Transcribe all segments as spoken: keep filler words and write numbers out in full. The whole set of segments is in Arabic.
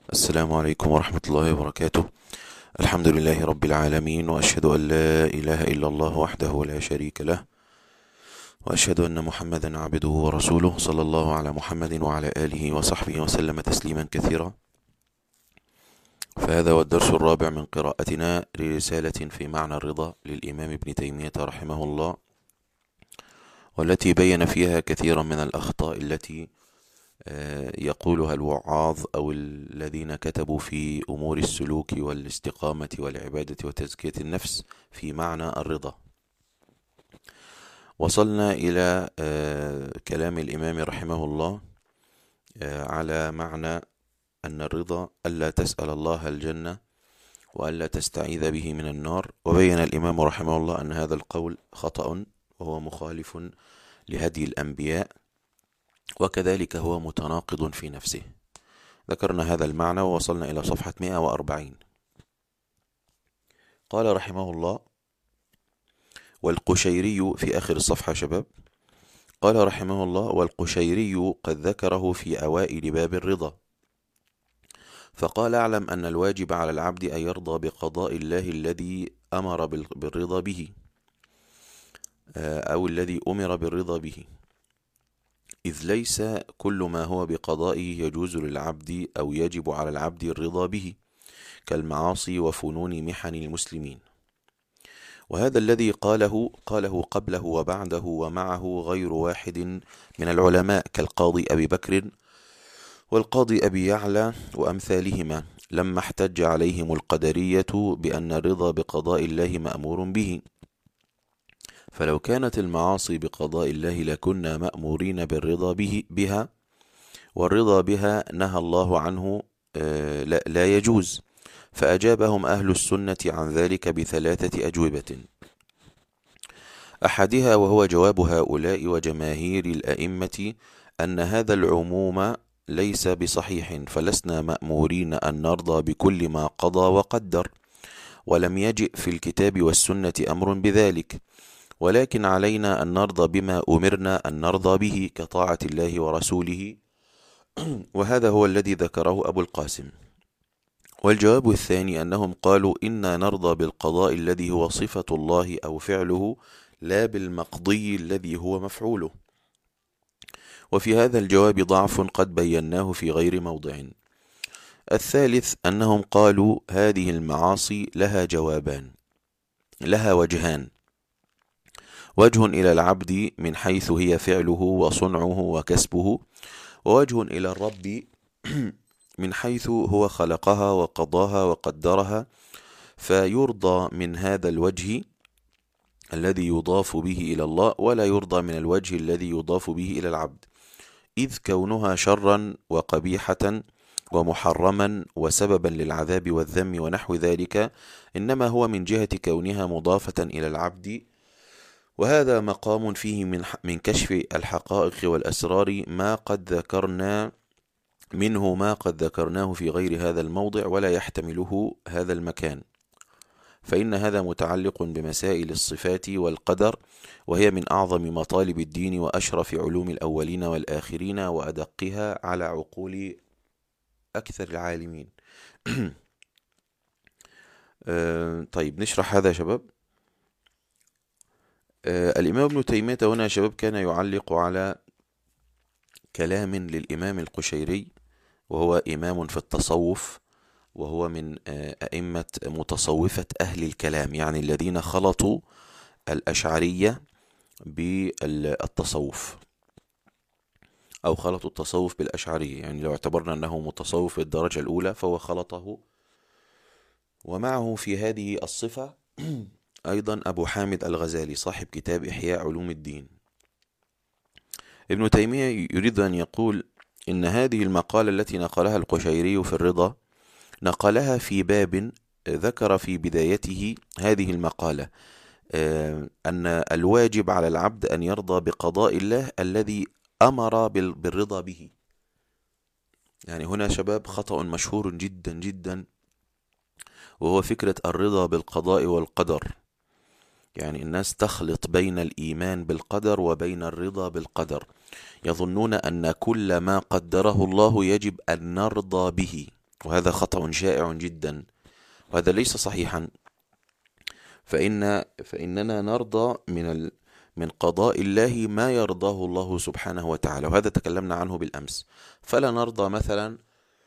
السلام عليكم ورحمة الله وبركاته. الحمد لله رب العالمين، وأشهد أن لا إله إلا الله وحده لا شريك له، وأشهد أن محمدا عبده ورسوله، صلى الله على محمد وعلى آله وصحبه وسلم تسليما كثيرا. فهذا هو الدرس الرابع من قراءتنا لرسالة في معنى الرضا للإمام ابن تيمية رحمه الله، والتي بين فيها كثيرا من الأخطاء التي يقولها الوعاظ أو الذين كتبوا في أمور السلوك والاستقامة والعبادة وتزكية النفس في معنى الرضا. وصلنا إلى كلام الإمام رحمه الله على معنى أن الرضا ألا تسأل الله الجنة وألا تستعيذ به من النار، وبين الإمام رحمه الله أن هذا القول خطأ وهو مخالف لهدي الأنبياء، وكذلك هو متناقض في نفسه. ذكرنا هذا المعنى ووصلنا إلى صفحة مئة وأربعين. قال رحمه الله: والقشيري في آخر الصفحة شباب، قال رحمه الله: والقشيري قد ذكره في أوائل باب الرضا، فقال: اعلم أن الواجب على العبد أن يرضى بقضاء الله الذي أمر بالرضا به، أو الذي أمر بالرضا به، إذ ليس كل ما هو بقضائه يجوز للعبد أو يجب على العبد الرضا به، كالمعاصي وفنون محن المسلمين. وهذا الذي قاله قاله قبله وبعده ومعه غير واحد من العلماء، كالقاضي أبي بكر والقاضي أبي يعلى وأمثالهما، لما احتج عليهم القدرية بأن الرضا بقضاء الله مأمور به، فلو كانت المعاصي بقضاء الله لكنا مأمورين بالرضا به بها، والرضا بها نهى الله عنه لا, لا يجوز. فأجابهم أهل السنة عن ذلك بثلاثة أجوبة: أحدها وهو جواب هؤلاء وجماهير الأئمة أن هذا العموم ليس بصحيح، فلسنا مأمورين أن نرضى بكل ما قضى وقدر، ولم يجئ في الكتاب والسنة أمر بذلك، ولكن علينا أن نرضى بما أمرنا أن نرضى به كطاعة الله ورسوله، وهذا هو الذي ذكره أبو القاسم. والجواب الثاني أنهم قالوا: إنا نرضى بالقضاء الذي هو صفة الله أو فعله، لا بالمقضي الذي هو مفعوله. وفي هذا الجواب ضعف قد بيناه في غير موضع. الثالث أنهم قالوا: هذه المعاصي لها جوابان، لها وجهان: وجه إلى العبد من حيث هي فعله وصنعه وكسبه، ووجه إلى الرب من حيث هو خلقها وقضاها وقدرها، فيرضى من هذا الوجه الذي يضاف به إلى الله، ولا يرضى من الوجه الذي يضاف به إلى العبد، إذ كونها شرا وقبيحة ومحرما وسببا للعذاب والذم ونحو ذلك إنما هو من جهة كونها مضافة إلى العبد، وهذا مقام فيه من من كشف الحقائق والأسرار ما قد ذكرنا منه ما قد ذكرناه في غير هذا الموضع، ولا يحتمله هذا المكان، فإن هذا متعلق بمسائل الصفات والقدر، وهي من أعظم مطالب الدين وأشرف علوم الأولين والآخرين وأدقها على عقول أكثر العالمين. طيب نشرح هذا يا شباب. الإمام ابن تيمية هنا يا شباب كان يعلق على كلام للإمام القشيري، وهو إمام في التصوف، وهو من أئمة متصوفة أهل الكلام، يعني الذين خلطوا الأشعرية بالتصوف، أو خلطوا التصوف بالأشعرية، يعني لو اعتبرنا أنه متصوف بالدرجة الأولى فهو خلطه. ومعه في هذه الصفة أيضا أبو حامد الغزالي صاحب كتاب إحياء علوم الدين. ابن تيمية يريد أن يقول إن هذه المقالة التي نقلها القشيري في الرضا نقلها في باب ذكر في بدايته هذه المقالة أن الواجب على العبد أن يرضى بقضاء الله الذي أمر بالرضا به. يعني هنا شباب خطأ مشهور جدا جدا، وهو فكرة الرضا بالقضاء والقدر. يعني الناس تخلط بين الإيمان بالقدر وبين الرضا بالقدر، يظنون أن كل ما قدره الله يجب أن نرضى به، وهذا خطأ شائع جدا، وهذا ليس صحيحا. فإن فإننا نرضى من ال من قضاء الله ما يرضاه الله سبحانه وتعالى، وهذا تكلمنا عنه بالأمس. فلا نرضى مثلا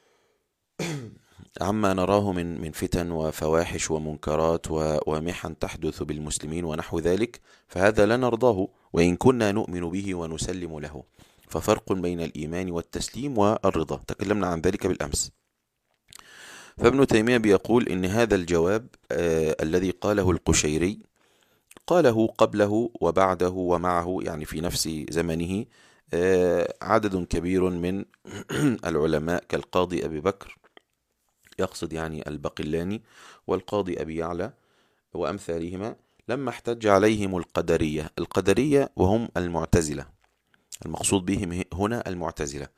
عما نراه من من فتن وفواحش ومنكرات ومحن تحدث بالمسلمين ونحو ذلك، فهذا لا نرضاه وإن كنا نؤمن به ونسلم له. ففرق بين الإيمان والتسليم والرضا، تكلمنا عن ذلك بالأمس. فابن تيمية بيقول إن هذا الجواب آه الذي قاله القشيري قاله قبله وبعده ومعه، يعني في نفس زمنه، آه عدد كبير من العلماء كالقاضي أبي بكر، يقصد يعني البقلاني، والقاضي أبي يعلى وأمثالهما، لما احتج عليهم القدرية. القدرية وهم المعتزلة، المقصود بهم هنا المعتزلة.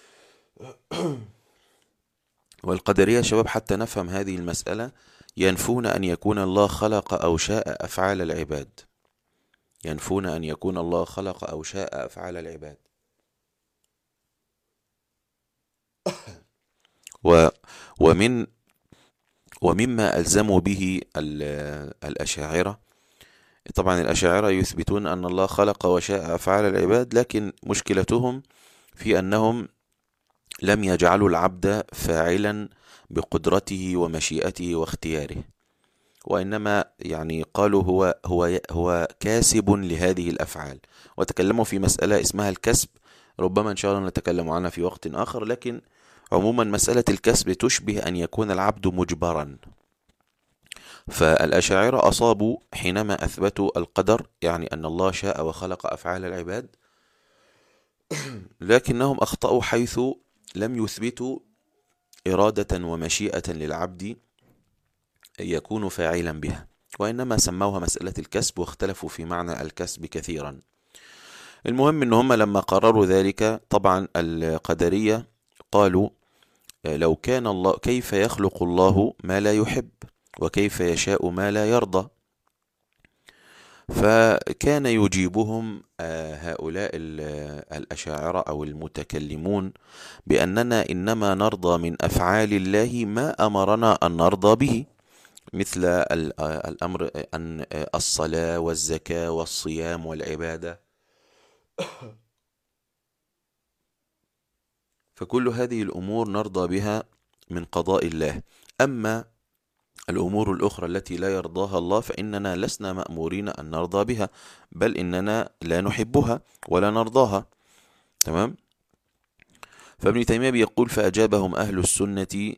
والقدرية شباب حتى نفهم هذه المسألة، ينفون أن يكون الله خلق أو شاء أفعال العباد، ينفون أن يكون الله خلق أو شاء أفعال العباد. و ومن ومما ألزموا به الأشاعرة، طبعا الأشاعرة يثبتون أن الله خلق وشاء أفعال العباد، لكن مشكلتهم في أنهم لم يجعلوا العبد فاعلا بقدرته ومشيئته واختياره، وإنما يعني قالوا هو هو هو كاسب لهذه الأفعال. وتكلموا في مسألة اسمها الكسب، ربما إن شاء الله نتكلم عنها في وقت آخر، لكن عموما مسألة الكسب تشبه أن يكون العبد مجبرا. فالأشاعرة أصابوا حينما أثبتوا القدر، يعني أن الله شاء وخلق أفعال العباد، لكنهم أخطأوا حيث لم يثبتوا إرادة ومشيئة للعبد يكون فاعلا بها، وإنما سموها مسألة الكسب، واختلفوا في معنى الكسب كثيرا. المهم إن هم لما قرروا ذلك، طبعا القدرية قالوا لو كان الله كيف يخلق الله ما لا يحب، وكيف يشاء ما لا يرضى. فكان يجيبهم هؤلاء الأشاعرة أو المتكلمون بأننا إنما نرضى من أفعال الله ما أمرنا أن نرضى به، مثل الأمر أن الصلاة والزكاة والصيام والعبادة. فكل هذه الأمور نرضى بها من قضاء الله. أما الأمور الأخرى التي لا يرضاها الله فإننا لسنا مأمورين أن نرضى بها، بل إننا لا نحبها ولا نرضاها. تمام؟ فابن تيمية بيقول فأجابهم أهل السنة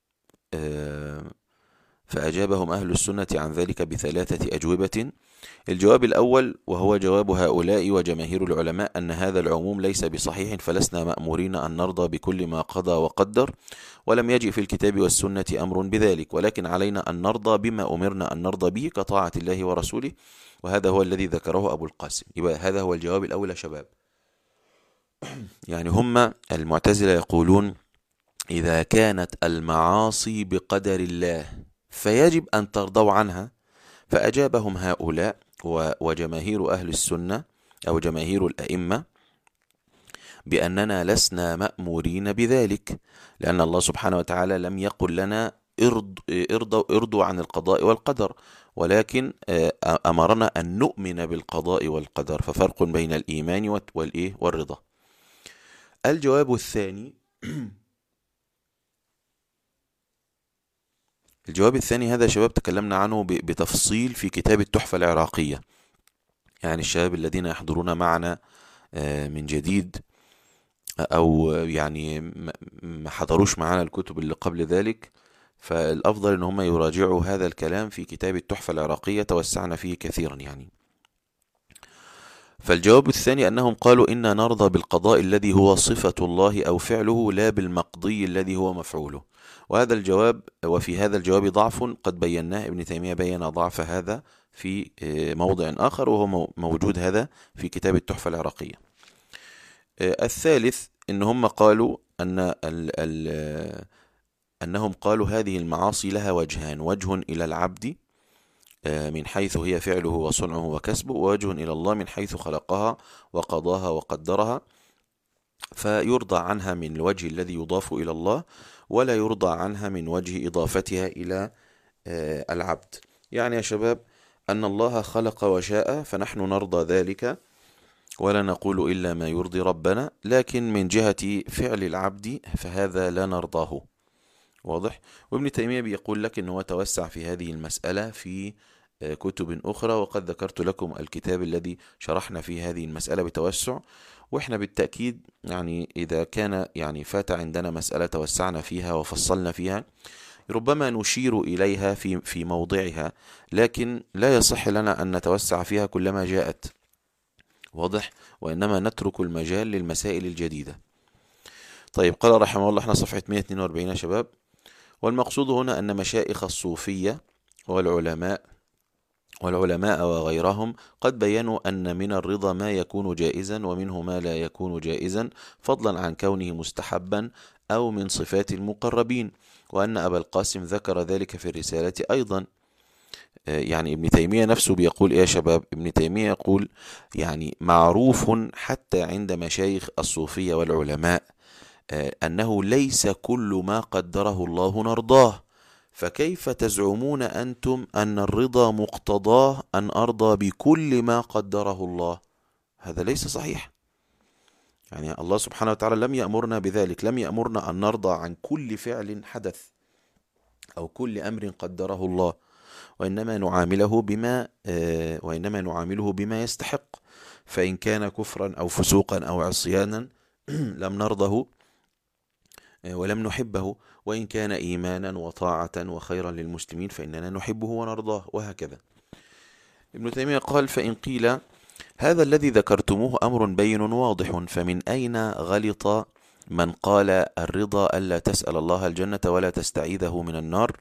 فأجابهم أهل السنة عن ذلك بثلاثة أجوبة. الجواب الأول، وهو جواب هؤلاء وجماهير العلماء، أن هذا العموم ليس بصحيح، فلسنا مأمورين أن نرضى بكل ما قضى وقدر، ولم يجئ في الكتاب والسنة أمر بذلك، ولكن علينا أن نرضى بما أمرنا أن نرضى به كطاعة الله ورسوله، وهذا هو الذي ذكره أبو القاسم. يبقى هذا هو الجواب الأول يا شباب. يعني هم المعتزلة يقولون إذا كانت المعاصي بقدر الله فيجب أن ترضوا عنها. فأجابهم هؤلاء وجماهير أهل السنة أو جماهير الأئمة بأننا لسنا مأمورين بذلك، لأن الله سبحانه وتعالى لم يقل لنا ارضوا, ارضوا عن القضاء والقدر، ولكن أمرنا أن نؤمن بالقضاء والقدر. ففرق بين الإيمان والرضا. الجواب الثاني الجواب الثاني هذا شباب تكلمنا عنه بتفصيل في كتاب التحفة العراقية، يعني الشباب الذين يحضرون معنا من جديد أو يعني ما حضروش معنا الكتب اللي قبل ذلك، فالأفضل أن هم يراجعوا هذا الكلام في كتاب التحفة العراقية، توسعنا فيه كثيرا يعني. فالجواب الثاني أنهم قالوا إنا نرضى بالقضاء الذي هو صفة الله أو فعله، لا بالمقضي الذي هو مفعوله. وهذا الجواب وفي هذا الجواب ضعف قد بيناه، ابن تيمية بيّن ضعف هذا في موضع آخر، وهو موجود هذا في كتاب التحفة العراقية. الثالث إن هم قالوا أن ال ال أنهم قالوا هذه المعاصي لها وجهان، وجه إلى العبد من حيث هي فعله وصنعه وكسبه، ووجه إلى الله من حيث خلقها وقضاها وقدرها. فيرضى عنها من الوجه الذي يضاف إلى الله، ولا يرضى عنها من وجه إضافتها إلى العبد. يعني يا شباب، أن الله خلق وشاء فنحن نرضى ذلك ولا نقول إلا ما يرضي ربنا، لكن من جهة فعل العبد فهذا لا نرضاه. واضح؟ وابن تيمية بيقول لك أنه توسع في هذه المسألة في كتب أخرى، وقد ذكرت لكم الكتاب الذي شرحنا فيه هذه المسألة بتوسع. وإحنا بالتأكيد يعني إذا كان يعني فات عندنا مسألة توسعنا فيها وفصلنا فيها، ربما نشير إليها في في موضعها، لكن لا يصح لنا أن نتوسع فيها كلما جاءت. واضح؟ وإنما نترك المجال للمسائل الجديدة. طيب، قال رحمه الله، احنا صفحة مئة واثنين وأربعين يا شباب. والمقصود هنا أن مشايخ الصوفية والعلماء والعلماء وغيرهم قد بينوا أن من الرضا ما يكون جائزا ومنه ما لا يكون جائزا، فضلا عن كونه مستحبا أو من صفات المقربين، وأن أبا القاسم ذكر ذلك في الرسالة أيضا. يعني ابن تيمية نفسه بيقول إيه يا شباب؟ ابن تيمية يقول يعني معروف حتى عند مشايخ الصوفية والعلماء أنه ليس كل ما قدره الله نرضاه، فكيف تزعمون أنتم أن الرضا مقتضاه أن أرضى بكل ما قدره الله؟ هذا ليس صحيح. يعني الله سبحانه وتعالى لم يأمرنا بذلك، لم يأمرنا أن نرضى عن كل فعل حدث أو كل أمر قدره الله، وإنما نعامله بما وإنما نعامله بما يستحق. فإن كان كفرا أو فسوقا أو عصيانا لم نرضه ولم نحبه، وإن كان إيمانا وطاعة وخيرا للمسلمين فإننا نحبه ونرضاه، وهكذا. ابن تيمية قال: فإن قيل هذا الذي ذكرتموه أمر بين واضح، فمن أين غلط من قال الرضا ألا تسأل الله الجنة ولا تستعيذه من النار،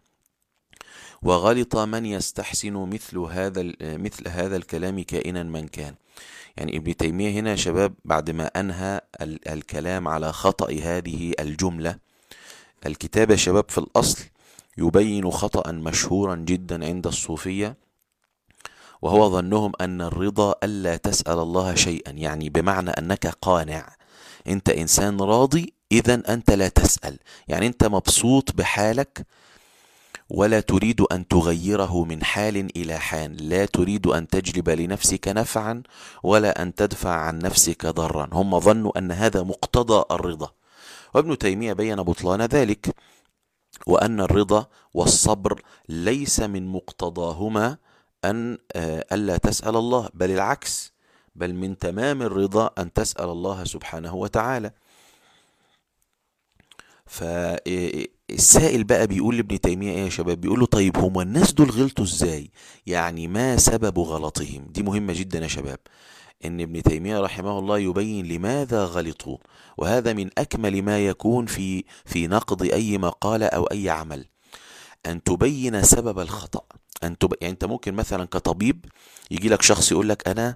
وغلط من يستحسن مثل هذا مثل هذا الكلام كائنا من كان. يعني ابن تيمية هنا يا شباب بعد ما أنهى الكلام على خطأ هذه الجملة، الكتاب يا شباب في الأصل يبين خطأ مشهورا جدا عند الصوفية، وهو ظنهم أن الرضا ألا تسأل الله شيئا، يعني بمعنى أنك قانع، أنت إنسان راضي إذن أنت لا تسأل، يعني أنت مبسوط بحالك ولا تريد أن تغيره من حال إلى حال، لا تريد أن تجلب لنفسك نفعا ولا أن تدفع عن نفسك ضرا. هم ظنوا أن هذا مقتضى الرضا، وابن تيمية بين بطلان ذلك، وأن الرضا والصبر ليس من مقتضاهما أن ألا تسأل الله، بل العكس، بل من تمام الرضا أن تسأل الله سبحانه وتعالى. فالسائل بقى بيقول لابن تيمية ايه يا شباب؟ بيقول له طيب هما الناس دول غلطوا ازاي؟ يعني ما سبب غلطهم؟ دي مهمة جدا يا شباب، ان ابن تيمية رحمه الله يبين لماذا غلطوا، وهذا من اكمل ما يكون في في نقد اي مقالة او اي عمل، ان تبين سبب الخطأ. ان تب... يعني انت ممكن مثلا كطبيب يجي لك شخص يقول لك انا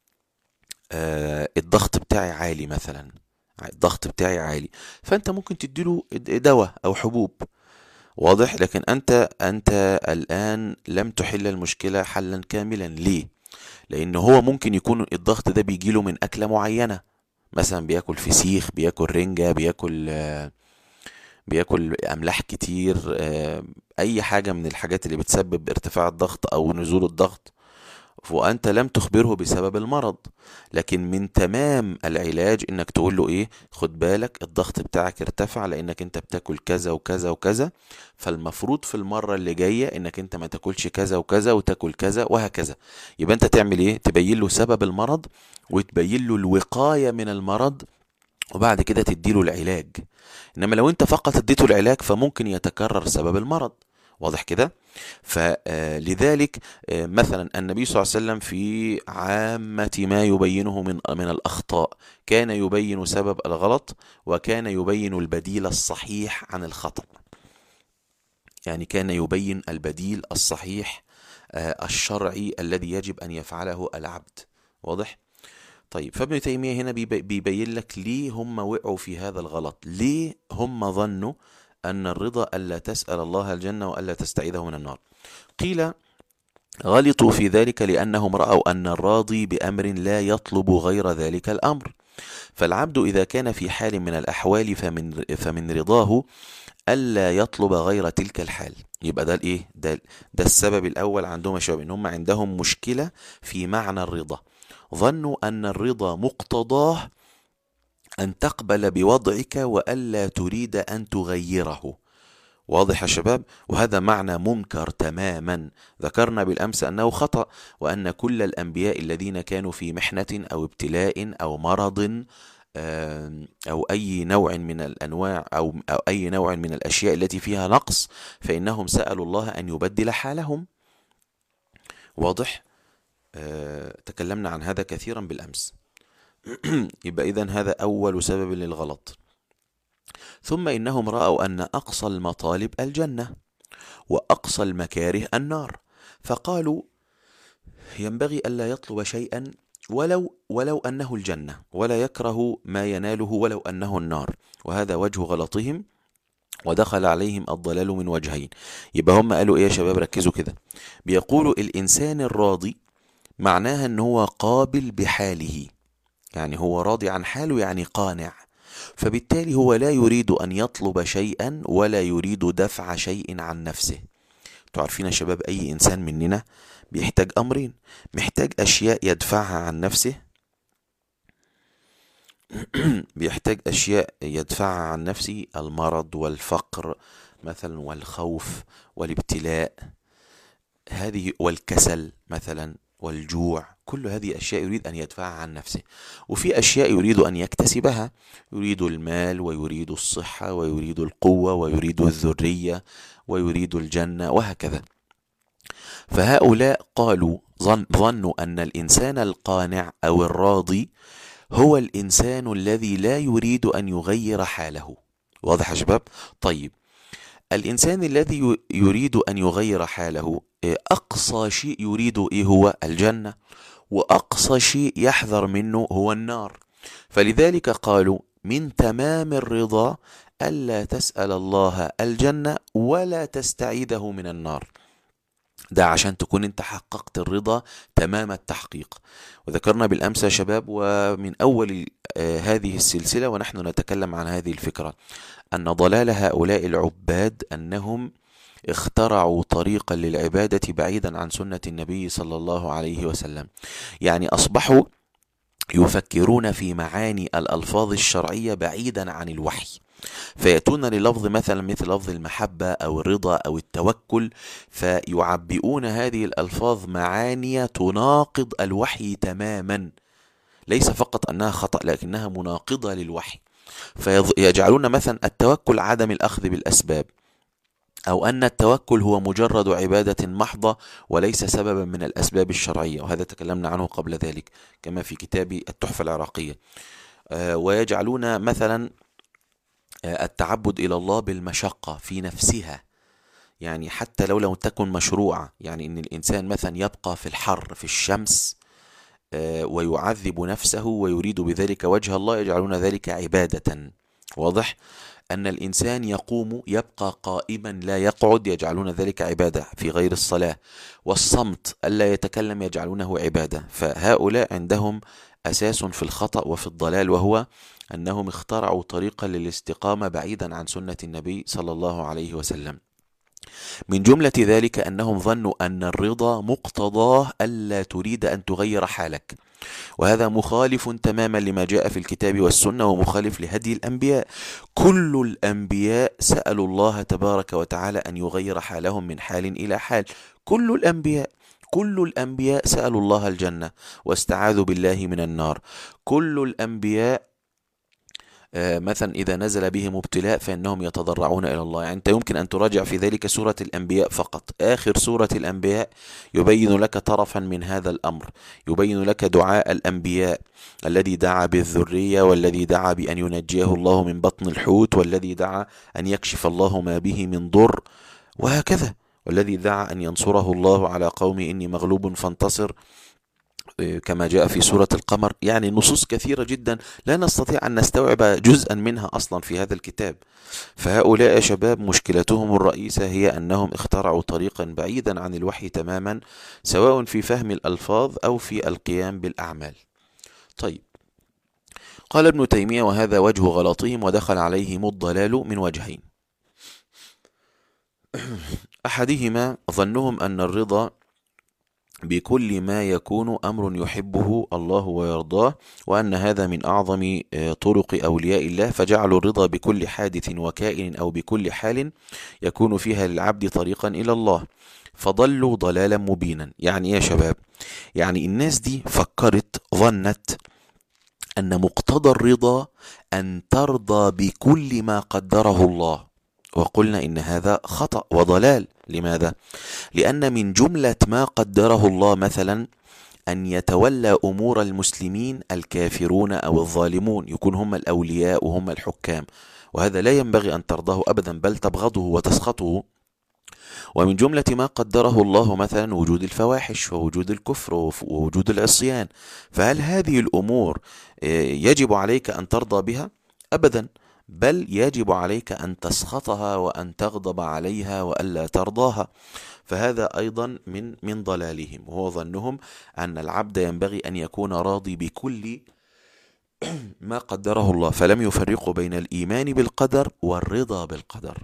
آه الضغط بتاعي عالي مثلا، الضغط بتاعي عالي، فانت ممكن تديله دواء او حبوب، واضح؟ لكن انت انت الان لم تحل المشكلة حلا كاملا. ليه؟ لان هو ممكن يكون الضغط ده بيجيله من اكلة معينة، مثلا بياكل فسيخ، بياكل رنجة، بياكل بياكل املاح كتير، اي حاجة من الحاجات اللي بتسبب ارتفاع الضغط او نزول الضغط، وأنت لم تخبره بسبب المرض. لكن من تمام العلاج إنك تقول له إيه؟ خد بالك الضغط بتاعك ارتفع لأنك أنت بتاكل كذا وكذا وكذا، فالمفروض في المرة اللي جاية إنك أنت ما تاكلش كذا وكذا وتاكل كذا وهكذا. يبقى أنت تعمل إيه؟ تبين له سبب المرض وتبين له الوقاية من المرض، وبعد كده تديله العلاج. إنما لو أنت فقط اديته العلاج فممكن يتكرر سبب المرض. واضح كده؟ فلذلك مثلا النبي صلى الله عليه وسلم في عامة ما يبينه من من الأخطاء كان يبين سبب الغلط، وكان يبين البديل الصحيح عن الخطأ، يعني كان يبين البديل الصحيح الشرعي الذي يجب أن يفعله العبد. واضح؟ طيب، فابن تيمية هنا بيبين لك ليه هم وقعوا في هذا الغلط، ليه هم ظنوا أن الرضا ألا تسأل الله الجنة وألا تستعيذه من النار. قيل غلطوا في ذلك لأنهم رأوا أن الراضي بأمر لا يطلب غير ذلك الأمر، فالعبد إذا كان في حال من الأحوال فمن, فمن رضاه ألا يطلب غير تلك الحال. يبقى ده الإيه؟ ده, ده السبب الأول عندهم يا شباب، إن هم عندهم مشكلة في معنى الرضا. ظنوا أن الرضا مقتضاه أن تقبل بوضعك وألا تريد أن تغيره. واضح يا شباب؟ وهذا معنى منكر تماما. ذكرنا بالأمس أنه خطأ، وأن كل الأنبياء الذين كانوا في محنة أو ابتلاء أو مرض أو أي نوع من الأنواع أو, أو أي نوع من الأشياء التي فيها نقص، فإنهم سألوا الله أن يبدل حالهم. واضح؟ أه تكلمنا عن هذا كثيرا بالأمس. يبقى إذن هذا أول سبب للغلط. ثم إنهم رأوا أن أقصى المطالب الجنة وأقصى المكاره النار، فقالوا ينبغي ألا يطلب شيئا ولو ولو أنه الجنة، ولا يكره ما يناله ولو أنه النار. وهذا وجه غلطهم، ودخل عليهم الضلال من وجهين. يبقى هم قالوا إيه يا شباب؟ ركزوا كده. بيقولوا الإنسان الراضي معناها أنه هو قابل بحاله، يعني هو راضي عن حاله، يعني قانع، فبالتالي هو لا يريد أن يطلب شيئا ولا يريد دفع شيء عن نفسه. تعرفين يا شباب أي إنسان مننا بيحتاج أمرين، محتاج أشياء يدفعها عن نفسه بيحتاج أشياء يدفعها عن نفسه، المرض والفقر مثلا والخوف والابتلاء، هذه والكسل مثلا والجوع، كل هذه أشياء يريد أن يدفعها عن نفسه. وفي أشياء يريد أن يكتسبها، يريد المال ويريد الصحة ويريد القوة ويريد الذرية ويريد الجنة وهكذا. فهؤلاء قالوا ظن ظنوا أن الإنسان القانع أو الراضي هو الإنسان الذي لا يريد أن يغير حاله. واضح يا شباب؟ طيب، الإنسان الذي يريد أن يغير حاله أقصى شيء يريد إيه؟ هو الجنة، وأقصى شيء يحذر منه هو النار. فلذلك قالوا من تمام الرضا ألا تسأل الله الجنة ولا تستعيذه من النار. ده عشان تكون انت حققت الرضا تمام التحقيق. وذكرنا بالأمس يا شباب، ومن أول آه هذه السلسلة ونحن نتكلم عن هذه الفكرة، أن ضلال هؤلاء العباد أنهم اخترعوا طريقا للعبادة بعيدا عن سنة النبي صلى الله عليه وسلم. يعني أصبحوا يفكرون في معاني الألفاظ الشرعية بعيدا عن الوحي، فيأتون للفظ مثلا مثل لفظ المحبة أو الرضا أو التوكل، فيعبئون هذه الألفاظ معاني تناقض الوحي تماما، ليس فقط أنها خطأ لكنها مناقضة للوحي. فيجعلون مثلا التوكل عدم الأخذ بالأسباب، أو أن التوكل هو مجرد عبادة محضة وليس سببا من الأسباب الشرعية، وهذا تكلمنا عنه قبل ذلك كما في كتاب التحفة العراقية. ويجعلون مثلا التعبد إلى الله بالمشقة في نفسها، يعني حتى لو لم تكن مشروعة، يعني إن الإنسان مثلا يبقى في الحر في الشمس ويعذب نفسه ويريد بذلك وجه الله، يجعلون ذلك عبادة. واضح؟ أن الإنسان يقوم يبقى قائما لا يقعد، يجعلون ذلك عبادة في غير الصلاة. والصمت ألا يتكلم يجعلونه عبادة. فهؤلاء عندهم أساس في الخطأ وفي الضلال، وهو أنهم اخترعوا طريقا للاستقامة بعيدا عن سنة النبي صلى الله عليه وسلم. من جملة ذلك أنهم ظنوا أن الرضا مقتضاه ألا تريد أن تغير حالك، وهذا مخالف تماما لما جاء في الكتاب والسنة، ومخالف لهدي الأنبياء. كل الأنبياء سألوا الله تبارك وتعالى أن يغير حالهم من حال إلى حال. كل الأنبياء كل الأنبياء سألوا الله الجنة واستعاذوا بالله من النار. كل الأنبياء مثلا إذا نزل بهم ابتلاء فإنهم يتضرعون إلى الله. يعني أنت يمكن أن تراجع في ذلك سورة الأنبياء فقط، آخر سورة الأنبياء يبين لك طرفا من هذا الأمر، يبين لك دعاء الأنبياء الذي دعا بالذرية، والذي دعا بأن ينجيه الله من بطن الحوت، والذي دعا أن يكشف الله ما به من ضر، وهكذا، والذي دعا أن ينصره الله على قوم إني مغلوب فانتصر، كما جاء في سورة القمر. يعني نصوص كثيرة جدا لا نستطيع أن نستوعب جزءا منها أصلا في هذا الكتاب. فهؤلاء يا شباب مشكلتهم الرئيسة هي أنهم اخترعوا طريقا بعيدا عن الوحي تماما، سواء في فهم الألفاظ أو في القيام بالأعمال. طيب، قال ابن تيمية: وهذا وجه غلطهم، ودخل عليهم الضلال من وجهين. أحدهما ظنهم أن الرضا بكل ما يكون أمر يحبه الله ويرضاه، وأن هذا من أعظم طرق أولياء الله، فجعلوا الرضا بكل حادث وكائن أو بكل حال يكون فيها للعبد طريقا إلى الله، فضلوا ضلالا مبينا. يعني يا شباب، يعني الناس دي فكرت ظنت أن مقتضى الرضا أن ترضى بكل ما قدره الله، وقلنا إن هذا خطأ وضلال. لماذا؟ لأن من جملة ما قدره الله مثلا أن يتولى أمور المسلمين الكافرون أو الظالمون، يكون هم الأولياء وهم الحكام، وهذا لا ينبغي أن ترضاه أبدا، بل تبغضه وتسخطه. ومن جملة ما قدره الله مثلا وجود الفواحش ووجود الكفر ووجود العصيان، فهل هذه الأمور يجب عليك أن ترضى بها؟ أبدا، بل يجب عليك أن تسخطها وأن تغضب عليها وألا ترضاها. فهذا أيضا من من ضلالهم، وهو ظنهم أن العبد ينبغي أن يكون راضي بكل ما قدره الله، فلم يفرقوا بين الإيمان بالقدر والرضا بالقدر.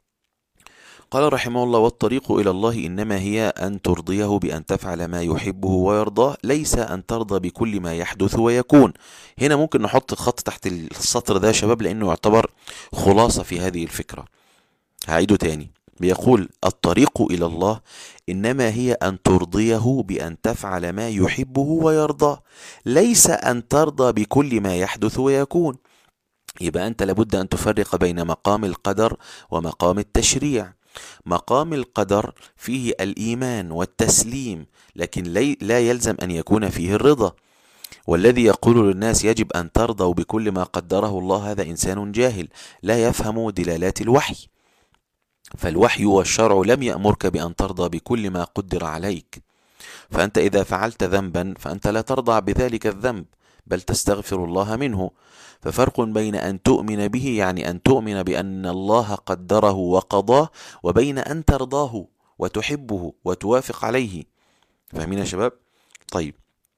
قال رحمه الله: والطريق إلى الله إنما هي أن ترضيه بأن تفعل ما يحبه ويرضاه، ليس أن ترضى بكل ما يحدث ويكون. هنا ممكن نحط خط تحت السطر ده يا شباب، لأنه يعتبر خلاصة في هذه الفكرة. هعيده تاني، بيقول: الطريق إلى الله إنما هي أن ترضيه بأن تفعل ما يحبه ويرضاه، ليس أن ترضى بكل ما يحدث ويكون. يبقى أنت لابد أن تفرق بين مقام القدر ومقام التشريع. مقام القدر فيه الإيمان والتسليم، لكن لا يلزم أن يكون فيه الرضا. والذي يقول للناس يجب أن ترضوا بكل ما قدره الله، هذا إنسان جاهل لا يفهم دلالات الوحي. فالوحي والشرع لم يأمرك بأن ترضى بكل ما قدر عليك، فأنت إذا فعلت ذنبا فأنت لا ترضى بذلك الذنب، بل تستغفر الله منه. ففرق بين أن تؤمن به، يعني أن تؤمن بأن الله قدره وقضاه، وبين أن ترضاه وتحبه وتوافق عليه. فاهمين يا شباب؟ طيب،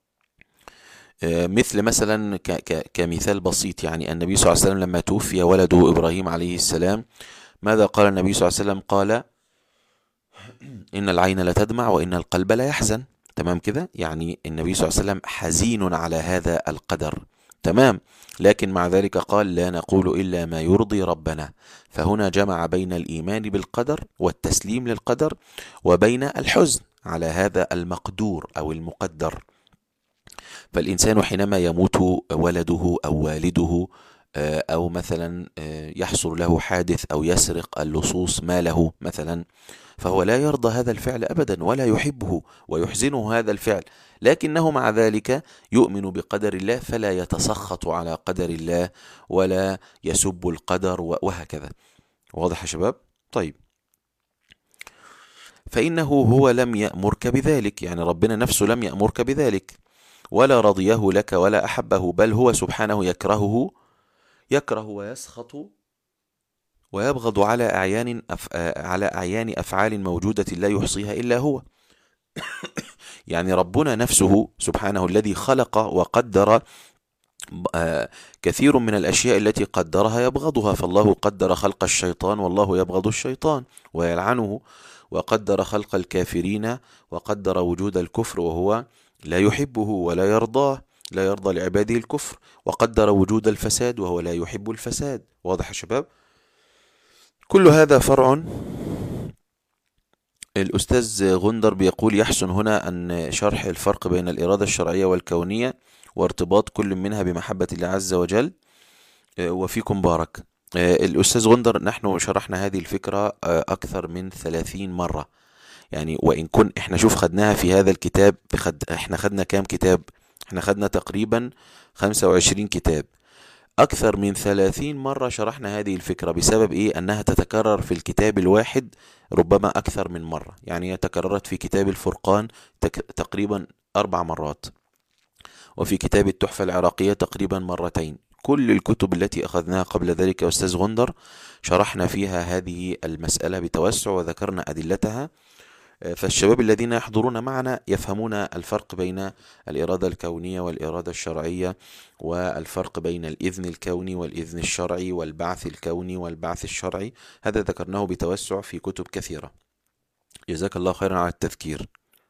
مثل مثلا كمثال بسيط، يعني النبي صلى الله عليه وسلم لما توفي ولده إبراهيم عليه السلام، ماذا قال النبي صلى الله عليه وسلم؟ قال: إن العين لا تدمع وإن القلب لا يحزن. تمام كده؟ يعني النبي صلى الله عليه وسلم حزين على هذا القدر، تمام، لكن مع ذلك قال: لا نقول إلا ما يرضي ربنا. فهنا جمع بين الإيمان بالقدر والتسليم للقدر، وبين الحزن على هذا المقدور أو المقدر. فالإنسان حينما يموت ولده أو والده، أو مثلا يحصل له حادث أو يسرق اللصوص ماله مثلا، فهو لا يرضى هذا الفعل أبدا ولا يحبه ويحزنه هذا الفعل، لكنه مع ذلك يؤمن بقدر الله، فلا يتسخط على قدر الله ولا يسب القدر وهكذا. واضح يا شباب؟ طيب، فإنه هو لم يأمرك بذلك، يعني ربنا نفسه لم يأمرك بذلك، ولا رضيه لك ولا أحبه، بل هو سبحانه يكرهه يكره ويسخط ويبغض على أعيان أف... على أعيان أفعال موجودة لا يحصيها إلا هو. يعني ربنا نفسه سبحانه الذي خلق وقدر كثير من الأشياء التي قدرها يبغضها، فالله قدر خلق الشيطان والله يبغض الشيطان ويلعنه، وقدر خلق الكافرين وقدر وجود الكفر وهو لا يحبه ولا يرضاه، لا يرضى لعباده الكفر، وقدر وجود الفساد وهو لا يحب الفساد. واضح يا شباب؟ كل هذا فرع. الأستاذ غندر بيقول: يحسن هنا أن شرح الفرق بين الإرادة الشرعية والكونية وارتباط كل منها بمحبة الله عز وجل، وفيكم بارك. الأستاذ غندر، نحن شرحنا هذه الفكرة أكثر من ثلاثين مرة، يعني وإن كن إحنا شوف خدناها في هذا الكتاب، خد إحنا خدنا كام كتاب؟ إحنا خدنا تقريبا خمسة وعشرين كتاب، أكثر من ثلاثين مرة شرحنا هذه الفكرة. بسبب إيه؟ أنها تتكرر في الكتاب الواحد ربما أكثر من مرة، يعني تكررت في كتاب الفرقان تقريبا أربع مرات، وفي كتاب التحفة العراقية تقريبا مرتين. كل الكتب التي أخذناها قبل ذلك يا أستاذ غندر شرحنا فيها هذه المسألة بتوسع وذكرنا أدلتها، فالشباب الذين يحضرون معنا يفهمون الفرق بين الإرادة الكونية والإرادة الشرعية، والفرق بين الإذن الكوني والإذن الشرعي، والبعث الكوني والبعث الشرعي. هذا ذكرناه بتوسع في كتب كثيرة. جزاك الله خيرا على التذكير.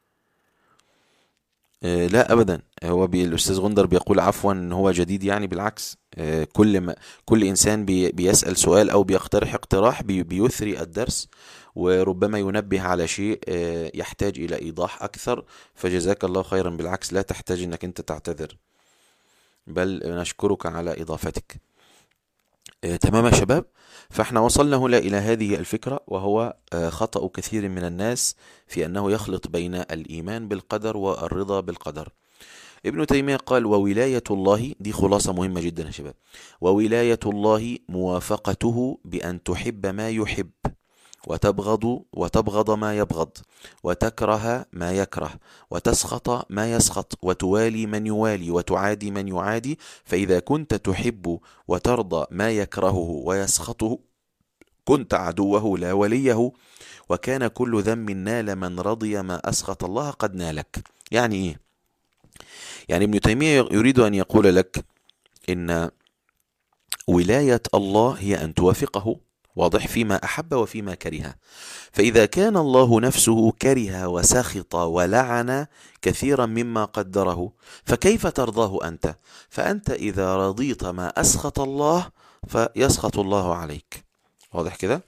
آه، لا ابدا، هو بي الاستاذ غندر بيقول عفوا ان هو جديد، يعني بالعكس. آه، كل ما كل انسان بي بيسأل سؤال او بيقترح اقتراح بي بيثري الدرس، وربما ينبه على شيء آه، يحتاج الى ايضاح اكثر. فجزاك الله خيرا، بالعكس لا تحتاج انك انت تعتذر، بل نشكرك على اضافتك. آه، تمام يا شباب. فاحنا وصلنا هنا إلى هذه الفكرة، وهو آه، خطأ كثير من الناس في أنه يخلط بين الإيمان بالقدر والرضا بالقدر. ابن تيمية قال: وولاية الله، دي خلاصة مهمة جدا يا شباب، وولاية الله موافقته بأن تحب ما يحب، وتبغض وتبغض ما يبغض، وتكره ما يكره، وتسخط ما يسخط، وتوالي من يوالي، وتعادي من يعادي. فإذا كنت تحب وترضى ما يكرهه ويسخطه كنت عدوه لا وليه، وكان كل ذم نال من رضي ما أسخط الله قد نالك. يعني إيه؟ يعني ابن تيمية يريد أن يقول لك إن ولاية الله هي أن توافقه، واضح، فيما أحب وفيما كره. فإذا كان الله نفسه كره وسخط ولعن كثيرا مما قدره، فكيف ترضاه أنت؟ فأنت إذا رضيت ما أسخط الله فيسخط الله عليك، واضح كده؟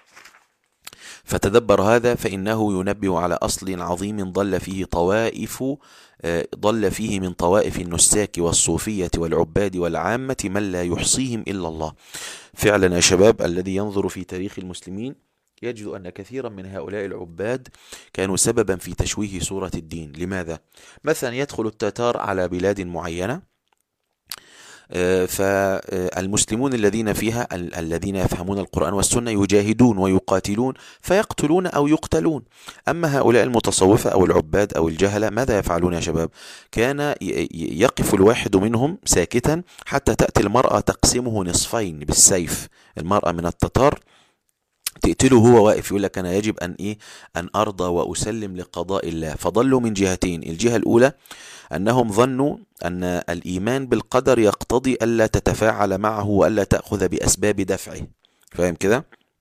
فتدبر هذا، فإنه ينبه على أصل عظيم ضل فيه طوائف ضل فيه من طوائف النساك والصوفية والعباد والعامة من لا يحصيهم إلا الله. فعلا يا شباب، الذي ينظر في تاريخ المسلمين يجد أن كثيرا من هؤلاء العباد كانوا سببا في تشويه صورة الدين. لماذا؟ مثلا يدخل التتار على بلاد معينة، فالمسلمون الذين فيها الذين يفهمون القرآن والسنة يجاهدون ويقاتلون فيقتلون أو يقتلون. أما هؤلاء المتصوفة أو العباد أو الجهلة ماذا يفعلون يا شباب؟ كان يقف الواحد منهم ساكتا حتى تأتي المرأة تقسمه نصفين بالسيف. المرأة من التتار تقتله هو واقف، يقول لك أنا يجب أن إيه أن أرضى وأسلم لقضاء الله. فضلوا من جهتين: الجهة الأولى أنهم ظنوا أن الإيمان بالقدر يقتضي ألا تتفاعل معه وألا تأخذ بأسباب دفعه، فاهم كده؟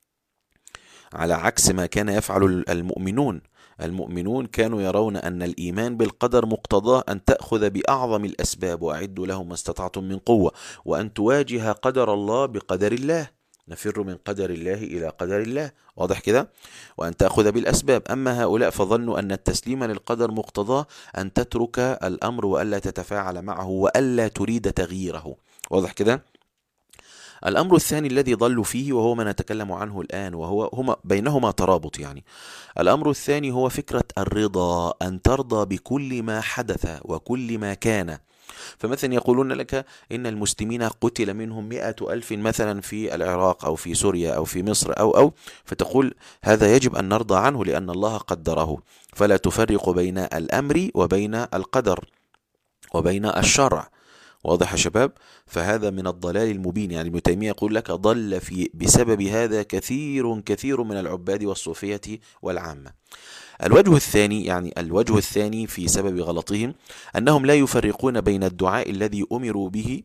على عكس ما كان يفعل المؤمنون. المؤمنون كانوا يرون أن الإيمان بالقدر مقتضاه أن تأخذ بأعظم الأسباب، وأعدوا لهم ما استطعتم من قوة، وأن تواجه قدر الله بقدر الله، نفر من قدر الله إلى قدر الله، واضح كده؟ وأن تأخذ بالأسباب. أما هؤلاء فظنوا أن التسليم للقدر مقتضاه أن تترك الأمر وألا تتفاعل معه وألا تريد تغييره، واضح كده؟ الأمر الثاني الذي ضلوا فيه وهو ما نتكلم عنه الآن، وهو هما بينهما ترابط يعني. الأمر الثاني هو فكرة الرضا، أن ترضى بكل ما حدث وكل ما كان. فمثلا يقولون لك إن المسلمين قتل منهم مئة ألف مثلا في العراق أو في سوريا أو في مصر أو أو فتقول هذا يجب أن نرضى عنه لأن الله قدره، فلا تفرق بين الأمر وبين القدر وبين الشرع، واضح يا شباب؟ فهذا من الضلال المبين. يعني ابن تيمية يقول لك ضل في بسبب هذا كثير كثير من العباد والصوفية والعامة. الوجه الثاني، يعني الوجه الثاني في سبب غلطهم أنهم لا يفرقون بين الدعاء الذي أمروا به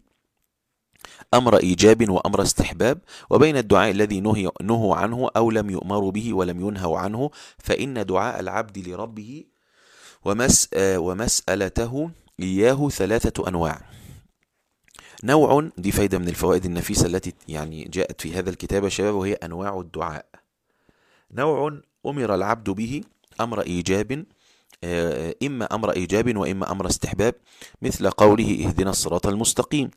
أمر إيجاب وأمر استحباب، وبين الدعاء الذي نهي نهوا عنه أو لم يؤمروا به ولم ينهوا عنه. فإن دعاء العبد لربه ومس ومسألته إياه ثلاثة أنواع. نوع، دي فايدة من الفوائد النفيسة التي يعني جاءت في هذا الكتاب يا شباب، وهي أنواع الدعاء. نوع أمر العبد به أمر إيجاب، إما أمر إيجاب وإما أمر استحباب، مثل قوله اهدنا الصراط المستقيم،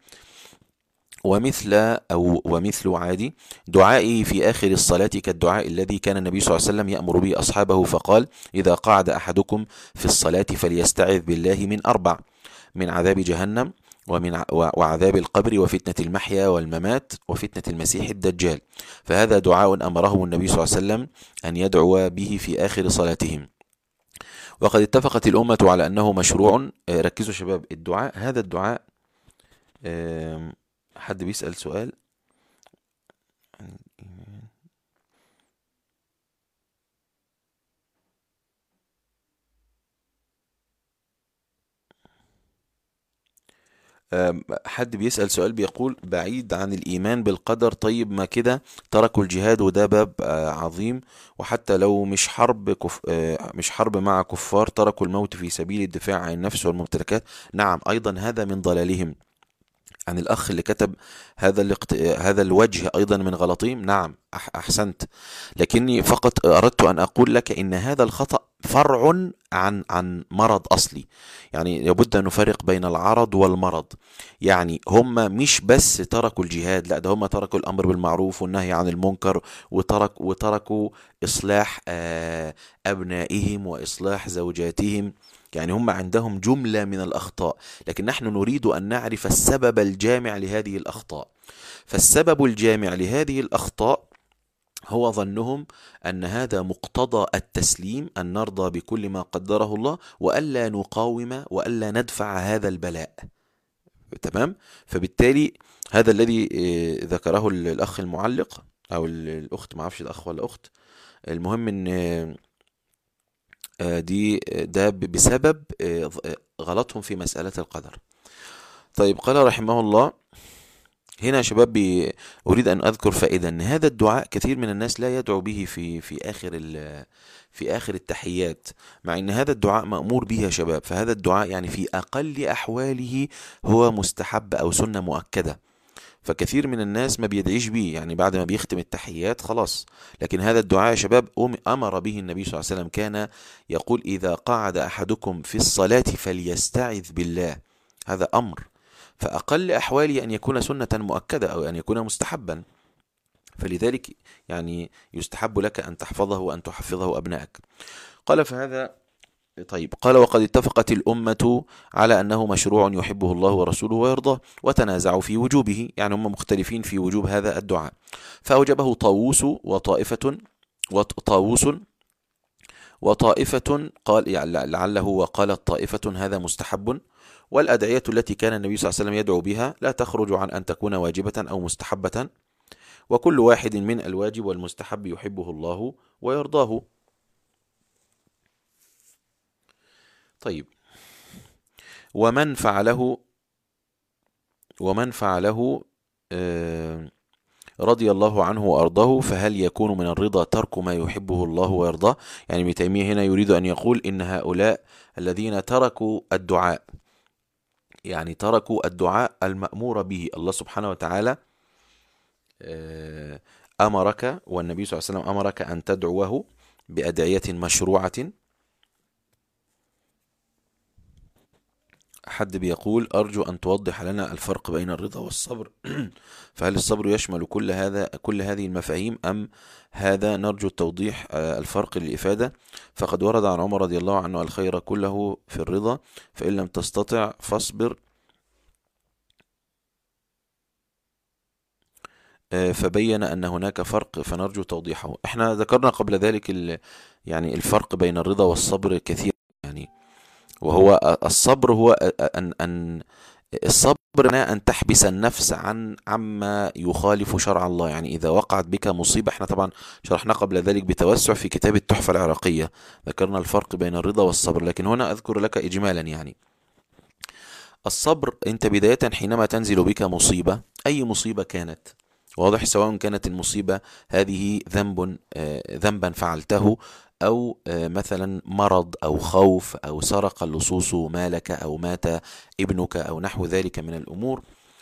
ومثل أو ومثل عادي دعائه في آخر الصلاة كالدعاء الذي كان النبي صلى الله عليه وسلم يأمر به أصحابه فقال: إذا قعد أحدكم في الصلاة فليستعذ بالله من أربع: من عذاب جهنم، ومن وعذاب القبر، وفتنة المحيا والممات، وفتنة المسيح الدجال. فهذا دعاء أمرهم النبي صلى الله عليه وسلم أن يدعو به في آخر صلاتهم، وقد اتفقت الأمة على أنه مشروع. ركزوا شباب، الدعاء هذا الدعاء، حد بيسأل سؤال؟ حد بيسأل سؤال بيقول بعيد عن الإيمان بالقدر، طيب ما كده تركوا الجهاد وده باب عظيم، وحتى لو مش حرب كف... مش حرب مع كفار تركوا الموت في سبيل الدفاع عن النفس والممتلكات. نعم، أيضا هذا من ضلالهم. عن الأخ اللي كتب هذا الاقت... هذا الوجه أيضا من غلطهم. نعم، أح... أحسنت، لكني فقط أردت أن أقول لك إن هذا الخطأ فرع عن عن مرض أصلي. يعني لابد أن نفرق بين العرض والمرض. يعني هم مش بس تركوا الجهاد، لا، ده هم تركوا الأمر بالمعروف والنهي عن المنكر، وترك وتركوا إصلاح أبنائهم وإصلاح زوجاتهم. يعني هم عندهم جملة من الأخطاء، لكن نحن نريد أن نعرف السبب الجامع لهذه الأخطاء. فالسبب الجامع لهذه الأخطاء هو ظنهم أن هذا مقتضى التسليم، أن نرضى بكل ما قدره الله وألا نقاوم وألا ندفع هذا البلاء. تمام؟ فبالتالي هذا الذي ذكره الأخ المعلق أو الأخت، ما أعرفش الأخ ولا أخت، المهم أن دي ده بسبب غلطهم في مسألة القدر. طيب، قال رحمه الله هنا يا شباب، أريد أن أذكر فائدة، أن هذا الدعاء كثير من الناس لا يدعو به في في آخر في آخر التحيات، مع أن هذا الدعاء مأمور به يا شباب. فهذا الدعاء يعني في أقل أحواله هو مستحب أو سنة مؤكدة، فكثير من الناس ما بيدعيش بيه، يعني بعد ما بيختم التحيات خلاص. لكن هذا الدعاء يا شباب أمر به النبي صلى الله عليه وسلم، كان يقول إذا قعد أحدكم في الصلاة فليستعذ بالله. هذا أمر، فأقل أحواله أن يكون سنة مؤكدة أو أن يكون مستحبا، فلذلك يعني يستحب لك أن تحفظه وأن تحفظه أبنائك. قال فهذا طيب، قال وقد اتفقت الأمة على أنه مشروع يحبه الله ورسوله ويرضاه، وتنازعوا في وجوبه، يعني هم مختلفين في وجوب هذا الدعاء. فأوجبه طاووس وطائفة وطاووس وطائفة قال يعني لعله وقالت طائفة هذا مستحب، والأدعية التي كان النبي صلى الله عليه وسلم يدعو بها لا تخرج عن أن تكون واجبة أو مستحبة، وكل واحد من الواجب والمستحب يحبه الله ويرضاه. طيب، ومن فعله ومن فعله رضي الله عنه وأرضاه، فهل يكون من الرضا ترك ما يحبه الله ويرضاه؟ يعني ابن تيمية هنا يريد أن يقول إن هؤلاء الذين تركوا الدعاء، يعني تركوا الدعاء المأمور به، الله سبحانه وتعالى أمرك والنبي صلى الله عليه وسلم أمرك أن تدعوه بأدعية مشروعة. حد بيقول أرجو أن توضح لنا الفرق بين الرضا والصبر، فهل الصبر يشمل كل هذا كل هذه المفاهيم أم هذا؟ نرجو التوضيح الفرق للإفادة. فقد ورد عن عمر رضي الله عنه الخير كله في الرضا، فإن لم تستطع فاصبر، فبين أن هناك فرق فنرجو توضيحه. احنا ذكرنا قبل ذلك يعني الفرق بين الرضا والصبر كثير، يعني وهو الصبر هو أن أن الصبر أن تحبس النفس عن عما يخالف شرع الله. يعني إذا وقعت بك مصيبة، احنا طبعا شرحنا قبل ذلك بتوسع في كتاب التحفة العراقية، ذكرنا الفرق بين الرضا والصبر، لكن هنا أذكر لك إجمالا. يعني الصبر أنت بداية حينما تنزل بك مصيبة، أي مصيبة كانت، واضح، سواء كانت المصيبة هذه ذنب ذنبا فعلته، أو مثلا مرض أو خوف أو سرق اللصوص مالك أو مات ابنك أو نحو ذلك من الأمور،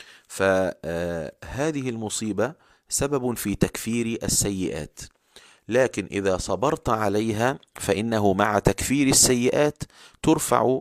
فهذه المصيبة سبب في تكفير السيئات. لكن إذا صبرت عليها فإنه مع تكفير السيئات ترفع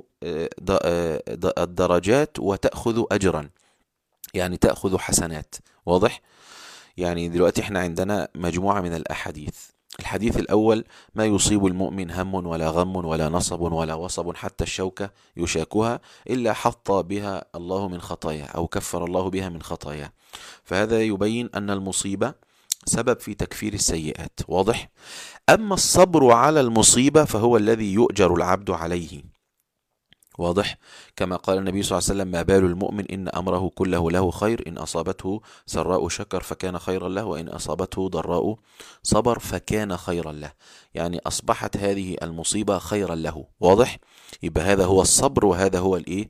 الدرجات وتأخذ أجرا، يعني تأخذ حسنات. واضح؟ يعني دلوقتي احنا عندنا مجموعة من الأحاديث. الحديث الأول: ما يصيب المؤمن هم ولا غم ولا نصب ولا وصب حتى الشوكة يشاكها إلا حط بها الله من خطايا أو كفر الله بها من خطايا. فهذا يبين أن المصيبة سبب في تكفير السيئات. واضح؟ أما الصبر على المصيبة فهو الذي يؤجر العبد عليه. واضح؟ كما قال النبي صلى الله عليه وسلم: ما بال المؤمن إن أمره كله له خير، إن أصابته سراء شكر فكان خيرا له، وإن أصابته ضراء صبر فكان خيرا له. يعني أصبحت هذه المصيبة خيرا له. واضح؟ يبقى هذا هو الصبر، وهذا هو الإيه؟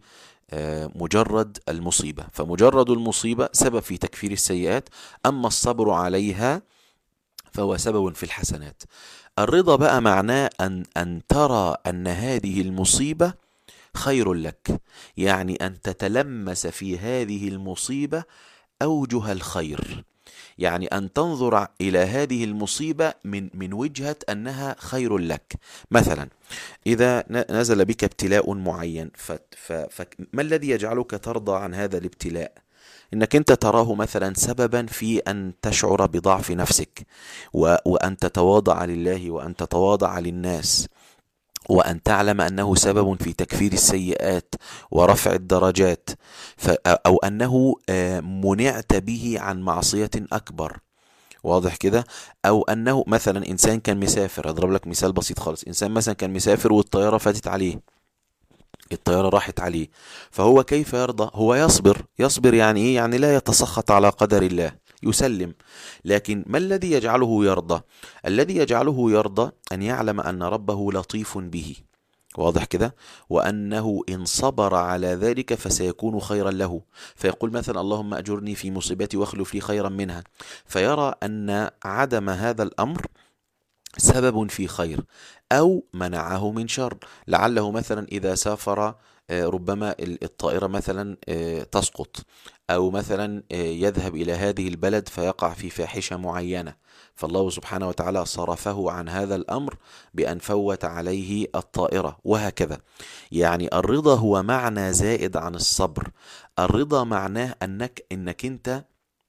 مجرد المصيبة، فمجرد المصيبة سبب في تكفير السيئات، أما الصبر عليها فهو سبب في الحسنات. الرضا بقى معناه أن, أن ترى أن هذه المصيبة خير لك، يعني أن تتلمس في هذه المصيبة أوجه الخير، يعني أن تنظر إلى هذه المصيبة من من وجهة أنها خير لك. مثلا إذا نزل بك ابتلاء معين، فما الذي يجعلك ترضى عن هذا الابتلاء؟ إنك أنت تراه مثلا سببا في أن تشعر بضعف نفسك، وأن تتواضع لله، وأن تتواضع للناس، وأن تعلم أنه سبب في تكفير السيئات ورفع الدرجات، أو أنه منعت به عن معصية أكبر. واضح كده؟ أو أنه مثلا إنسان كان مسافر، أضرب لك مثال بسيط خالص، إنسان مثلا كان مسافر والطيارة فاتت عليه، الطيارة راحت عليه، فهو كيف يرضى؟ هو يصبر. يصبر يعني إيه؟ يعني لا يتسخط على قدر الله، يسلم. لكن ما الذي يجعله يرضى؟ الذي يجعله يرضى أن يعلم أن ربه لطيف به، واضح كده، وأنه إن صبر على ذلك فسيكون خيرا له، فيقول مثلا اللهم أجرني في مصيبتي واخلف لي خيرا منها، فيرى أن عدم هذا الأمر سبب في خير أو منعه من شر. لعله مثلا إذا سافر ربما الطائرة مثلا تسقط، أو مثلا يذهب إلى هذه البلد فيقع في فاحشة معينة، فالله سبحانه وتعالى صرفه عن هذا الأمر بأن فوت عليه الطائرة، وهكذا. يعني الرضا هو معنى زائد عن الصبر. الرضا معناه أنك إنك أنت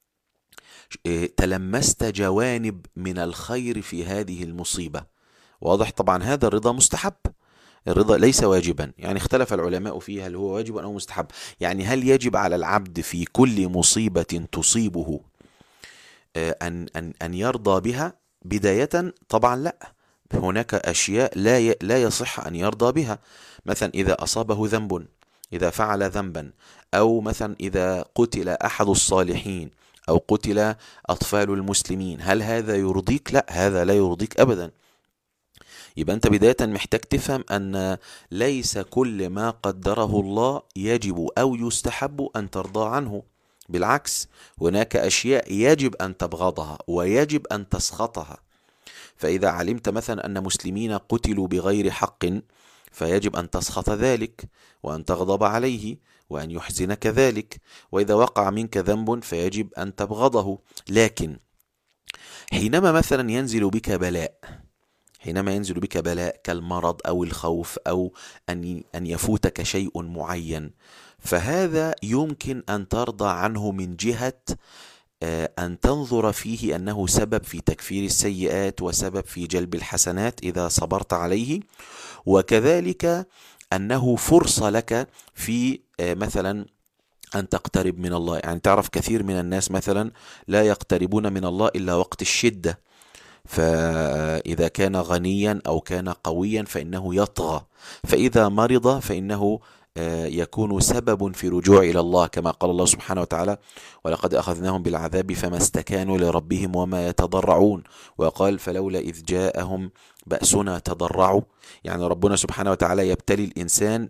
تلمست جوانب من الخير في هذه المصيبة. واضح؟ طبعا هذا الرضا مستحب، الرضا ليس واجبا، يعني اختلف العلماء فيه هل هو واجب أو مستحب. يعني هل يجب على العبد في كل مصيبة تصيبه أن, أن, أن يرضى بها بداية؟ طبعا لا، هناك أشياء لا لا يصح أن يرضى بها. مثلا إذا أصابه ذنب، إذا فعل ذنبا، أو مثلا إذا قتل أحد الصالحين، أو قتل أطفال المسلمين، هل هذا يرضيك؟ لا، هذا لا يرضيك أبدا. يبقى أنت بداية محتاج تفهم أن ليس كل ما قدره الله يجب أو يستحب أن ترضى عنه، بالعكس، هناك أشياء يجب أن تبغضها ويجب أن تسخطها. فإذا علمت مثلا أن مسلمين قتلوا بغير حق، فيجب أن تسخط ذلك، وأن تغضب عليه، وأن يحزنك ذلك. وإذا وقع منك ذنب فيجب أن تبغضه. لكن حينما مثلا ينزل بك بلاء، حينما ينزل بك بلاء كالمرض أو الخوف، أو أن أن يفوتك شيء معين، فهذا يمكن أن ترضى عنه من جهة أن تنظر فيه أنه سبب في تكفير السيئات وسبب في جلب الحسنات إذا صبرت عليه، وكذلك أنه فرصة لك في مثلا أن تقترب من الله. يعني تعرف كثير من الناس مثلا لا يقتربون من الله إلا وقت الشدة، فإذا كان غنيا أو كان قويا فإنه يطغى، فإذا مرض فإنه يكون سبب في رجوع إلى الله، كما قال الله سبحانه وتعالى ولقد أخذناهم بالعذاب فما استكانوا لربهم وما يتضرعون، وقال فلولا إذ جاءهم بأسنا تضرعوا. يعني ربنا سبحانه وتعالى يبتلي الإنسان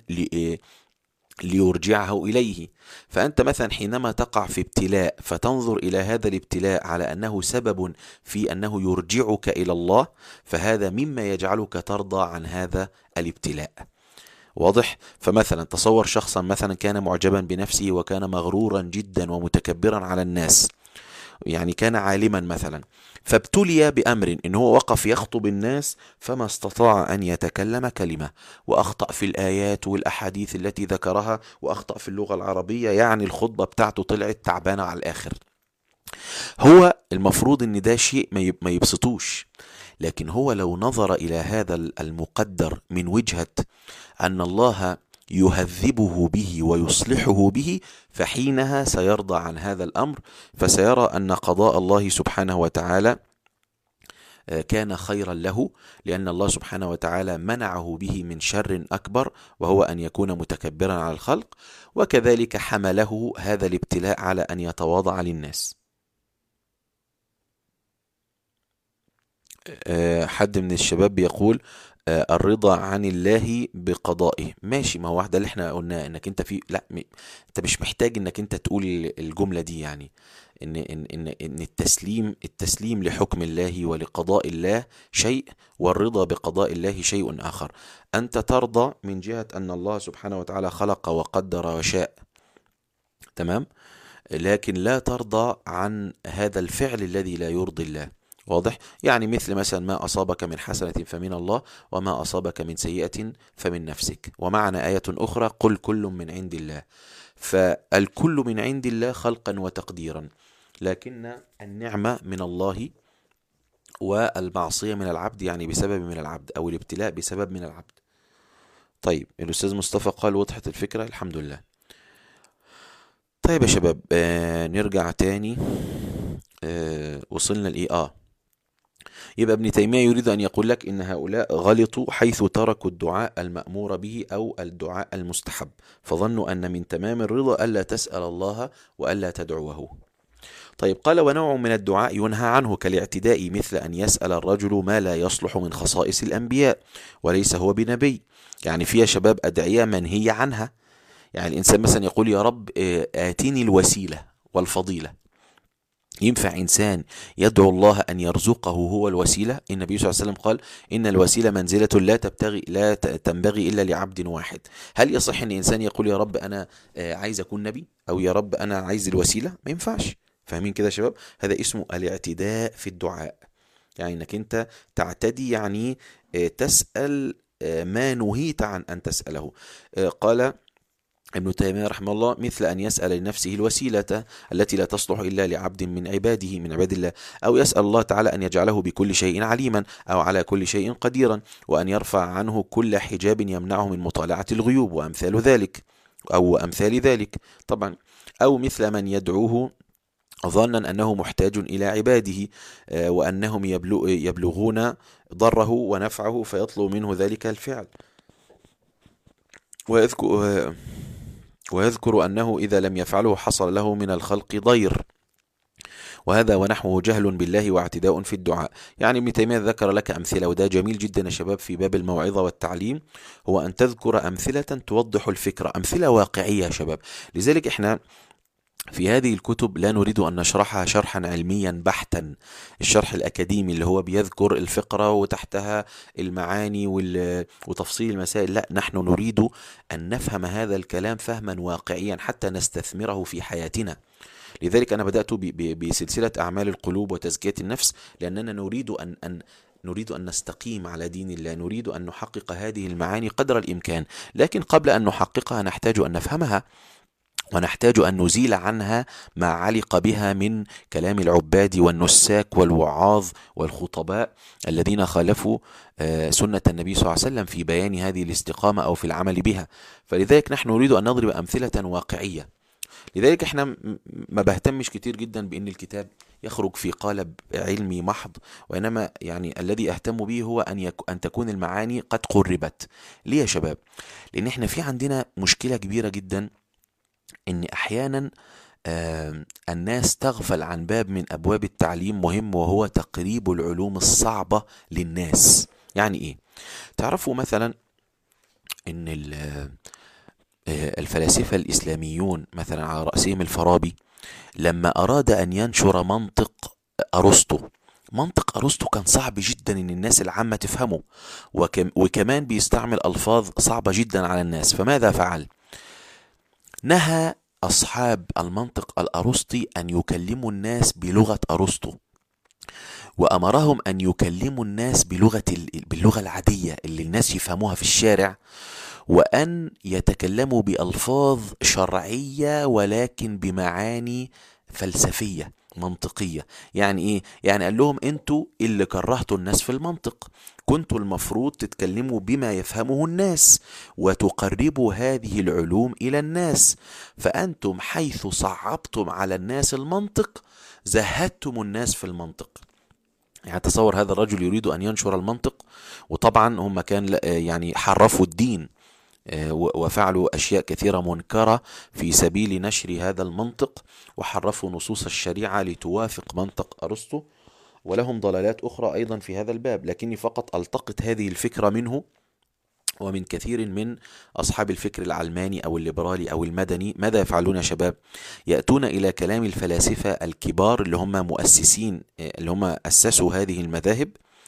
ليرجعه إليه. فأنت مثلا حينما تقع في ابتلاء فتنظر إلى هذا الابتلاء على أنه سبب في أنه يرجعك إلى الله، فهذا مما يجعلك ترضى عن هذا الابتلاء. واضح؟ فمثلا تصور شخصا مثلا كان معجبا بنفسه وكان مغرورا جدا ومتكبرا على الناس، يعني كان عالما مثلا، فابتلي بأمر إن هو وقف يخطب الناس فما استطاع أن يتكلم كلمة، وأخطأ في الآيات والأحاديث التي ذكرها، وأخطأ في اللغة العربية، يعني الخطبة بتاعته طلعت تعبانة على الآخر. هو المفروض إن ده شيء ما يبسطوش، لكن هو لو نظر إلى هذا المقدر من وجهة أن الله يهذبه به ويصلحه به، فحينها سيرضى عن هذا الأمر، فسيرى أن قضاء الله سبحانه وتعالى كان خيرا له، لأن الله سبحانه وتعالى منعه به من شر أكبر وهو أن يكون متكبرا على الخلق، وكذلك حمله هذا الابتلاء على أن يتواضع للناس. آه، حد من الشباب بيقول آه، الرضا عن الله بقضائه. ماشي، ما هو ده اللي احنا قلناه، انك انت في لا م... انت مش محتاج انك انت تقول الجملة دي، يعني ان ان ان ان التسليم التسليم لحكم الله ولقضاء الله شيء، والرضا بقضاء الله شيء آخر. انت ترضى من جهة ان الله سبحانه وتعالى خلق وقدر وشاء، تمام، لكن لا ترضى عن هذا الفعل الذي لا يرضي الله. واضح؟ يعني مثل مثلا ما أصابك من حسنة فمن الله، وما أصابك من سيئة فمن نفسك. ومعنى آية أخرى قل كل من عند الله. فالكل من عند الله خلقا وتقديرا، لكن النعمة من الله والمعصية من العبد، يعني بسبب من العبد، أو الابتلاء بسبب من العبد. طيب الأستاذ مصطفى قال وضحت الفكرة، الحمد لله. طيب يا شباب، آه نرجع تاني. آه وصلنا لإيه؟ آه يبقى ابن تيمية يريد أن يقول لك إن هؤلاء غلطوا حيث تركوا الدعاء المأمور به أو الدعاء المستحب، فظنوا أن من تمام الرضا ألا تسأل الله وألا تدعوه. طيب قال ونوع من الدعاء ينهى عنه كالاعتداء، مثل أن يسأل الرجل ما لا يصلح من خصائص الأنبياء وليس هو بنبي. يعني فيها شباب أدعية منهية عنها. يعني الإنسان مثلا يقول يا رب آتيني الوسيلة والفضيلة. ينفع إنسان يدعو الله أن يرزقه هو الوسيلة؟ النبي صلى الله عليه وسلم قال إن الوسيلة منزلة لا تبتغي لا تنبغي إلا لعبد واحد. هل يصح أن إنسان يقول يا رب أنا عايز أكون نبي، أو يا رب أنا عايز الوسيلة؟ ما ينفعش. فاهمين كده يا شباب؟ هذا اسمه الاعتداء في الدعاء، يعني أنك أنت تعتدي، يعني تسأل ما نهيت عن أن تسأله. قال ابن تيمية رحمه الله مثل أن يسأل لنفسه الوسيلة التي لا تصلح إلا لعبد من عباده من عباد الله، أو يسأل الله تعالى أن يجعله بكل شيء عليما أو على كل شيء قديرا، وأن يرفع عنه كل حجاب يمنعه من مطالعة الغيوب وأمثال ذلك، أو أمثال ذلك طبعا. أو مثل من يدعوه ظنا أنه محتاج إلى عباده وأنهم يبلغون ضره ونفعه فيطلب منه ذلك الفعل، ويذكر ويذكر أنه إذا لم يفعله حصل له من الخلق ضير، وهذا ونحوه جهل بالله واعتداء في الدعاء. يعني ابن تيمية ذكر لك أمثلة، وده جميل جدا يا شباب في باب الموعظة والتعليم، هو أن تذكر أمثلة توضح الفكرة، أمثلة واقعية يا شباب. لذلك إحنا في هذه الكتب لا نريد أن نشرحها شرحا علميا بحتا، الشرح الأكاديمي اللي هو بيذكر الفقرة وتحتها المعاني وتفصيل المسائل. لا، نحن نريد أن نفهم هذا الكلام فهما واقعيا حتى نستثمره في حياتنا. لذلك أنا بدأت بسلسلة أعمال القلوب وتزكية النفس، لأننا نريد أن أن نريد أن نستقيم على دين الله، نريد أن نحقق هذه المعاني قدر الإمكان، لكن قبل أن نحققها نحتاج أن نفهمها، ونحتاج أن نزيل عنها ما علق بها من كلام العباد والنساك والوعاظ والخطباء الذين خالفوا سنة النبي صلى الله عليه وسلم في بيان هذه الاستقامة أو في العمل بها. فلذلك نحن نريد أن نضرب أمثلة واقعية. لذلك احنا ما بهتمش كتير جدا بأن الكتاب يخرج في قالب علمي محض، وإنما يعني الذي أهتم به هو أن, يك... أن تكون المعاني قد قربت. ليه يا شباب؟ لأن احنا في عندنا مشكلة كبيرة جدا، ان احيانا آه الناس تغفل عن باب من ابواب التعليم مهم، وهو تقريب العلوم الصعبة للناس. يعني ايه؟ تعرفوا مثلا ان الفلاسفة الاسلاميون مثلا على رأسهم الفارابي لما اراد ان ينشر منطق ارسطو، منطق ارسطو كان صعب جدا ان الناس العامة تفهمه، وكم وكمان بيستعمل الفاظ صعبة جدا على الناس. فماذا فعل؟ نهى أصحاب المنطق الأرسطي أن يكلموا الناس بلغة أرسطو، وأمرهم أن يكلموا الناس بلغة باللغة العادية اللي الناس يفهموها في الشارع، وأن يتكلموا بألفاظ شرعية ولكن بمعاني فلسفية منطقية. يعني ايه؟ يعني قال لهم انتوا اللي كرهتوا الناس في المنطق، كنتوا المفروض تتكلموا بما يفهمه الناس وتقربوا هذه العلوم الى الناس، فانتم حيث صعبتم على الناس المنطق زهدتم الناس في المنطق. يعني تصور هذا الرجل يريد ان ينشر المنطق، وطبعا هم كان يعني حرفوا الدين وفعلوا أشياء كثيرة منكرة في سبيل نشر هذا المنطق، وحرفوا نصوص الشريعة لتوافق منطق أرسطو. ولهم ضلالات أخرى أيضا في هذا الباب، لكني فقط ألتقط هذه الفكرة منه ومن كثير من أصحاب الفكر العلماني أو الليبرالي أو المدني. ماذا يفعلون يا شباب؟ يأتون إلى كلام الفلاسفة الكبار اللي هم مؤسسين، اللي هم أسسوا هذه المذاهب،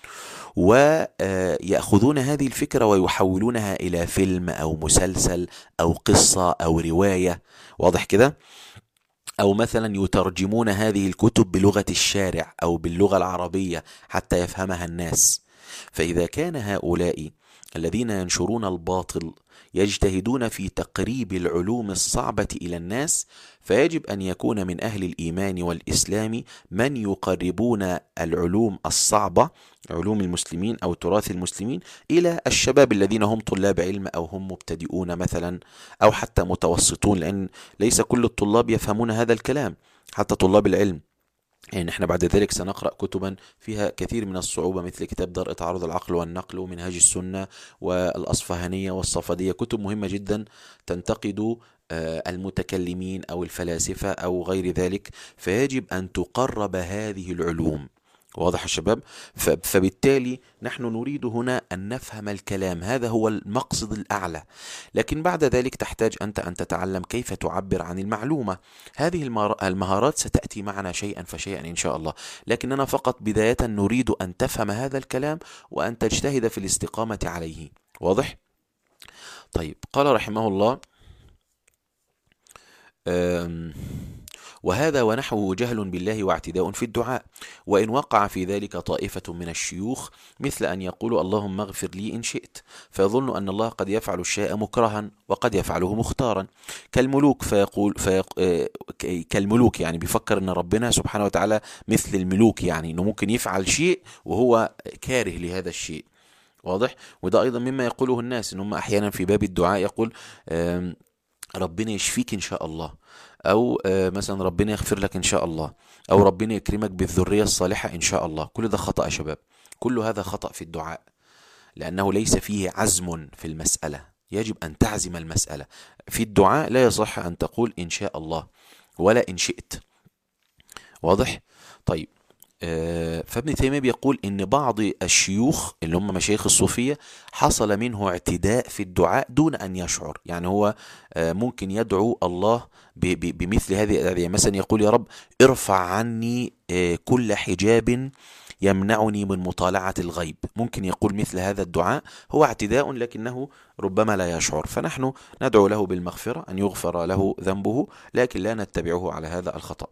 ويأخذون هذه الفكرة ويحولونها إلى فيلم أو مسلسل أو قصة أو رواية، واضح كده؟ أو مثلا يترجمون هذه الكتب بلغة الشارع أو باللغة العربية حتى يفهمها الناس. فإذا كان هؤلاء الذين ينشرون الباطل يجتهدون في تقريب العلوم الصعبة إلى الناس، فيجب أن يكون من أهل الإيمان والإسلام من يقربون العلوم الصعبة، علوم المسلمين أو تراث المسلمين، إلى الشباب الذين هم طلاب علم أو هم مبتدئون مثلا أو حتى متوسطون، لأن ليس كل الطلاب يفهمون هذا الكلام، حتى طلاب العلم. يعني نحن بعد ذلك سنقرأ كتبا فيها كثير من الصعوبة، مثل كتاب درء تعارض العقل والنقل ومنهاج السنة والأصفهانية والصفدية، كتب مهمة جدا تنتقد المتكلمين أو الفلاسفة أو غير ذلك، فيجب أن تقرب هذه العلوم. واضح يا شباب؟ فبالتالي نحن نريد هنا أن نفهم الكلام، هذا هو المقصد الأعلى. لكن بعد ذلك تحتاج أنت أن تتعلم كيف تعبر عن المعلومة. هذه المهارات ستأتي معنا شيئا فشيئا إن شاء الله، لكننا فقط بداية نريد أن تفهم هذا الكلام وأن تجتهد في الاستقامة عليه. واضح؟ طيب، قال رحمه الله: وهذا ونحوه جهل بالله واعتداء في الدعاء، وإن وقع في ذلك طائفة من الشيوخ مثل أن يقولوا اللهم اغفر لي إن شئت، فيظن أن الله قد يفعل الشيء مكرها وقد يفعله مختارا، كالملوك فيقول فيق... كالملوك يعني بيفكر أن ربنا سبحانه وتعالى مثل الملوك، يعني أنه ممكن يفعل شيء وهو كاره لهذا الشيء. واضح؟ وده أيضا مما يقوله الناس، أنهم أحيانا في باب الدعاء يقول ربنا يشفيك إن شاء الله، أو مثلا ربنا يغفر لك إن شاء الله، أو ربنا يكرمك بالذرية الصالحة إن شاء الله. كل ده خطأ يا شباب، كل هذا خطأ في الدعاء، لأنه ليس فيه عزم في المسألة. يجب أن تعزم المسألة في الدعاء، لا يصح أن تقول إن شاء الله ولا إن شئت. واضح؟ طيب، فابن تيمية بيقول إن بعض الشيوخ اللي هم مشايخ الصوفية حصل منه اعتداء في الدعاء دون أن يشعر، يعني هو ممكن يدعو الله بمثل هذه الأدعية، مثلا يقول يا رب ارفع عني كل حجاب يمنعني من مطالعة الغيب، ممكن يقول مثل هذا الدعاء، هو اعتداء لكنه ربما لا يشعر، فنحن ندعو له بالمغفرة أن يغفر له ذنبه، لكن لا نتبعه على هذا الخطأ.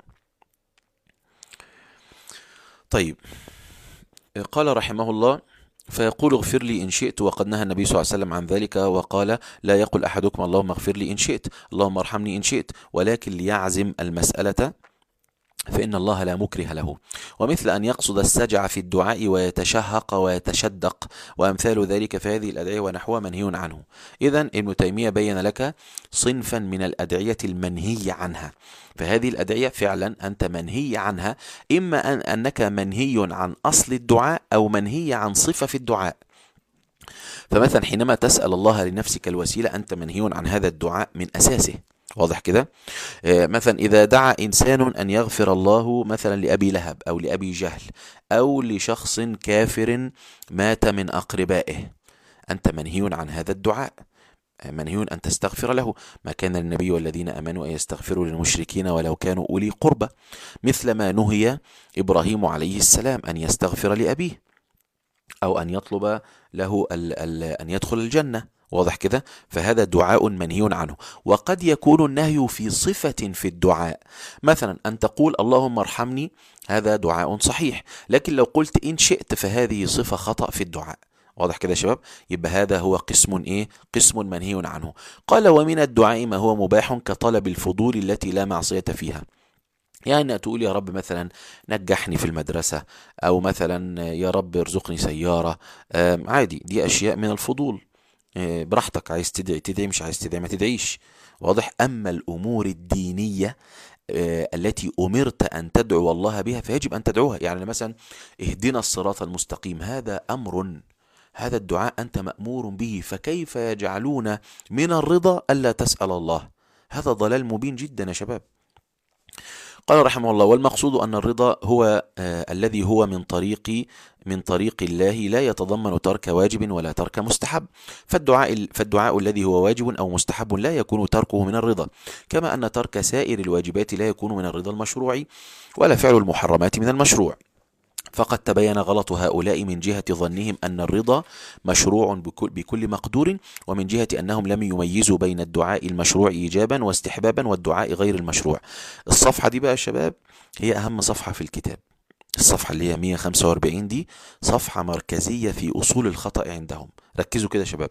طيب، قال رحمه الله: فيقول اغفر لي إن شئت، وقد نهى النبي صلى الله عليه وسلم عن ذلك وقال لا يقل أحدكم اللهم اغفر لي إن شئت، اللهم ارحمني إن شئت، ولكن ليعزم المسألة فإن الله لا مكره له. ومثل أن يقصد السجع في الدعاء ويتشهق ويتشدق وأمثال ذلك، فهذه الأدعية ونحوها منهي عنه. إذن ابن تيمية بين لك صنفا من الأدعية المنهي عنها، فهذه الأدعية فعلا أنت منهي عنها، إما أن أنك منهي عن أصل الدعاء أو منهي عن صفة في الدعاء. فمثلا حينما تسأل الله لنفسك الوسيلة أنت منهي عن هذا الدعاء من أساسه. واضح كده؟ مثلا إذا دعا إنسان أن يغفر الله مثلا لأبي لهب أو لأبي جهل أو لشخص كافر مات من أقربائه، أنت منهي عن هذا الدعاء، منهي أن تستغفر له. ما كان النبي والذين آمنوا أن يستغفروا للمشركين ولو كانوا أولي قربى، مثل ما نهي إبراهيم عليه السلام أن يستغفر لأبيه أو أن يطلب له ال ال أن يدخل الجنة. واضح كده؟ فهذا دعاء منهي عنه. وقد يكون النهي في صفة في الدعاء، مثلا أن تقول اللهم ارحمني، هذا دعاء صحيح، لكن لو قلت إن شئت فهذه صفة خطأ في الدعاء. واضح كده يا شباب؟ يبقى هذا هو قسم إيه؟ قسم منهي عنه. قال ومن الدعاء ما هو مباح كطلب الفضول التي لا معصية فيها، يعني تقول يا رب مثلا نجحني في المدرسة، أو مثلا يا رب ارزقني سيارة، عادي، دي أشياء من الفضول، براحتك، عايز تدعي تدعي، مش عايز تدعي ما تدعيش. واضح؟ أما الأمور الدينية التي أمرت أن تدعو الله بها فيجب أن تدعوها، يعني مثلا اهدنا الصراط المستقيم، هذا أمر، هذا الدعاء أنت مأمور به، فكيف يجعلون من الرضا ألا تسأل الله؟ هذا ضلال مبين جدا يا شباب. قال رحمه الله: والمقصود أن الرضا هو آه الذي هو من طريق من طريق الله، لا يتضمن ترك واجب ولا ترك مستحب. فالدعاء فالدعاء الذي هو واجب أو مستحب لا يكون تركه من الرضا، كما أن ترك سائر الواجبات لا يكون من الرضا المشروع، ولا فعل المحرمات من المشروع. فقد تبين غلط هؤلاء من جهة ظنهم أن الرضا مشروع بكل, بكل مقدور، ومن جهة أنهم لم يميزوا بين الدعاء المشروع إيجابا واستحبابا والدعاء غير المشروع. الصفحة دي بقى يا شباب هي أهم صفحة في الكتاب. الصفحة اللي هي مئة وخمسة وأربعين دي صفحة مركزية في أصول الخطأ عندهم. ركزوا كده يا شباب.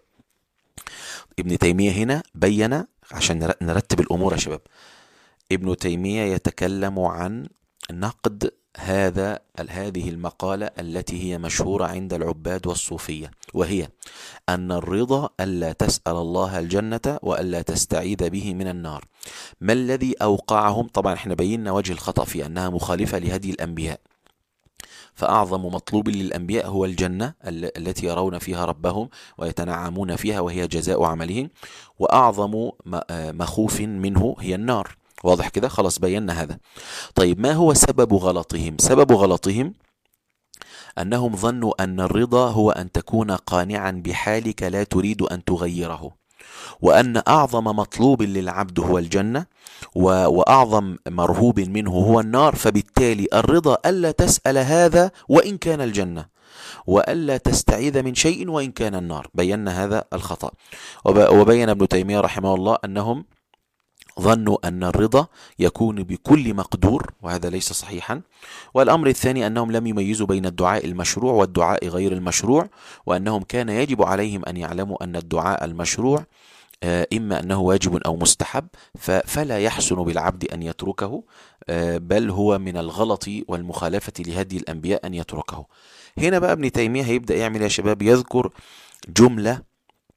ابن تيمية هنا بين، عشان نرتب الأمور يا شباب، ابن تيمية يتكلم عن نقد هذا هذه المقالة التي هي مشهورة عند العباد والصوفية، وهي أن الرضا ألا تسأل الله الجنة وألا تستعيذ به من النار. ما الذي أوقعهم؟ طبعا احنا بينا وجه الخطأ في أنها مخالفة لهدي الأنبياء، فأعظم مطلوب للأنبياء هو الجنة التي يرون فيها ربهم ويتنعمون فيها وهي جزاء عملهم، وأعظم مخوف منه هي النار. واضح كده؟ خلاص بينا هذا. طيب ما هو سبب غلطهم؟ سبب غلطهم أنهم ظنوا أن الرضا هو أن تكون قانعا بحالك لا تريد أن تغيره، وأن أعظم مطلوب للعبد هو الجنة، وأعظم مرهوب منه هو النار، فبالتالي الرضا ألا تسأل هذا وإن كان الجنة، وألا تستعيذ من شيء وإن كان النار. بينا هذا الخطأ. وبين ابن تيمية رحمه الله أنهم ظنوا أن الرضا يكون بكل مقدور، وهذا ليس صحيحا. والأمر الثاني أنهم لم يميزوا بين الدعاء المشروع والدعاء غير المشروع، وأنهم كان يجب عليهم أن يعلموا أن الدعاء المشروع إما أنه واجب أو مستحب، فلا يحسن بالعبد أن يتركه، بل هو من الغلط والمخالفة لهدي الأنبياء أن يتركه. هنا بقى ابن تيمية هيبدأ يعمل يا شباب، يذكر جملة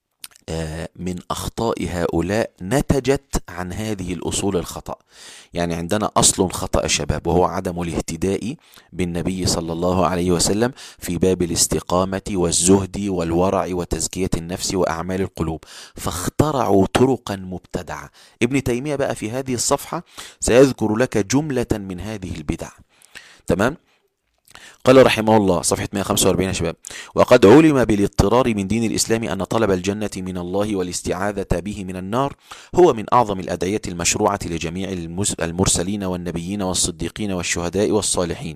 من أخطاء هؤلاء نتجت عن هذه الأصول الخطأ. يعني عندنا أصل خطأ شباب، وهو عدم الاهتداء بالنبي صلى الله عليه وسلم في باب الاستقامة والزهد والورع وتزكية النفس وأعمال القلوب، فاخترعوا طرقا مبتدعة. ابن تيمية بقى في هذه الصفحة سيذكر لك جملة من هذه البدع. تمام؟ قال رحمه الله صفحة مئة وخمسة وأربعين يا شباب: وقد علم بالاضطرار من دين الإسلام أن طلب الجنة من الله والاستعاذة به من النار هو من أعظم الأدعية المشروعة لجميع المرسلين والنبيين والصديقين والشهداء والصالحين.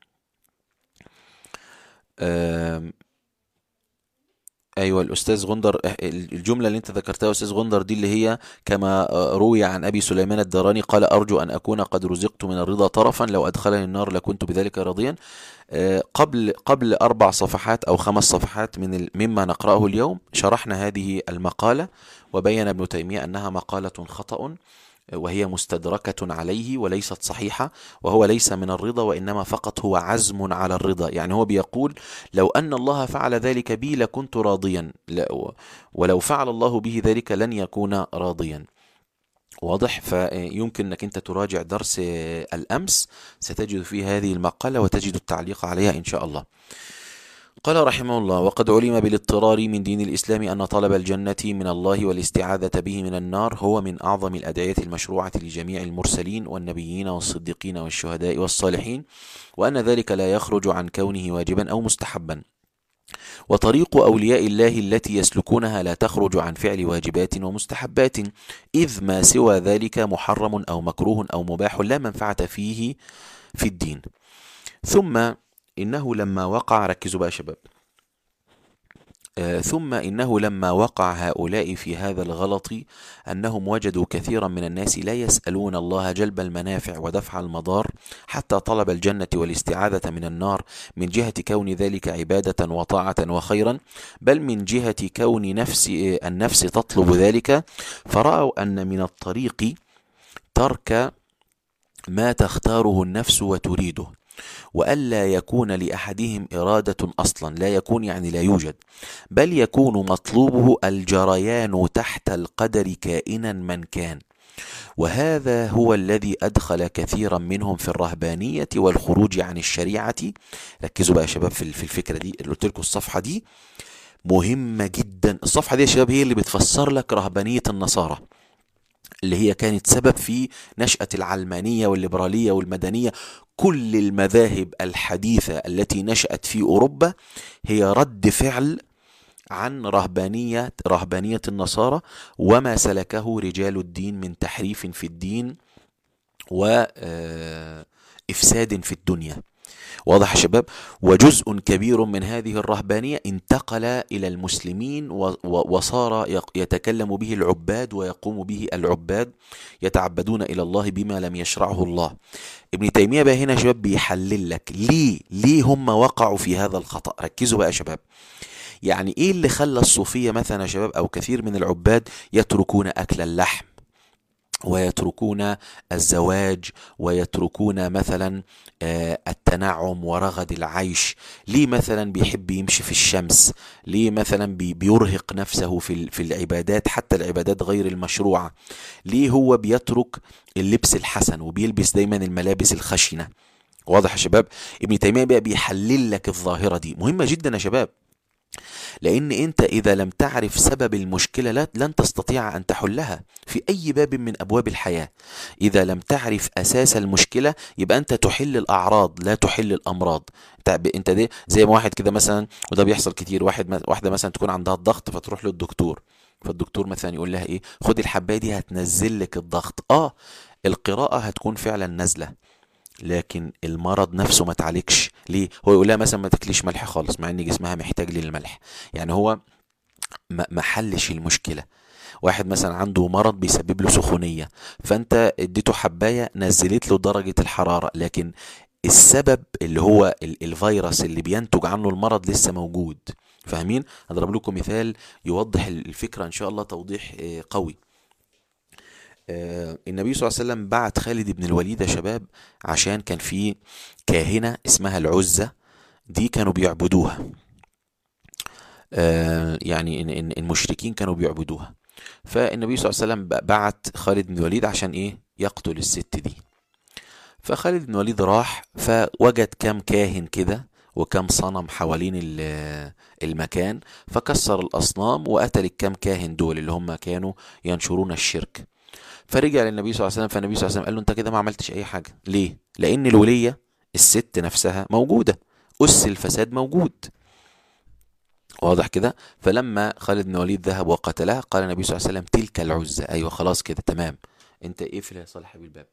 أيوة الأستاذ غندر، الجملة اللي أنت ذكرتها أستاذ غندر دي اللي هي كما روي عن أبي سليمان الداراني قال: أرجو أن أكون قد رزقت من الرضا طرفا، لو أدخلني النار لكنت بذلك راضيا. قبل قبل أربع صفحات أو خمس صفحات من مما نقرأه اليوم شرحنا هذه المقالة، وبين ابن تيمية أنها مقالة خطأ وهي مستدركة عليه وليست صحيحة، وهو ليس من الرضا، وإنما فقط هو عزم على الرضا. يعني هو بيقول لو أن الله فعل ذلك بي لكنت راضيا، ولو فعل الله به ذلك لن يكون راضيا. واضح؟ فيمكن أنك أنت تراجع درس الأمس، ستجد فيه هذه المقالة وتجد التعليق عليها إن شاء الله. قال رحمه الله: وقد علم بالاضطرار من دين الإسلام أن طلب الجنة من الله والاستعاذة به من النار هو من أعظم الأدعية المشروعة لجميع المرسلين والنبيين والصديقين والشهداء والصالحين، وأن ذلك لا يخرج عن كونه واجبا أو مستحبا. وطريق أولياء الله التي يسلكونها لا تخرج عن فعل واجبات ومستحبات، إذ ما سوى ذلك محرم أو مكروه أو مباح لا منفعة فيه في الدين. ثم إنه لما وقع، ركزوا بقى شباب، آه ثم إنه لما وقع هؤلاء في هذا الغلط أنهم وجدوا كثيرا من الناس لا يسألون الله جلب المنافع ودفع المضار حتى طلب الجنة والاستعاذة من النار من جهة كون ذلك عبادة وطاعة وخيرا، بل من جهة كون نفس النفس تطلب ذلك، فرأوا أن من الطريق ترك ما تختاره النفس وتريده، وألا يكون لأحدهم إرادة أصلا، لا يكون يعني لا يوجد، بل يكون مطلوبه الجريان تحت القدر كائنا من كان. وهذا هو الذي أدخل كثيرا منهم في الرهبانية والخروج عن الشريعة. ركزوا بقى يا شباب في الفكرة دي اللي قلت لكم، الصفحة دي مهمة جدا. الصفحة دي يا شباب هي اللي بتفسر لك رهبانية النصارى. اللي هي كانت سبب في نشأة العلمانية والليبرالية والمدنية. كل المذاهب الحديثة التي نشأت في أوروبا هي رد فعل عن رهبانية رهبانية النصارى وما سلكه رجال الدين من تحريف في الدين وإفساد في الدنيا. واضح يا شباب؟ وجزء كبير من هذه الرهبانية انتقل إلى المسلمين وصار يتكلم به العباد ويقوم به العباد يتعبدون إلى الله بما لم يشرعه الله. ابن تيمية بقى هنا يا شباب بيحلل لك ليه ليه هم وقعوا في هذا الخطأ. ركزوا بقى يا شباب، يعني ايه اللي خلى الصوفية مثلا يا شباب او كثير من العباد يتركون اكل اللحم ويتركون الزواج ويتركون مثلا التنعم ورغد العيش؟ ليه مثلا بيحب يمشي في الشمس؟ ليه مثلا بيرهق نفسه في في العبادات حتى العبادات غير المشروعة؟ ليه هو بيترك اللبس الحسن وبيلبس دايما الملابس الخشنة؟ واضح يا شباب؟ ابن تيمية بقى بيحلل لك الظاهرة دي، مهمة جدا يا شباب، لأن أنت إذا لم تعرف سبب المشكلة لن تستطيع أن تحلها في أي باب من أبواب الحياة. إذا لم تعرف أساس المشكلة يبقى أنت تحل الأعراض لا تحل الأمراض. أنت ده زي ما واحد كده مثلا، وده بيحصل كتير، واحد واحدة مثلا تكون عندها الضغط فتروح للدكتور، فالدكتور مثلا يقول لها إيه، خد الحباية دي هتنزل لك الضغط. آه القراءة هتكون فعلا نازلة لكن المرض نفسه ما تعالجش. ليه؟ هو يقول لها مثلا ما تاكليش ملح خالص مع ان جسمها محتاج للملح، يعني هو ما حلش المشكله. واحد مثلا عنده مرض بيسبب له سخونيه، فانت اديته حبايه نزلت له درجه الحراره، لكن السبب اللي هو الفيروس اللي بينتج عنه المرض لسه موجود. فاهمين؟ هضرب لكم مثال يوضح الفكره ان شاء الله توضيح قوي. النبي صلى الله عليه وسلم بعت خالد بن الوليد يا شباب عشان كان في كاهنة اسمها العزة، دي كانوا بيعبدوها، يعني المشركين كانوا بيعبدوها. فالنبي صلى الله عليه وسلم بعت خالد بن الوليد عشان ايه؟ يقتل الست دي. فخالد بن الوليد راح فوجد كام كاهن كده وكم صنم حوالين المكان، فكسر الأصنام وقتل الكام كاهن دول اللي هم كانوا ينشرون الشرك. فرجع للنبي صلى الله عليه وسلم، فالنبي صلى الله عليه وسلم قال له انت كده ما عملتش اي حاجة. ليه؟ لان الولية الست نفسها موجودة، أس الفساد موجود. واضح كده؟ فلما خالد بن الوليد ذهب وقتلها قال النبي صلى الله عليه وسلم تلك العزة. ايوه خلاص كده تمام، انت اقفل يا صالح بالباب.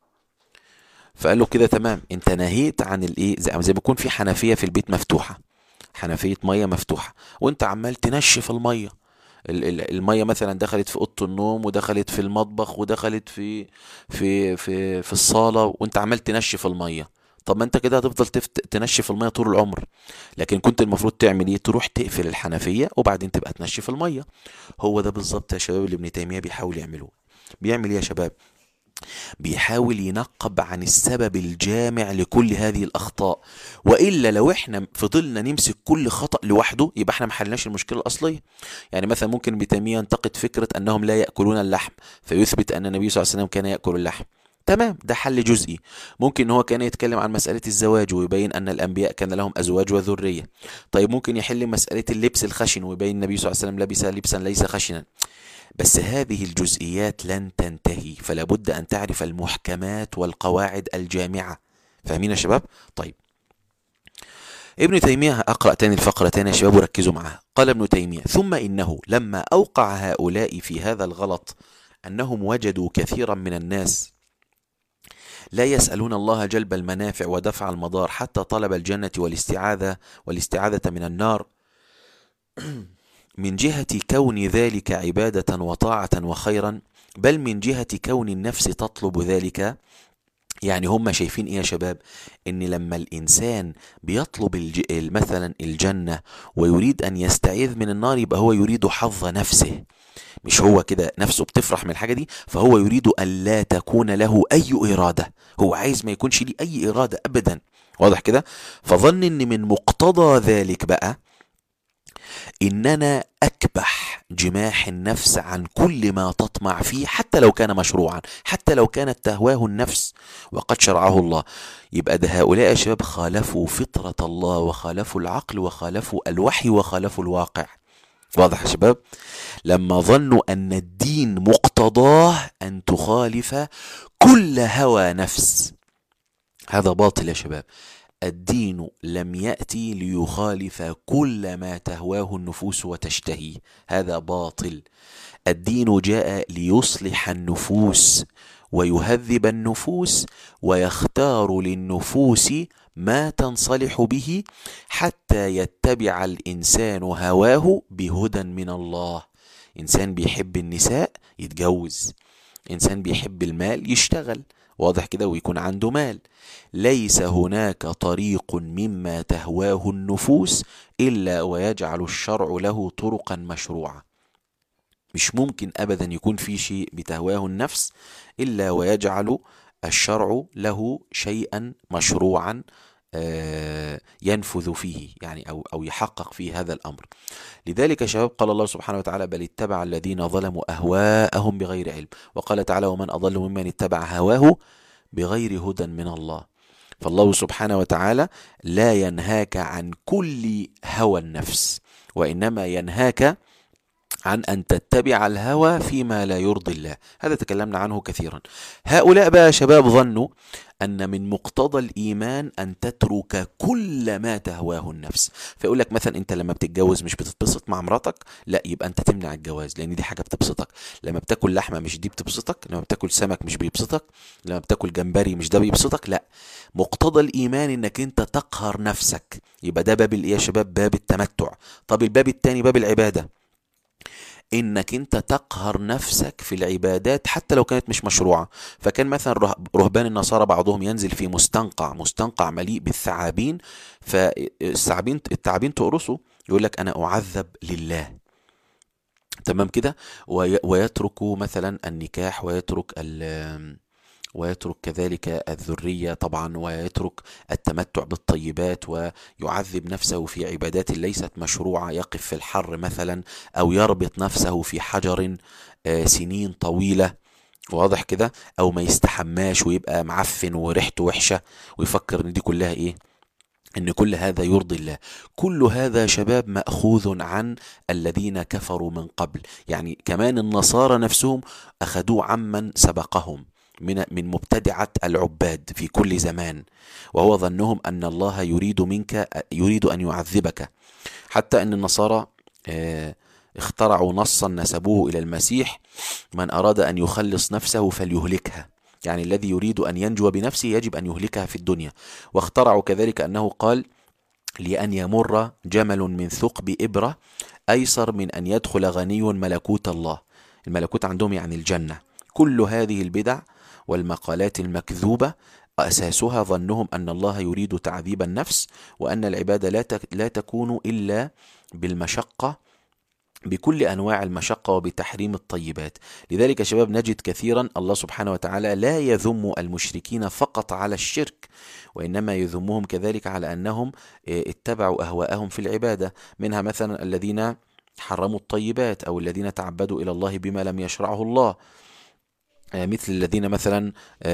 فقال له كده تمام، انت نهيت عن الايه، زي ما يكون في حنفية في البيت مفتوحة، حنفية مية مفتوحة وانت عمال تنشف المية. المية مثلا دخلت في اوضه النوم ودخلت في المطبخ ودخلت في في في في الصاله وانت عمال تنشف المية. طب ما انت كده هتفضل تنشف المية طول العمر، لكن كنت المفروض تعمل ايه؟ تروح تقفل الحنفية وبعدين تبقى تنشف المية. هو ده بالظبط يا شباب اللي ابن تيمية بيحاول يعمله. بيعمل ايه يا شباب؟ بيحاول ينقب عن السبب الجامع لكل هذه الأخطاء، وإلا لو احنا فضلنا نمسك كل خطأ لوحده يبقى احنا محلناش المشكلة الأصلية. يعني مثلا ممكن ابن تيمية ينتقد فكرة أنهم لا يأكلون اللحم فيثبت أن النبي صلى الله عليه وسلم كان يأكل اللحم، تمام، ده حل جزئي. ممكن هو كان يتكلم عن مسألة الزواج ويبين أن الأنبياء كان لهم أزواج وذرية. طيب ممكن يحل مسألة اللبس الخشن ويبين النبي صلى الله عليه وسلم لبس لبسا ليس خشنا. بس هذه الجزئيات لن تنتهي، فلا بد أن تعرف المحكمات والقواعد الجامعة. فاهمين يا شباب؟ طيب ابن تيمية، أقرأ تاني الفقرة تاني يا شباب وركزوا معها. قال ابن تيمية ثم إنه لما أوقع هؤلاء في هذا الغلط أنهم وجدوا كثيرا من الناس لا يسألون الله جلب المنافع ودفع المضار حتى طلب الجنة والاستعاذة والاستعاذة من النار، من جهة كون ذلك عبادة وطاعة وخيرا، بل من جهة كون النفس تطلب ذلك. يعني هم شايفين ايه يا شباب؟ ان لما الانسان بيطلب الج... مثلا الجنة ويريد ان يستعيذ من النار يبقى هو يريد حظ نفسه، مش هو كده نفسه بتفرح من الحاجة دي، فهو يريد أن لا تكون له أي إرادة، هو عايز ما يكونش ليه أي إرادة أبدا. واضح كده؟ فظن ان من مقتضى ذلك بقى إننا أكبح جماح النفس عن كل ما تطمع فيه حتى لو كان مشروعا، حتى لو كانت تهواه النفس وقد شرعه الله. يبقى ده هؤلاء يا شباب خالفوا فطرة الله وخالفوا العقل وخالفوا الوحي وخالفوا الواقع. واضح يا شباب؟ لما ظنوا أن الدين مقتضاه أن تخالف كل هوى نفس. هذا باطل يا شباب. الدين لم يأتي ليخالف كل ما تهواه النفوس وتشتهي، هذا باطل. الدين جاء ليصلح النفوس ويهذب النفوس ويختار للنفوس ما تنصلح به حتى يتبع الإنسان هواه بهدى من الله. إنسان بيحب النساء يتجوز، إنسان بيحب المال يشتغل، واضح كده، ويكون عنده مال. ليس هناك طريق مما تهواه النفوس إلا ويجعل الشرع له طرقا مشروعة. مش ممكن أبدا يكون في شيء بتهواه النفس إلا ويجعل الشرع له شيئا مشروعا ينفذ فيه، يعني أو أو يحقق فيه هذا الأمر. لذلك يا شباب قال الله سبحانه وتعالى: بل اتبع الذين ظلموا أهواءهم بغير علم. وقال تعالى: ومن أضل ممن اتبع هواه بغير هدى من الله. فالله سبحانه وتعالى لا ينهاك عن كل هوى النفس، وإنما ينهاك عن أن تتبع الهوى فيما لا يرضي الله. هذا تكلمنا عنه كثيرا. هؤلاء بقى شباب ظنوا أن من مقتضى الإيمان أن تترك كل ما تهواه النفس. فيقول لك مثلا أنت لما بتتجوز مش بتتبسط مع مراتك، لا يبقى أنت تمنع الجواز لأن دي حاجة بتبسطك. لما بتاكل لحمة مش دي بتبسطك، لما بتاكل سمك مش بيبسطك، لما بتاكل جمبري مش ده بيبسطك. لا، مقتضى الإيمان أنك أنت تقهر نفسك. يبقى ده باب الإيه يا شباب؟ باب التمتع. طب الباب الثاني باب العبادة، انك انت تقهر نفسك في العبادات حتى لو كانت مش مشروعة. فكان مثلا رهبان النصارى بعضهم ينزل في مستنقع مستنقع مليء بالثعابين، فالثعابين الثعابين تقرصه، يقول لك انا اعذب لله، تمام كده، ويترك مثلا النكاح، ويترك ال ويترك كذلك الذرية طبعا، ويترك التمتع بالطيبات، ويعذب نفسه في عبادات ليست مشروعة، يقف في الحر مثلا، أو يربط نفسه في حجر سنين طويلة، واضح كده، أو ما يستحماش ويبقى معفن وريحته وحشة، ويفكر ان دي كلها ايه؟ ان كل هذا يرضي الله. كل هذا شباب مأخوذ عن الذين كفروا من قبل. يعني كمان النصارى نفسهم أخذوه عمن سبقهم من من مبتدعة العباد في كل زمان، وهو ظنهم أن الله يريد منك يريد أن يعذبك. حتى أن النصارى اخترعوا نصا نسبوه إلى المسيح: من أراد أن يخلص نفسه فليهلكها. يعني الذي يريد أن ينجو بنفسه يجب أن يهلكها في الدنيا. واخترعوا كذلك أنه قال: لأن يمر جمل من ثقب إبرة أيسر من أن يدخل غني ملكوت الله. الملكوت عندهم يعني الجنة. كل هذه البدع والمقالات المكذوبة أساسها ظنهم أن الله يريد تعذيب النفس، وأن العبادة لا تكون إلا بالمشقة، بكل أنواع المشقة، وبتحريم الطيبات. لذلك يا شباب نجد كثيرا الله سبحانه وتعالى لا يذم المشركين فقط على الشرك، وإنما يذمهم كذلك على أنهم اتبعوا أهواءهم في العبادة. منها مثلا الذين حرموا الطيبات، أو الذين تعبدوا إلى الله بما لم يشرعه الله، مثل الذين مثلا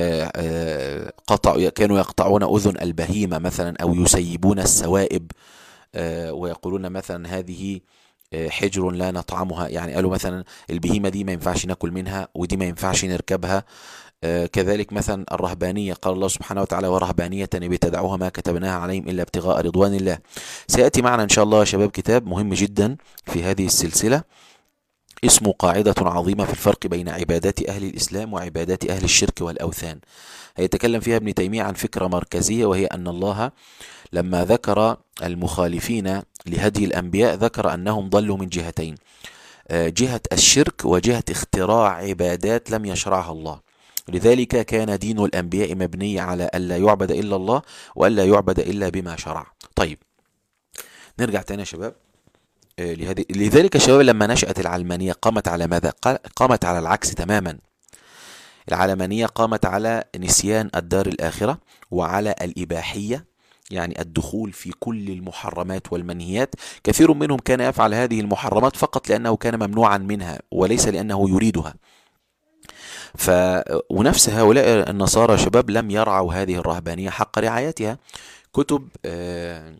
قطعوا كانوا يقطعون أذن البهيمة مثلا، أو يسيبون السوائب، ويقولون مثلا هذه حجر لا نطعمها. يعني قالوا مثلا البهيمة دي ما ينفعش ناكل منها، ودي ما ينفعش نركبها. كذلك مثلا الرهبانية، قال الله سبحانه وتعالى: ورهبانية ابتدعوها ما كتبناها عليهم إلا ابتغاء رضوان الله. سيأتي معنا إن شاء الله يا شباب كتاب مهم جدا في هذه السلسلة اسمه قاعدة عظيمة في الفرق بين عبادات أهل الإسلام وعبادات أهل الشرك والأوثان. هيتكلم فيها ابن تيمية عن فكرة مركزية، وهي أن الله لما ذكر المخالفين لهدي الأنبياء ذكر أنهم ضلوا من جهتين: جهة الشرك وجهة اختراع عبادات لم يشرعها الله. لذلك كان دين الأنبياء مبني على ألا يعبد إلا الله، وألا يعبد إلا بما شرع. طيب نرجع تاني يا شباب. لذلك الشباب لما نشأت العلمانية قامت على ماذا؟ قامت على العكس تماما. العلمانية قامت على نسيان الدار الآخرة، وعلى الإباحية، يعني الدخول في كل المحرمات والمنهيات. كثير منهم كان يفعل هذه المحرمات فقط لأنه كان ممنوعا منها، وليس لأنه يريدها. ف... ونفس هؤلاء النصارى شباب لم يرعوا هذه الرهبانية حق رعايتها. كتب آه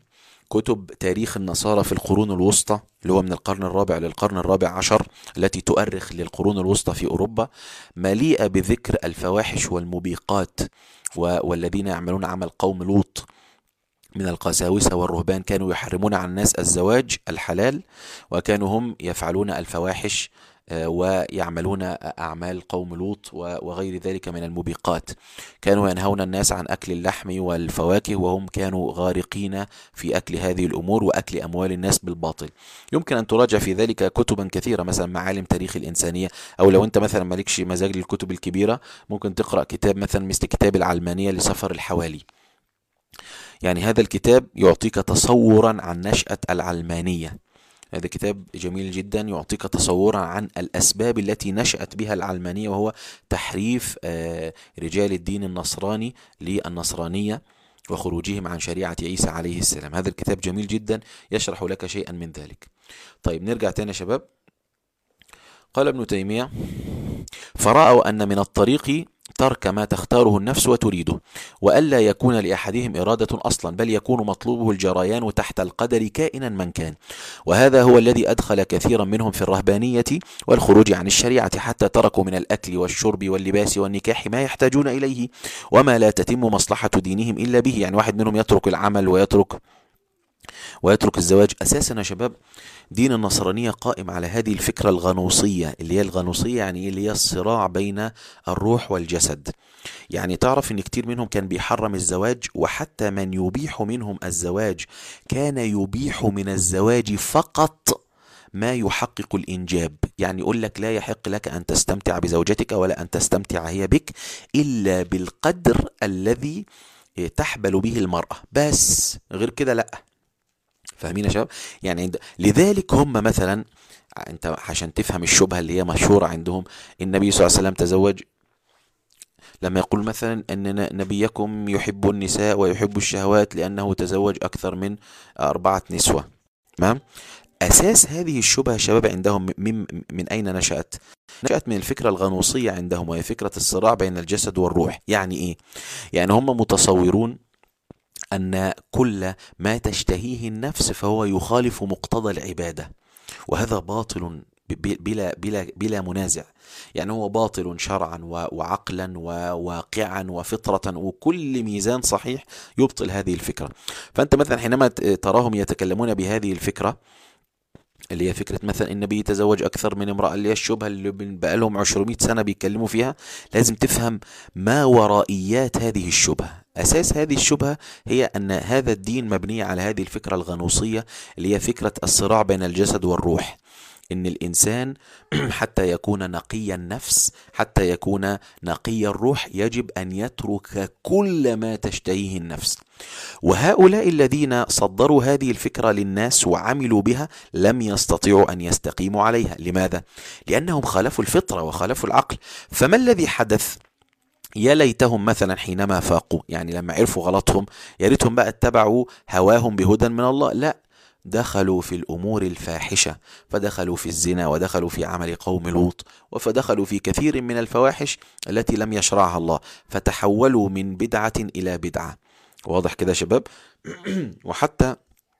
كتب تاريخ النصارى في القرون الوسطى اللي هو من القرن الرابع للقرن الرابع عشر، التي تؤرخ للقرون الوسطى في أوروبا، مليئة بذكر الفواحش والموبقات والذين يعملون عمل قوم لوط من القساوسة والرهبان. كانوا يحرمون على الناس الزواج الحلال، وكانوا هم يفعلون الفواحش ويعملون أعمال قوم لوط وغير ذلك من الموبقات. كانوا ينهون الناس عن أكل اللحم والفواكه، وهم كانوا غارقين في أكل هذه الأمور وأكل أموال الناس بالباطل. يمكن أن تراجع في ذلك كتبا كثيرة، مثلا معالم تاريخ الإنسانية، أو لو أنت مثلا مالكش مزاج للكتب الكبيرة ممكن تقرأ كتاب مثلا مثل كتاب العلمانية لسفر الحوالي. يعني هذا الكتاب يعطيك تصورا عن نشأة العلمانية. هذا كتاب جميل جدا يعطيك تصورا عن الأسباب التي نشأت بها العلمانية، وهو تحريف رجال الدين النصراني للنصرانية وخروجهم عن شريعة عيسى عليه السلام. هذا الكتاب جميل جدا يشرح لك شيئا من ذلك. طيب نرجع تاني يا شباب. قال ابن تيمية: فرأوا أن من الطريق ترك ما تختاره النفس وتريده، وألا يكون لأحدهم إرادة أصلا، بل يكون مطلوبه الجريان تحت القدر كائنا من كان. وهذا هو الذي أدخل كثيرا منهم في الرهبانية والخروج عن الشريعة، حتى تركوا من الأكل والشرب واللباس والنكاح ما يحتاجون إليه وما لا تتم مصلحة دينهم إلا به. يعني واحد منهم يترك العمل ويترك ويترك الزواج. أساسا يا شباب دين النصرانية قائم على هذه الفكرة الغنوصية، اللي هي الغنوصية يعني اللي هي الصراع بين الروح والجسد. يعني تعرف ان كتير منهم كان بيحرم الزواج، وحتى من يبيح منهم الزواج كان يبيح من الزواج فقط ما يحقق الإنجاب. يعني يقول لك لا يحق لك أن تستمتع بزوجتك ولا أن تستمتع هي بك إلا بالقدر الذي تحبل به المرأة، بس غير كده لا. فاهمين يا شباب؟ يعني لذلك هم مثلا، انت عشان تفهم الشبهة اللي هي مشهورة عندهم، النبي صلى الله عليه وسلم تزوج، لما يقول مثلا ان نبيكم يحب النساء ويحب الشهوات لأنه تزوج أكثر من أربعة نسوة. تمام؟ أساس هذه الشبهة شباب عندهم من, من أين نشأت؟ نشأت من الفكرة الغنوصية عندهم، وهي فكرة الصراع بين الجسد والروح. يعني إيه؟ يعني هم متصورون أن كل ما تشتهيه النفس فهو يخالف مقتضى العبادة، وهذا باطل بلا بلا بلا منازع. يعني هو باطل شرعا وعقلا وواقعا وفطرة، وكل ميزان صحيح يبطل هذه الفكرة. فأنت مثلا حينما تراهم يتكلمون بهذه الفكرة اللي هي فكرة مثلا النبي يتزوج أكثر من امرأة، اللي هي الشبهة اللي بقى لهم عشرمائة سنة بيتكلموا فيها، لازم تفهم ما ورائيات هذه الشبهة. أساس هذه الشبهة هي أن هذا الدين مبني على هذه الفكرة الغنوصية اللي هي فكرة الصراع بين الجسد والروح. إن الإنسان حتى يكون نقي النفس، حتى يكون نقي الروح، يجب أن يترك كل ما تشتهيه النفس. وهؤلاء الذين صدروا هذه الفكرة للناس وعملوا بها لم يستطيعوا أن يستقيموا عليها. لماذا؟ لأنهم خالفوا الفطرة وخالفوا العقل. فما الذي حدث؟ يا ليتهم مثلا حينما فاقوا، يعني لما عرفوا غلطهم، يا ريتهم بقى اتبعوا هواهم بهدى من الله. لا، دخلوا في الأمور الفاحشة، فدخلوا في الزنا، ودخلوا في عمل قوم لوط، وفدخلوا في كثير من الفواحش التي لم يشرعها الله، فتحولوا من بدعة إلى بدعة. واضح كده شباب؟ وحتى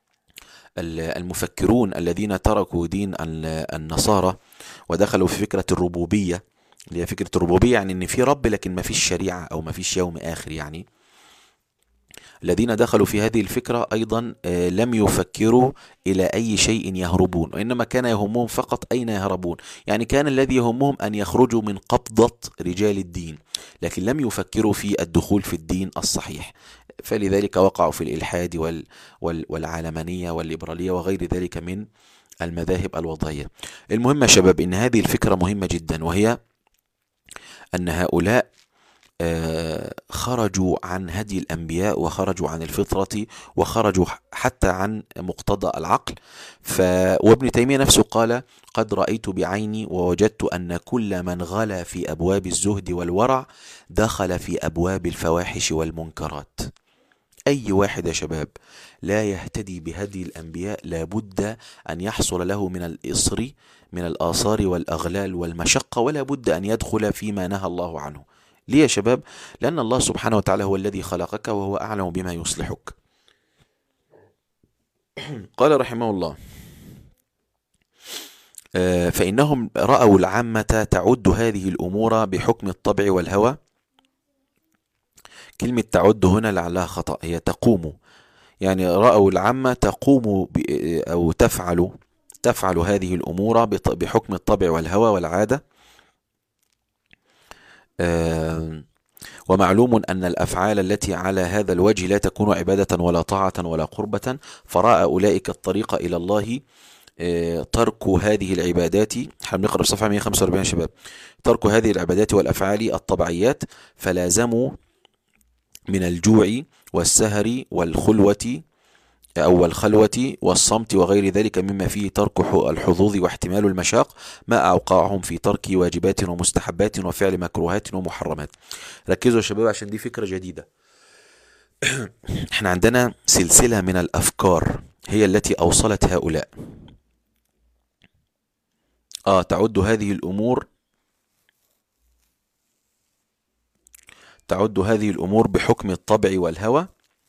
المفكرون الذين تركوا دين النصارى ودخلوا في فكرة الربوبية، اللي هي فكرة الربوبية يعني ان في رب لكن ما فيش شريعة او ما فيش يوم آخر. يعني الذين دخلوا في هذه الفكرة أيضا لم يفكروا إلى أي شيء يهربون، وإنما كان يهمهم فقط أين يهربون. يعني كان الذي يهمهم أن يخرجوا من قبضة رجال الدين، لكن لم يفكروا في الدخول في الدين الصحيح. فلذلك وقعوا في الإلحاد وال والعالمانية والليبرالية وغير ذلك من المذاهب الوضعية. المهم يا شباب إن هذه الفكرة مهمة جدا، وهي أن هؤلاء خرجوا عن هدي الأنبياء، وخرجوا عن الفطرة، وخرجوا حتى عن مقتضى العقل. ف... وابن تيمية نفسه قال: قد رأيت بعيني ووجدت أن كل من غلا في أبواب الزهد والورع دخل في أبواب الفواحش والمنكرات. أي واحد يا شباب لا يهتدي بهدي الأنبياء لابد أن يحصل له من الإصر من الآثار والأغلال والمشقة، ولا بد أن يدخل فيما نهى الله عنه. ليه يا شباب؟ لأن الله سبحانه وتعالى هو الذي خلقك، وهو أعلم بما يصلحك. قال رحمه الله: فإنهم رأوا العامة تعد هذه الأمور بحكم الطبع والهوى. كلمة تعد هنا لعلها خطأ، هي تقوم، يعني رأوا العامة تقوم أو تفعل تفعل هذه الأمور بحكم الطبع والهوى والعادة. ومعلوم أن الأفعال التي على هذا الوجه لا تكون عبادة ولا طاعة ولا قربة، فرأى أولئك الطريق إلى الله ترك هذه العبادات. احنا بنقرأ في صفحة مئة وخمسة وأربعين يا شباب. ترك هذه العبادات والأفعال الطبيعيات، فلازموا من الجوع والسهر والخلوة أو الخلوة والصمت وغير ذلك مما فيه ترك الحظوظ واحتمال المشاق، ما أوقعهم في ترك واجبات ومستحبات وفعل مكروهات ومحرمات. ركزوا يا شباب عشان دي فكرة جديدة. احنا عندنا سلسلة من الأفكار هي التي أوصلت هؤلاء. آه تعد هذه الأمور تعد هذه الأمور بحكم الطبع والهوى.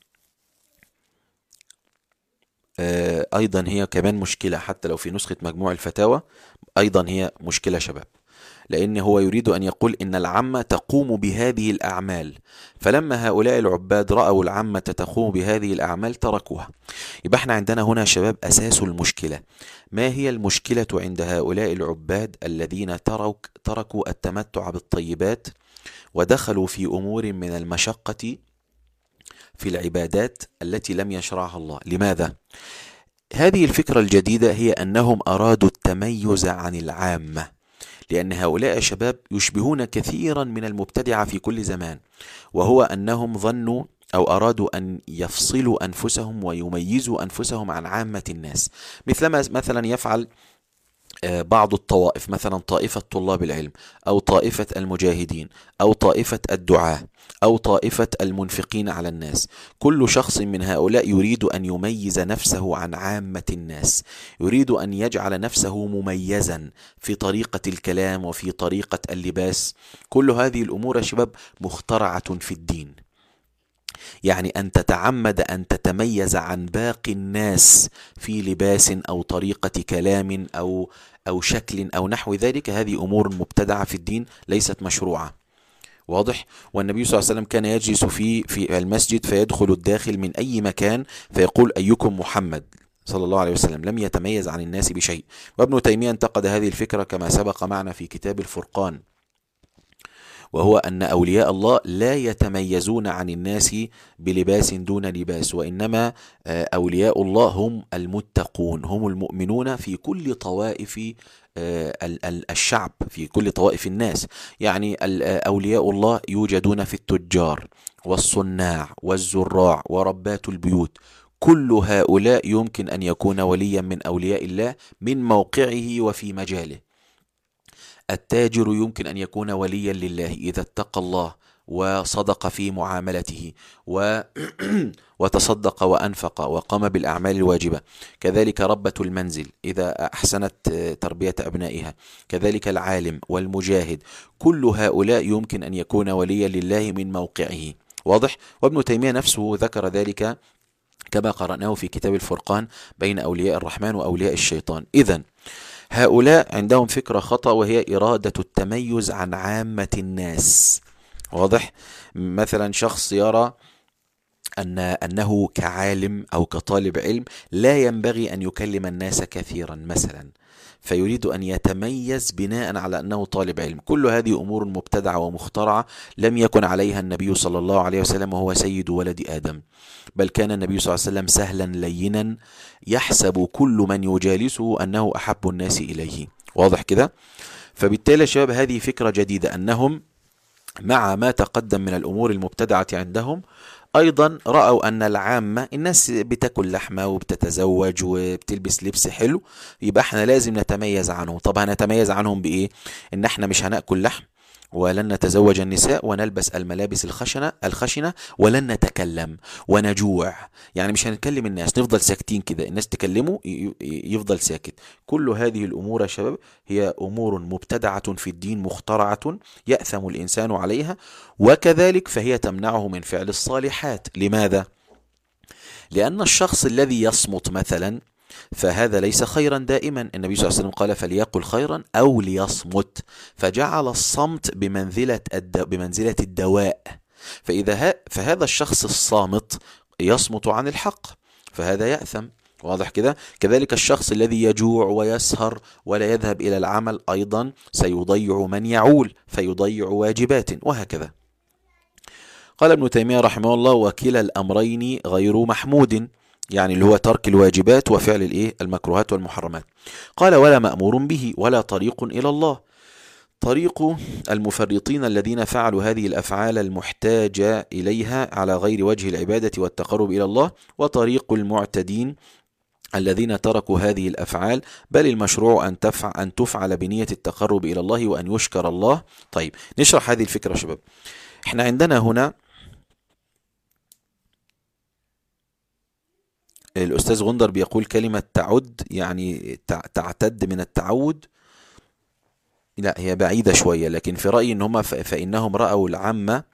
آه أيضا هي كمان مشكلة، حتى لو في نسخة مجموع الفتاوى أيضا هي مشكلة شباب، لأن هو يريد أن يقول إن العامة تقوم بهذه الأعمال، فلما هؤلاء العباد رأوا العامة تقوم بهذه الأعمال تركوها. يبقى احنا عندنا هنا شباب أساس المشكلة. ما هي المشكلة عند هؤلاء العباد الذين ترك تركوا التمتع بالطيبات ودخلوا في أمور من المشقة في العبادات التي لم يشرعها الله؟ لماذا؟ هذه الفكرة الجديدة هي أنهم أرادوا التميز عن العامة، لأن هؤلاء الشباب يشبهون كثيرا من المبتدعة في كل زمان، وهو أنهم ظنوا أو أرادوا أن يفصلوا أنفسهم ويميزوا أنفسهم عن عامة الناس، مثلما مثلا يفعل بعض الطوائف، مثلا طائفة طلاب العلم أو طائفة المجاهدين أو طائفة الدعاة أو طائفة المنفقين على الناس. كل شخص من هؤلاء يريد أن يميز نفسه عن عامة الناس، يريد أن يجعل نفسه مميزا في طريقة الكلام وفي طريقة اللباس. كل هذه الأمور يا شباب مخترعة في الدين، يعني أن تتعمد أن تتميز عن باقي الناس في لباس أو طريقة كلام أو أو شكل أو نحو ذلك، هذه أمور مبتدعة في الدين ليست مشروعة. واضح؟ والنبي صلى الله عليه وسلم كان يجلس في في المسجد فيدخل الداخل من أي مكان فيقول أيكم محمد صلى الله عليه وسلم، لم يتميز عن الناس بشيء. وابن تيمية انتقد هذه الفكرة كما سبق معنا في كتاب الفرقان، وهو أن أولياء الله لا يتميزون عن الناس بلباس دون لباس، وإنما أولياء الله هم المتقون، هم المؤمنون في كل طوائف الشعب، في كل طوائف الناس. يعني أولياء الله يوجدون في التجار والصناع والزراع وربات البيوت. كل هؤلاء يمكن أن يكون وليا من أولياء الله من موقعه وفي مجاله. التاجر يمكن أن يكون وليا لله إذا اتقى الله وصدق في معاملته و... وتصدق وأنفق وقام بالأعمال الواجبة. كذلك ربة المنزل إذا أحسنت تربية أبنائها. كذلك العالم والمجاهد، كل هؤلاء يمكن أن يكون وليا لله من موقعه. واضح؟ وابن تيمية نفسه ذكر ذلك كما قرأناه في كتاب الفرقان بين أولياء الرحمن وأولياء الشيطان. إذن هؤلاء عندهم فكرة خطأ، وهي إرادة التميز عن عامة الناس. واضح؟ مثلا شخص يرى أن أنه كعالم أو كطالب علم لا ينبغي أن يكلم الناس كثيرا مثلا، فيريد أن يتميز بناء على أنه طالب علم. كل هذه أمور مبتدعة ومخترعة لم يكن عليها النبي صلى الله عليه وسلم وهو سيد ولد آدم، بل كان النبي صلى الله عليه وسلم سهلا لينا يحسب كل من يجالسه أنه أحب الناس إليه. واضح كده؟ فبالتالي شباب هذه فكرة جديدة، أنهم مع ما تقدم من الأمور المبتدعة عندهم أيضا رأوا أن العامة الناس بتاكل لحمة وبتتزوج وبتلبس لبس حلو، يبقى احنا لازم نتميز عنهم. طب هنتميز عنهم بإيه؟ إن احنا مش هنأكل لحم ولن نتزوج النساء ونلبس الملابس الخشنة الخشنة ولن نتكلم ونجوع، يعني مش هنتكلم الناس، نفضل ساكتين كده، الناس تكلمه يفضل ساكت. كل هذه الأمور يا شباب هي أمور مبتدعة في الدين مخترعة يأثم الإنسان عليها، وكذلك فهي تمنعه من فعل الصالحات. لماذا؟ لأن الشخص الذي يصمت مثلا فهذا ليس خيرا دائما. النبي صلى الله عليه وسلم قال فليقل خيرا أو ليصمت، فجعل الصمت بمنزلة الد... بمنزلة الدواء. فإذا ه... فهذا الشخص الصامت يصمت عن الحق فهذا يأثم. واضح كده؟ كذلك الشخص الذي يجوع ويسهر ولا يذهب إلى العمل أيضا سيضيع من يعول فيضيع واجبات، وهكذا. قال ابن تيمية رحمه الله وكلا الأمرين غير محمود، يعني اللي هو ترك الواجبات وفعل الايه المكروهات والمحرمات. قال ولا مأمور به ولا طريق إلى الله. طريق المفرطين الذين فعلوا هذه الأفعال المحتاجة إليها على غير وجه العبادة والتقرب إلى الله، وطريق المعتدين الذين تركوا هذه الأفعال، بل المشروع أن تفعل, أن تفعل بنية التقرب إلى الله وأن يشكر الله. طيب نشرح هذه الفكرة شباب. احنا عندنا هنا الأستاذ غندر بيقول كلمة تعد يعني تعتد من التعود، لا هي بعيدة شوية، لكن في رأيي إن هم فإنهم رأوا العامة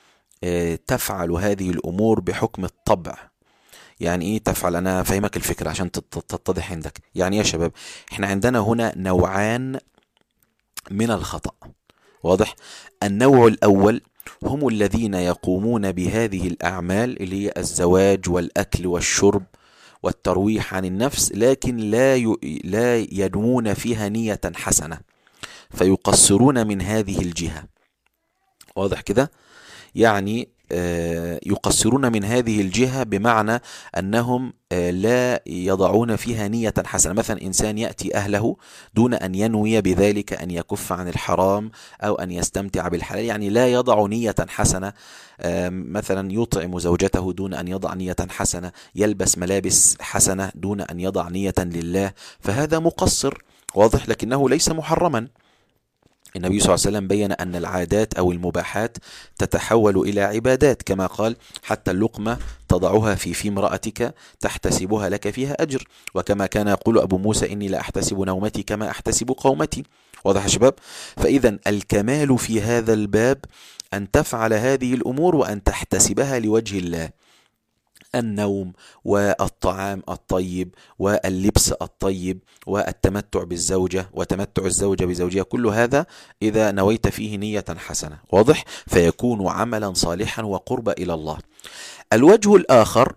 تفعل هذه الأمور بحكم الطبع. يعني إيه تفعل؟ أنا فهمك الفكرة عشان تتضح عندك. يعني يا شباب إحنا عندنا هنا نوعان من الخطأ. واضح؟ النوع الأول هم الذين يقومون بهذه الأعمال اللي هي الزواج والأكل والشرب والترويح عن النفس، لكن لا لا ينوون فيها نية حسنة فيقصرون من هذه الجهة. واضح كده؟ يعني يقصرون من هذه الجهة بمعنى أنهم لا يضعون فيها نية حسنة. مثلا إنسان يأتي أهله دون أن ينوي بذلك أن يكف عن الحرام أو أن يستمتع بالحلال، يعني لا يضع نية حسنة. مثلا يطعم زوجته دون أن يضع نية حسنة، يلبس ملابس حسنة دون أن يضع نية لله، فهذا مقصر. واضح؟ لكنه ليس محرما. النبي صلى الله عليه وسلم بين أن العادات أو المباحات تتحول إلى عبادات، كما قال حتى اللقمة تضعها في في امرأتك تحتسبها لك فيها أجر، وكما كان يقول أبو موسى إني لا أحتسب نومتي كما أحتسب قومتي. واضح يا شباب؟ فإذا الكمال في هذا الباب أن تفعل هذه الأمور وأن تحتسبها لوجه الله. النوم والطعام الطيب واللبس الطيب والتمتع بالزوجة وتمتع الزوجة بزوجها، كل هذا إذا نويت فيه نية حسنة. واضح؟ فيكون عملا صالحا وقرب إلى الله. الوجه الآخر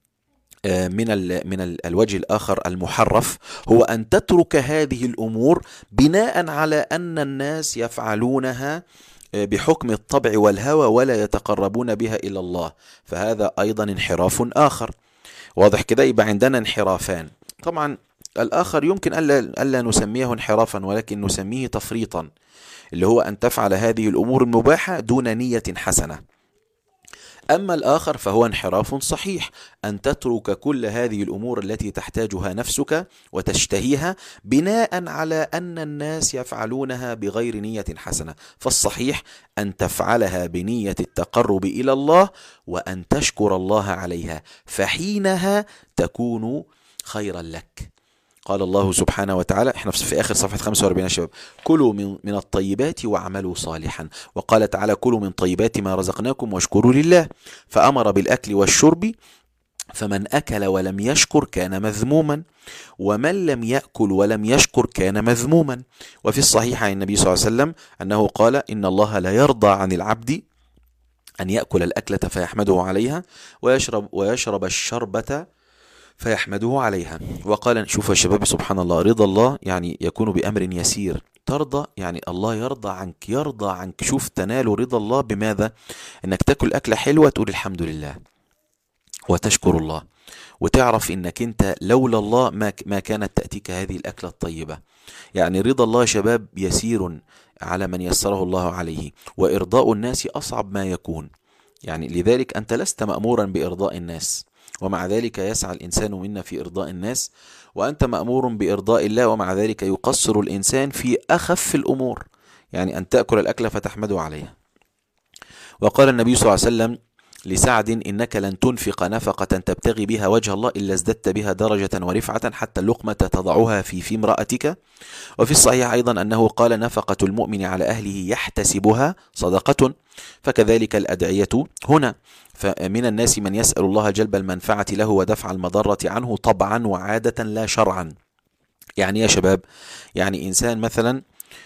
من ال من ال الوجه الآخر المحرف هو أن تترك هذه الأمور بناء على أن الناس يفعلونها بحكم الطبع والهوى ولا يتقربون بها إلى الله، فهذا أيضا انحراف آخر. واضح كده؟ يبقى عندنا انحرافان. طبعا الآخر يمكن ألا, ألا نسميه انحرافا ولكن نسميه تفريطا، اللي هو أن تفعل هذه الأمور المباحة دون نية حسنة. أما الآخر فهو انحراف صحيح، أن تترك كل هذه الأمور التي تحتاجها نفسك وتشتهيها بناء على أن الناس يفعلونها بغير نية حسنة. فالصحيح أن تفعلها بنية التقرب إلى الله وأن تشكر الله عليها، فحينها تكون خيرا لك. قال الله سبحانه وتعالى، احنا في آخر صفحة خمسة وأربعين يا شباب، كلوا من, من الطيبات واعملوا صالحا. وقال تعالى كلوا من طيبات ما رزقناكم واشكروا لله، فأمر بالأكل والشرب، فمن أكل ولم يشكر كان مذموما، ومن لم يأكل ولم يشكر كان مذموما. وفي الصحيح عن النبي صلى الله عليه وسلم أنه قال إن الله لا يرضى عن العبد أن يأكل الأكلة فيحمده عليها ويشرب, ويشرب الشربة فيحمده عليها. وقال شوف يا شباب سبحان الله، رضا الله يعني يكون بأمر يسير. ترضى يعني الله يرضى عنك، يرضى عنك. شوف تنال رضا الله بماذا؟ انك تاكل أكلة حلوة تقول الحمد لله وتشكر الله، وتعرف انك انت لولا الله ما ما كانت تأتيك هذه الأكلة الطيبة. يعني رضا الله يا شباب يسير على من يسره الله عليه، وإرضاء الناس أصعب ما يكون. يعني لذلك أنت لست مأمورا بإرضاء الناس، ومع ذلك يسعى الإنسان منا في إرضاء الناس، وأنت مأمور بإرضاء الله، ومع ذلك يقصر الإنسان في أخف الأمور، يعني أن تأكل الأكل فتحمده عليها. وقال النبي صلى الله عليه وسلم لسعد إنك لن تنفق نفقة تبتغي بها وجه الله إلا ازددت بها درجة ورفعة حتى اللقمة تضعها في في امرأتك. وفي الصحيح أيضا أنه قال نفقة المؤمن على أهله يحتسبها صدقة. فكذلك الأدعية هنا، فمن الناس من يسأل الله جلب المنفعة له ودفع المضرة عنه طبعا وعادة لا شرعا. يعني يا شباب، يعني إنسان مثلا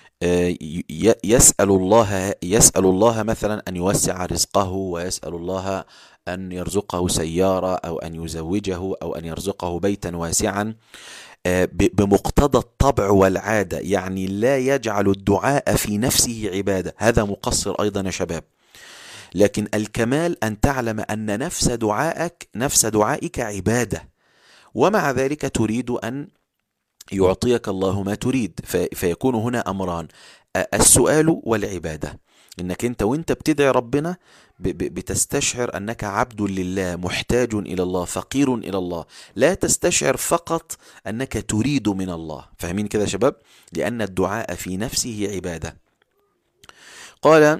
يسأل الله يسأل الله مثلا أن يوسع رزقه، ويسأل الله أن يرزقه سيارة أو أن يزوجه أو أن يرزقه بيتا واسعا بمقتضى الطبع والعادة، يعني لا يجعل الدعاء في نفسه عبادة، هذا مقصر أيضا يا شباب. لكن الكمال أن تعلم أن نفس دعائك نفس دعائك عبادة، ومع ذلك تريد أن يعطيك الله ما تريد. فيكون هنا أمران، السؤال والعبادة، إنك أنت وإنت بتدعي ربنا بتستشعر أنك عبد لله محتاج إلى الله فقير إلى الله، لا تستشعر فقط أنك تريد من الله. فاهمين كده يا شباب؟ لأن الدعاء في نفسه عبادة. قال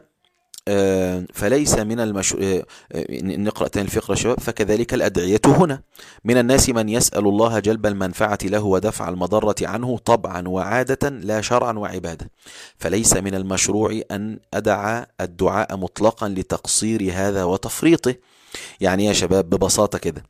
فليس من المش... نقرأ تاني الفقرة شباب. فكذلك الأدعية هنا، من الناس من يسأل الله جلب المنفعة له ودفع المضرة عنه طبعا وعادة لا شرعا وعبادة. فليس من المشروع أن أدعى الدعاء مطلقا لتقصير هذا وتفريطه. يعني يا شباب ببساطة كده،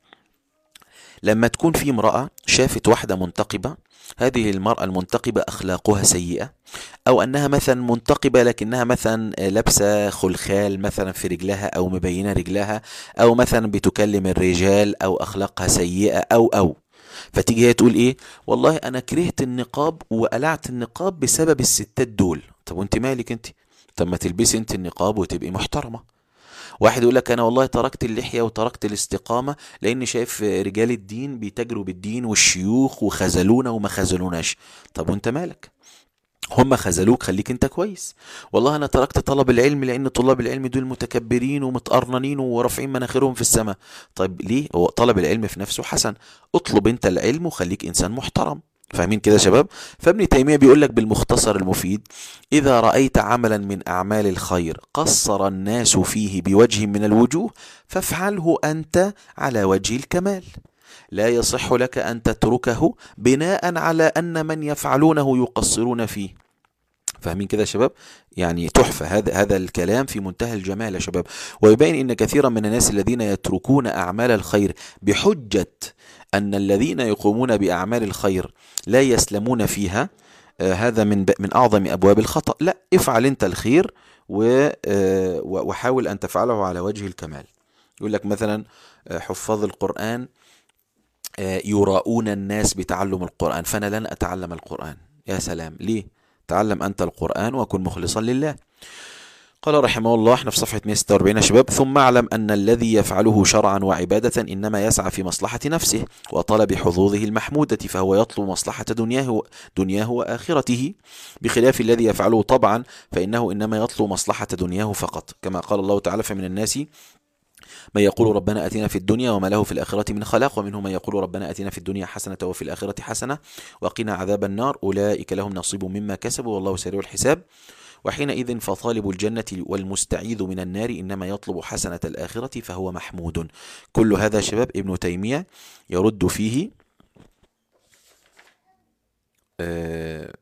لما تكون في امرأة شافت واحدة منتقبة، هذه المرأة المنتقبة أخلاقها سيئة، أو أنها مثلا منتقبة لكنها مثلا لابسة خلخال مثلا في رجلها أو مبينة رجلها، أو مثلا بتكلم الرجال أو أخلاقها سيئة أو أو فتيجي هي تقول إيه؟ والله أنا كرهت النقاب وقلعت النقاب بسبب الستات دول. طب وانت مالك انت؟ طب ما تلبسي انت النقاب وتبقي محترمة. واحد يقول لك انا والله تركت اللحية وتركت الاستقامة لاني شايف رجال الدين بيتاجروا بالدين والشيوخ وخذلونا وما خذلوناش. طب وانت مالك؟ هم خذلوك، خليك انت كويس. والله انا تركت طلب العلم لان طلاب العلم دول متكبرين ومتقرنين ورافعين مناخيرهم في السماء. طيب ليه؟ هو طلب العلم في نفسه حسن، اطلب انت العلم وخليك انسان محترم. فاهمين كده يا شباب؟ فابن تيمية بيقول لك بالمختصر المفيد: إذا رأيت عملا من أعمال الخير قصر الناس فيه بوجه من الوجوه فافعله أنت على وجه الكمال، لا يصح لك أن تتركه بناء على أن من يفعلونه يقصرون فيه. فاهمين كده يا شباب؟ يعني تحفة، هذا هذا الكلام في منتهى الجمال يا شباب، ويبين ان كثيرا من الناس الذين يتركون اعمال الخير بحجة ان الذين يقومون باعمال الخير لا يسلمون فيها، آه هذا من من اعظم ابواب الخطأ. لا، افعل انت الخير آه وحاول ان تفعله على وجه الكمال. يقول لك مثلا آه حفاظ القرآن آه يراؤون الناس بتعلم القرآن، فانا لن اتعلم القرآن. يا سلام، ليه؟ تعلم أنت القرآن وكن مخلصا لله. قال رحمه الله، احنا في صفحة مئة وستة وأربعين يا شباب: ثم اعلم أن الذي يفعله شرعا وعبادة إنما يسعى في مصلحة نفسه وطلب حظوظه المحمودة، فهو يطلب مصلحة دنياه دنياه وآخرته، بخلاف الذي يفعله طبعا فإنه إنما يطلب مصلحة دنياه فقط، كما قال الله تعالى: فمن الناس من يقول ربنا آتنا في الدنيا وما له في الآخرة من خلاق، ومنهم من يقول ربنا آتنا في الدنيا حسنة وفي الآخرة حسنة وقنا عذاب النار، أولئك لهم نصيب مما كسبوا والله سريع الحساب. وحينئذ فطالب الجنة والمستعيذ من النار إنما يطلب حسنة الآخرة فهو محمود. كل هذا شباب ابن تيمية يرد فيه آه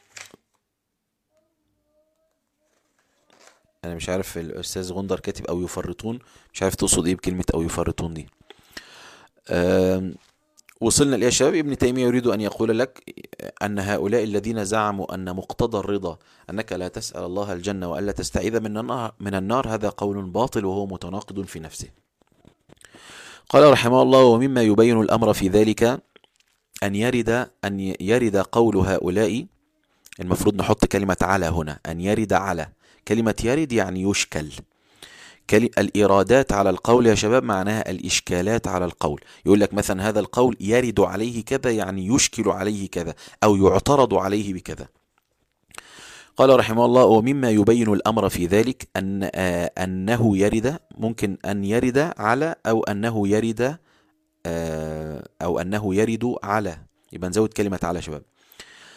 أنا مش عارف الأستاذ غندر كاتب أو يفرطون، مش عارف تقصد إيه بكلمة أو يفرطون دي. آه وصلنا ليه يا شباب؟ ابن تيمية يريد أن يقول لك أن هؤلاء الذين زعموا أن مقتضى الرضا أنك لا تسأل الله الجنة وألا تستعيذ من النار, من النار هذا قول باطل وهو متناقض في نفسه. قال رحمه الله: ومما يبين الأمر في ذلك أن يرد أن يرد قول هؤلاء، المفروض نحط كلمة على هنا، أن يرد على، كلمة يرد يعني يشكل، الإيرادات على القول يا شباب معناها الإشكالات على القول. يقول لك مثلا هذا القول يرد عليه كذا، يعني يشكل عليه كذا أو يعترض عليه بكذا. قال رحمه الله: ومما يبين الأمر في ذلك أن آه أنه يرد، ممكن أن يرد على أو أنه يرد آه أو أنه يرد على، يبقى نزود كلمة على شباب.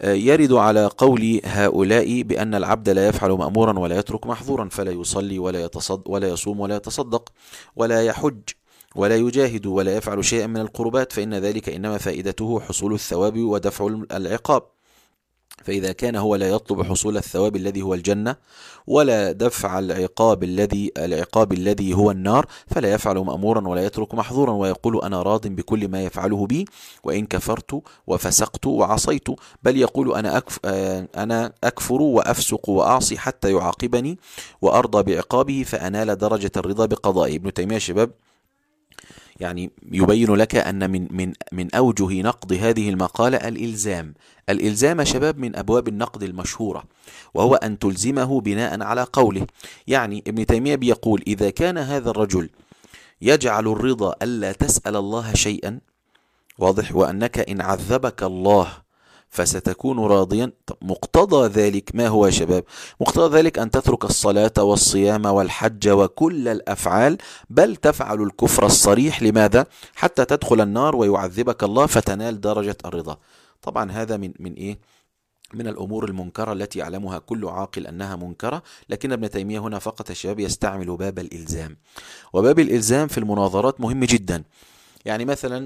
يرد على قول هؤلاء بأن العبد لا يفعل مأمورا ولا يترك محظورا، فلا يصلي ولا يتصد ولا يصوم ولا يتصدق ولا يحج ولا يجاهد ولا يفعل شيئا من القربات، فإن ذلك إنما فائدته حصول الثواب ودفع العقاب. فإذا كان هو لا يطلب حصول الثواب الذي هو الجنة ولا دفع العقاب الذي العقاب الذي هو النار، فلا يفعل مأمورا ولا يترك محظورا، ويقول أنا راض بكل ما يفعله بي وإن كفرت وفسقت وعصيت، بل يقول أنا أكف أنا أكفر وأفسق وأعصي حتى يعاقبني وأرضى بعقابه فأنال درجة الرضا بقضائه. ابن تيمية شباب يعني يبين لك أن من من من أوجه نقد هذه المقالة الإلزام. الإلزام شباب من أبواب النقد المشهورة، وهو أن تلزمه بناء على قوله. يعني ابن تيمية بيقول إذا كان هذا الرجل يجعل الرضا ألا تسأل الله شيئا، واضح، وأنك إن عذبك الله فستكون راضيا، مقتضى ذلك ما هو يا شباب؟ مقتضى ذلك أن تترك الصلاة والصيام والحج وكل الأفعال، بل تفعل الكفر الصريح. لماذا؟ حتى تدخل النار ويعذبك الله فتنال درجة الرضا. طبعا هذا من من إيه؟ من الأمور المنكرة التي يعلمها كل عاقل أنها منكرة، لكن ابن تيمية هنا فقط الشباب يستعمل باب الإلزام. وباب الإلزام في المناظرات مهم جدا. يعني مثلا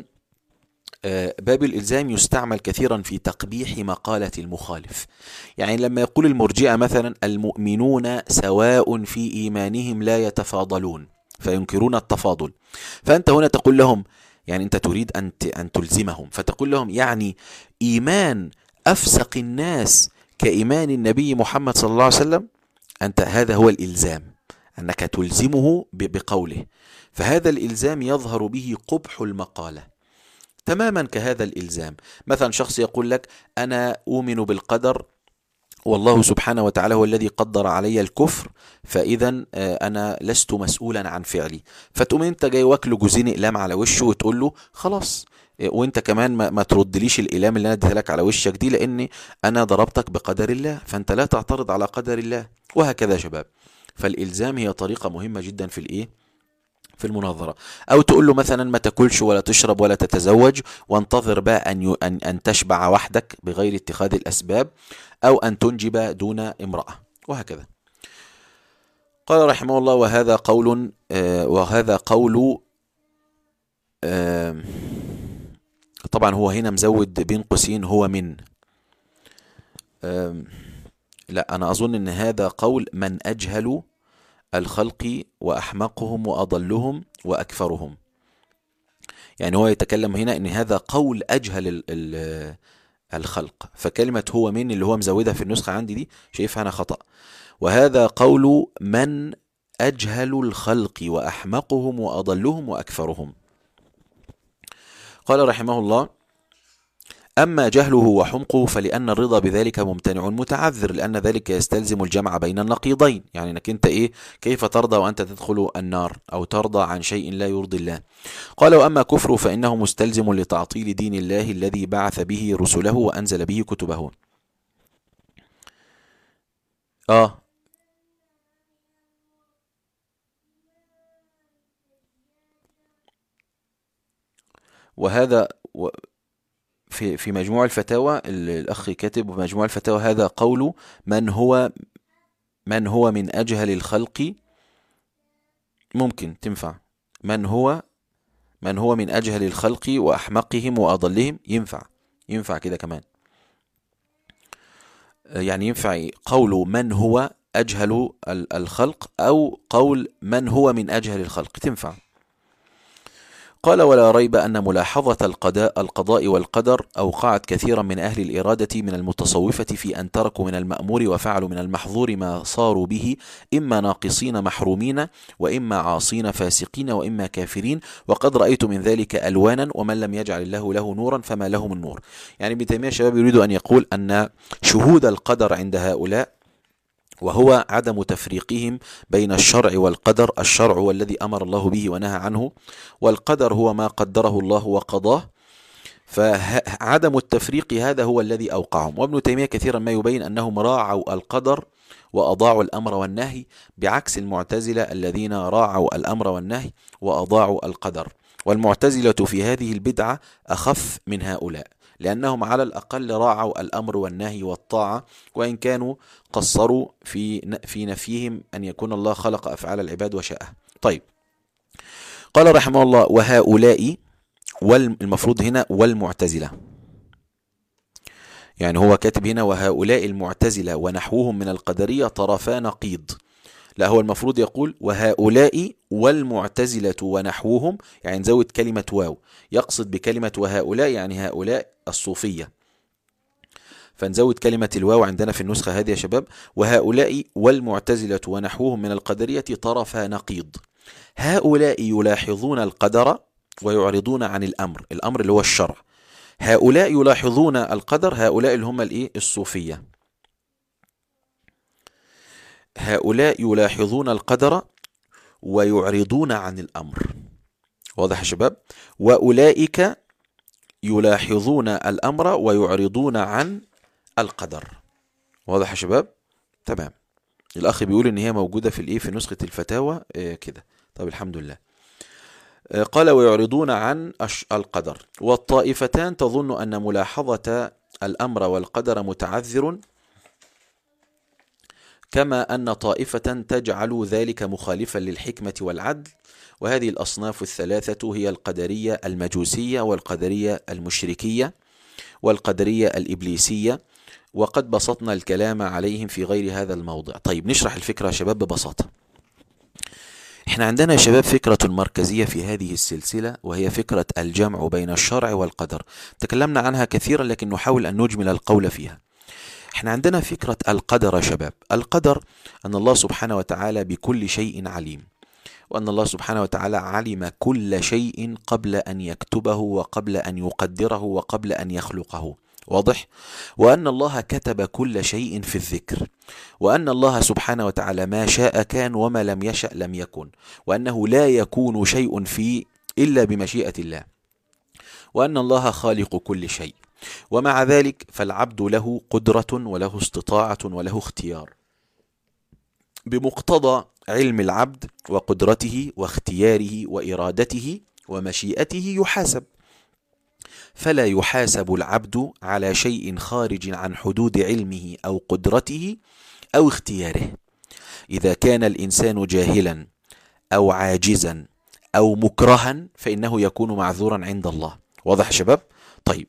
باب الإلزام يستعمل كثيرا في تقبيح مقالة المخالف. يعني لما يقول المرجئة مثلا المؤمنون سواء في إيمانهم لا يتفاضلون، فينكرون التفاضل، فأنت هنا تقول لهم، يعني أنت تريد أن أن تلزمهم، فتقول لهم يعني إيمان أفسق الناس كإيمان النبي محمد صلى الله عليه وسلم. أنت هذا هو الإلزام، أنك تلزمه بقوله، فهذا الإلزام يظهر به قبح المقالة تماما كهذا الإلزام. مثلا شخص يقول لك أنا أؤمن بالقدر والله سبحانه وتعالى هو الذي قدر علي الكفر، فإذا أنا لست مسؤولا عن فعلي، فتقوم أنت جاي واكله جوزين إقلام على وشه وتقول له خلاص، وانت كمان ما, ما تردليش الإقلام اللي انا اديتها لك على وشك دي، لأني أنا ضربتك بقدر الله، فأنت لا تعترض على قدر الله. وهكذا يا شباب. فالإلزام هي طريقة مهمة جدا في الإيه؟ في المناظرة. أو تقول له مثلا ما تاكلش ولا تشرب ولا تتزوج، وانتظر بقى أن, أن, أن تشبع وحدك بغير اتخاذ الأسباب، أو أن تنجب دون امرأة، وهكذا. قال رحمه الله وهذا قول آه وهذا قول آه طبعا هو هنا مزود بين قوسين هو من آه لا أنا أظن أن هذا قول من أجهل الخلق وأحمقهم وأضلهم وأكفرهم. يعني هو يتكلم هنا أن هذا قول أجهل الخلق، فكلمة هو من اللي هو مزودها في النسخة عندي دي شايفها أنا خطأ. وهذا قول من أجهل الخلق وأحمقهم وأضلهم وأكفرهم. قال رحمه الله أما جهله وحمقه فلأن الرضا بذلك ممتنع متعذر، لأن ذلك يستلزم الجمع بين النقيضين. يعني أنك أنت إيه كيف ترضى وأنت تدخل النار، أو ترضى عن شيء لا يرضي الله. قال وأما كفره فإنه مستلزم لتعطيل دين الله الذي بعث به رسله وأنزل به كتبه. آه وهذا و في في مجموع الفتاوى الأخ كاتب مجموع الفتاوى هذا قول من هو من هو من أجهل الخلق، ممكن تنفع من هو من هو من أجهل الخلق وأحمقهم وأضلهم، ينفع ينفع كده كمان. يعني ينفع قول من هو أجهل الخلق أو قول من هو من أجهل الخلق، تنفع. قال ولا ريب أن ملاحظة القضاء, القضاء والقدر أوقعت كثيرا من أهل الإرادة من المتصوفة في أن تركوا من المأمور وفعلوا من المحظور ما صاروا به إما ناقصين محرومين وإما عاصين فاسقين وإما كافرين، وقد رأيت من ذلك ألوانا ومن لم يجعل الله له نورا فما له من نور. يعني ابن تيمية شباب يريد أن يقول أن شهود القدر عند هؤلاء وهو عدم تفريقهم بين الشرع والقدر. الشرع هو الذي أمر الله به ونهى عنه، والقدر هو ما قدره الله وقضاه، فعدم التفريق هذا هو الذي أوقعهم. وابن تيمية كثيرا ما يبين أنهم راعوا القدر وأضاعوا الأمر والنهي، بعكس المعتزلة الذين راعوا الأمر والنهي وأضاعوا القدر. والمعتزلة في هذه البدعة أخف من هؤلاء، لأنهم على الأقل راعوا الأمر والنهي والطاعة، وإن كانوا قصروا في في نفيهم أن يكون الله خلق أفعال العباد وشاءها. طيب، قال رحمه الله: وهؤلاء، والمفروض هنا والمعتزلة، يعني هو كاتب هنا وهؤلاء المعتزلة ونحوهم من القدرية طرفا نقيض، لا، هو المفروض يقول وهؤلاء والمعتزلة ونحوهم، يعني نزود كلمة واو، يقصد بكلمة وهؤلاء يعني هؤلاء الصوفية، فنزود كلمة الواو عندنا في النسخة هذه يا شباب. وهؤلاء والمعتزلة ونحوهم من القدرية طرفا نقيض، هؤلاء يلاحظون القدر ويعرضون عن الأمر، الأمر اللي هو الشرع. هؤلاء يلاحظون القدر، هؤلاء اللي هم الايه الصوفية. هؤلاء يلاحظون القدر ويعرضون عن الأمر، واضح يا شباب؟ وأولئك يلاحظون الأمر ويعرضون عن القدر، واضح يا شباب؟ تمام. الأخ بيقول إن هي موجودة في الإيه في نسخة الفتاوى إيه كده. طب الحمد لله. قال ويعرضون عن القدر. والطائفتان تظن أن ملاحظة الأمر والقدر متعذر، كما أن طائفة تجعل ذلك مخالفا للحكمة والعدل. وهذه الأصناف الثلاثة هي القدرية المجوسية والقدرية المشركية والقدرية الإبليسية، وقد بسطنا الكلام عليهم في غير هذا الموضع. طيب، نشرح الفكرة يا شباب ببساطة. احنا عندنا يا شباب فكرة مركزية في هذه السلسلة، وهي فكرة الجمع بين الشرع والقدر. تكلمنا عنها كثيرا لكن نحاول أن نجمل القول فيها. احنا عندنا فكرة القدر يا شباب. القدر أن الله سبحانه وتعالى بكل شيء عليم، وأن الله سبحانه وتعالى علم كل شيء قبل أن يكتبه وقبل أن يقدره وقبل أن يخلقه، واضح؟ وأن الله كتب كل شيء في الذكر، وأن الله سبحانه وتعالى ما شاء كان وما لم يشأ لم يكن، وأنه لا يكون شيء فيه إلا بمشيئة الله، وأن الله خالق كل شيء. ومع ذلك فالعبد له قدرة وله استطاعة وله اختيار، بمقتضى علم العبد وقدرته واختياره وإرادته ومشيئته يحاسب. فلا يحاسب العبد على شيء خارج عن حدود علمه أو قدرته أو اختياره. إذا كان الإنسان جاهلا أو عاجزا أو مكرها فإنه يكون معذورا عند الله، واضح يا شباب؟ طيب،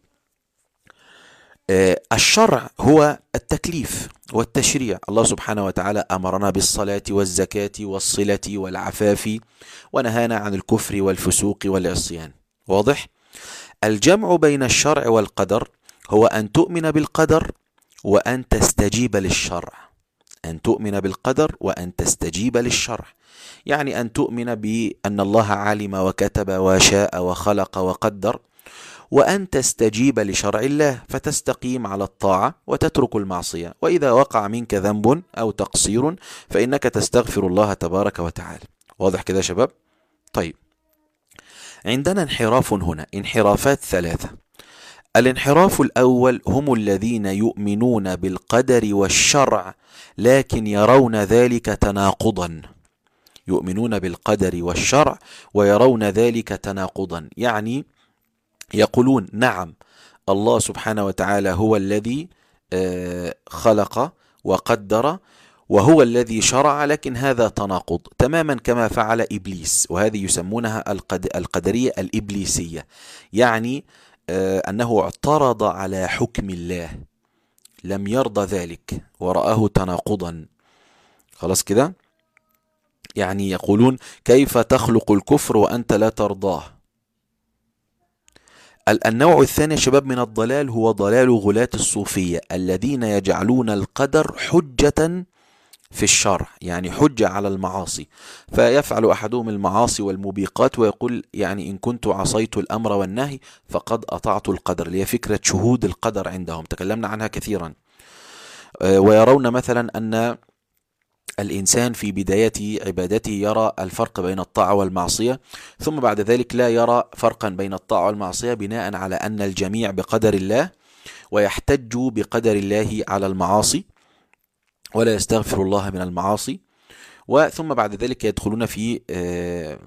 آه الشرع هو التكليف والتشريع. الله سبحانه وتعالى أمرنا بالصلاة والزكاة والصلة والعفاف، ونهانا عن الكفر والفسوق والعصيان، واضح؟ الجمع بين الشرع والقدر هو أن تؤمن بالقدر وأن تستجيب للشرع. أن تؤمن بالقدر وأن تستجيب للشرع، يعني أن تؤمن بأن الله علم وكتب وشاء وخلق وقدر، وأن تستجيب لشرع الله فتستقيم على الطاعة وتترك المعصية. وإذا وقع منك ذنب أو تقصير فإنك تستغفر الله تبارك وتعالى، واضح كده يا شباب؟ طيب، عندنا انحراف هنا، انحرافات ثلاثة. الانحراف الأول هم الذين يؤمنون بالقدر والشرع لكن يرون ذلك تناقضا. يؤمنون بالقدر والشرع ويرون ذلك تناقضا، يعني يقولون نعم الله سبحانه وتعالى هو الذي خلق وقدر وهو الذي شرع، لكن هذا تناقض تماما كما فعل إبليس، وهذه يسمونها القدرية الإبليسية، يعني أنه اعترض على حكم الله، لم يرضى ذلك ورآه تناقضا. خلاص كده؟ يعني يقولون كيف تخلق الكفر وأنت لا ترضاه. النوع الثاني يا شباب من الضلال هو ضلال غلاة الصوفية الذين يجعلون القدر حجة في الشرع، يعني حجة على المعاصي، فيفعل أحدهم المعاصي والموبقات ويقول يعني إن كنت عصيت الأمر والنهي فقد أطعت القدر، اللي هي فكرة شهود القدر عندهم، تكلمنا عنها كثيرا. ويرون مثلا أن الإنسان في بداية عبادته يرى الفرق بين الطاعة والمعصية، ثم بعد ذلك لا يرى فرقا بين الطاعة والمعصية بناء على أن الجميع بقدر الله، ويحتج بقدر الله على المعاصي ولا يستغفر الله من المعاصي. وثم بعد ذلك يدخلون في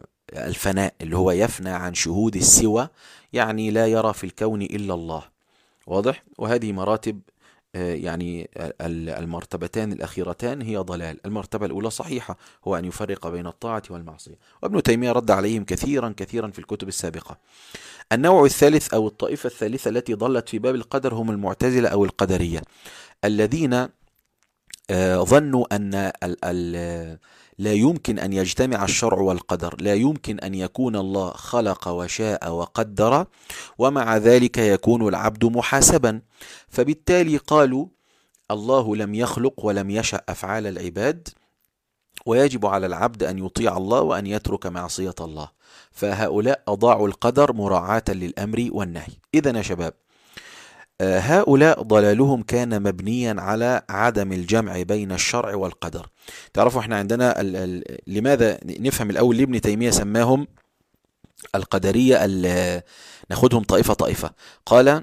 الفناء اللي هو يفنى عن شهود السوى، يعني لا يرى في الكون إلا الله، واضح؟ وهذه مراتب، يعني المرتبتان الأخيرتان هي ضلال. المرتبة الأولى صحيحة، هو أن يفرق بين الطاعة والمعصية، وابن تيمية رد عليهم كثيرا كثيرا في الكتب السابقة. النوع الثالث أو الطائفة الثالثة التي ضلت في باب القدر هم المعتزلة أو القدرية، الذين ظنوا أن ال ال لا يمكن أن يجتمع الشرع والقدر، لا يمكن أن يكون الله خلق وشاء وقدر ومع ذلك يكون العبد محاسبا، فبالتالي قالوا الله لم يخلق ولم يشأ أفعال العباد، ويجب على العبد أن يطيع الله وأن يترك معصية الله. فهؤلاء أضاعوا القدر مراعاة للأمر والنهي. إذن يا شباب، هؤلاء ضلالهم كان مبنيا على عدم الجمع بين الشرع والقدر. تعرفوا احنا عندنا ال ال لماذا نفهم الأول ليه ابن تيمية سماهم القدرية؟ ناخدهم طائفة طائفة. قال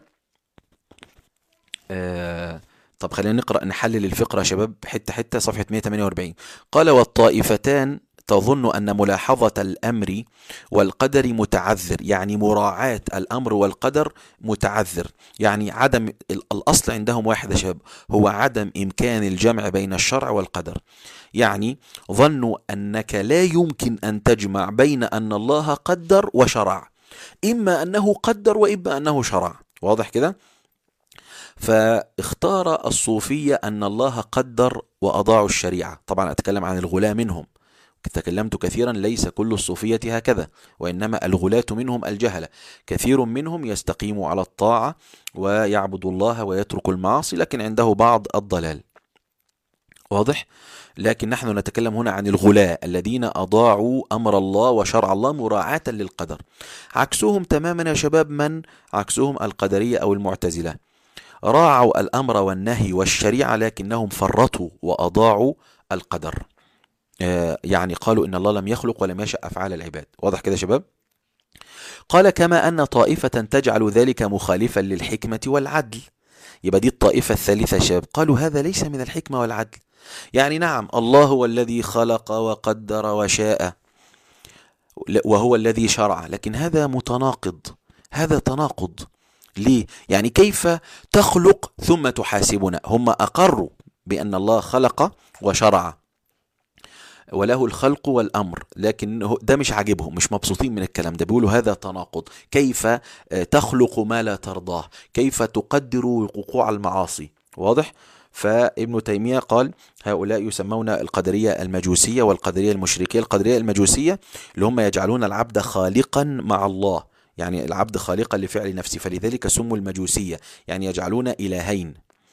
آه طب خلينا نقرأ نحلل الفقرة يا شباب حتة حتة، صفحة مئة وثمانية وأربعين. قال والطائفتان تظن أن ملاحظة الأمر والقدر متعذر، يعني مراعاة الأمر والقدر متعذر، يعني عدم الأصل عندهم واحد يا شباب، هو عدم إمكان الجمع بين الشرع والقدر. يعني ظنوا أنك لا يمكن أن تجمع بين أن الله قدر وشرع، إما أنه قدر وإما أنه شرع. واضح كده؟ فاختار الصوفية أن الله قدر وأضاعوا الشريعة. طبعا أتكلم عن الغلاة منهم، تكلمت كثيرا، ليس كل الصوفية هكذا، وإنما الغلاة منهم الجهلة، كثير منهم يستقيم على الطاعة ويعبد الله ويترك المعاصي، لكن عنده بعض الضلال. واضح؟ لكن نحن نتكلم هنا عن الغلاة الذين أضاعوا أمر الله وشرع الله مراعاة للقدر. عكسهم تماما يا شباب، من عكسهم؟ القدرية أو المعتزلة، راعوا الأمر والنهي والشريعة لكنهم فرطوا وأضاعوا القدر، يعني قالوا إن الله لم يخلق ولم يشأ أفعال العباد. واضح كده يا شباب؟ قال كما أن طائفة تجعل ذلك مخالفا للحكمة والعدل. يبقى دي الطائفة الثالثة يا شباب، قالوا هذا ليس من الحكمة والعدل. يعني نعم الله هو الذي خلق وقدر وشاء وهو الذي شرع، لكن هذا متناقض، هذا تناقض. ليه؟ يعني كيف تخلق ثم تحاسبنا؟ هم أقروا بأن الله خلق وشرع وله الخلق والأمر، لكن ده مش عاجبهم، مش مبسوطين من الكلام ده، بيقولوا هذا تناقض. كيف تخلق ما لا ترضاه؟ كيف تقدر وقوع المعاصي؟ واضح؟ فابن تيمية قال هؤلاء يسمون القدرية المجوسية والقدرية المشركية. القدرية المجوسية اللي هم يجعلون العبد خالقا مع الله، يعني العبد خالقا لفعل نفسه، فلذلك سموا المجوسية، يعني يجعلون إلهين،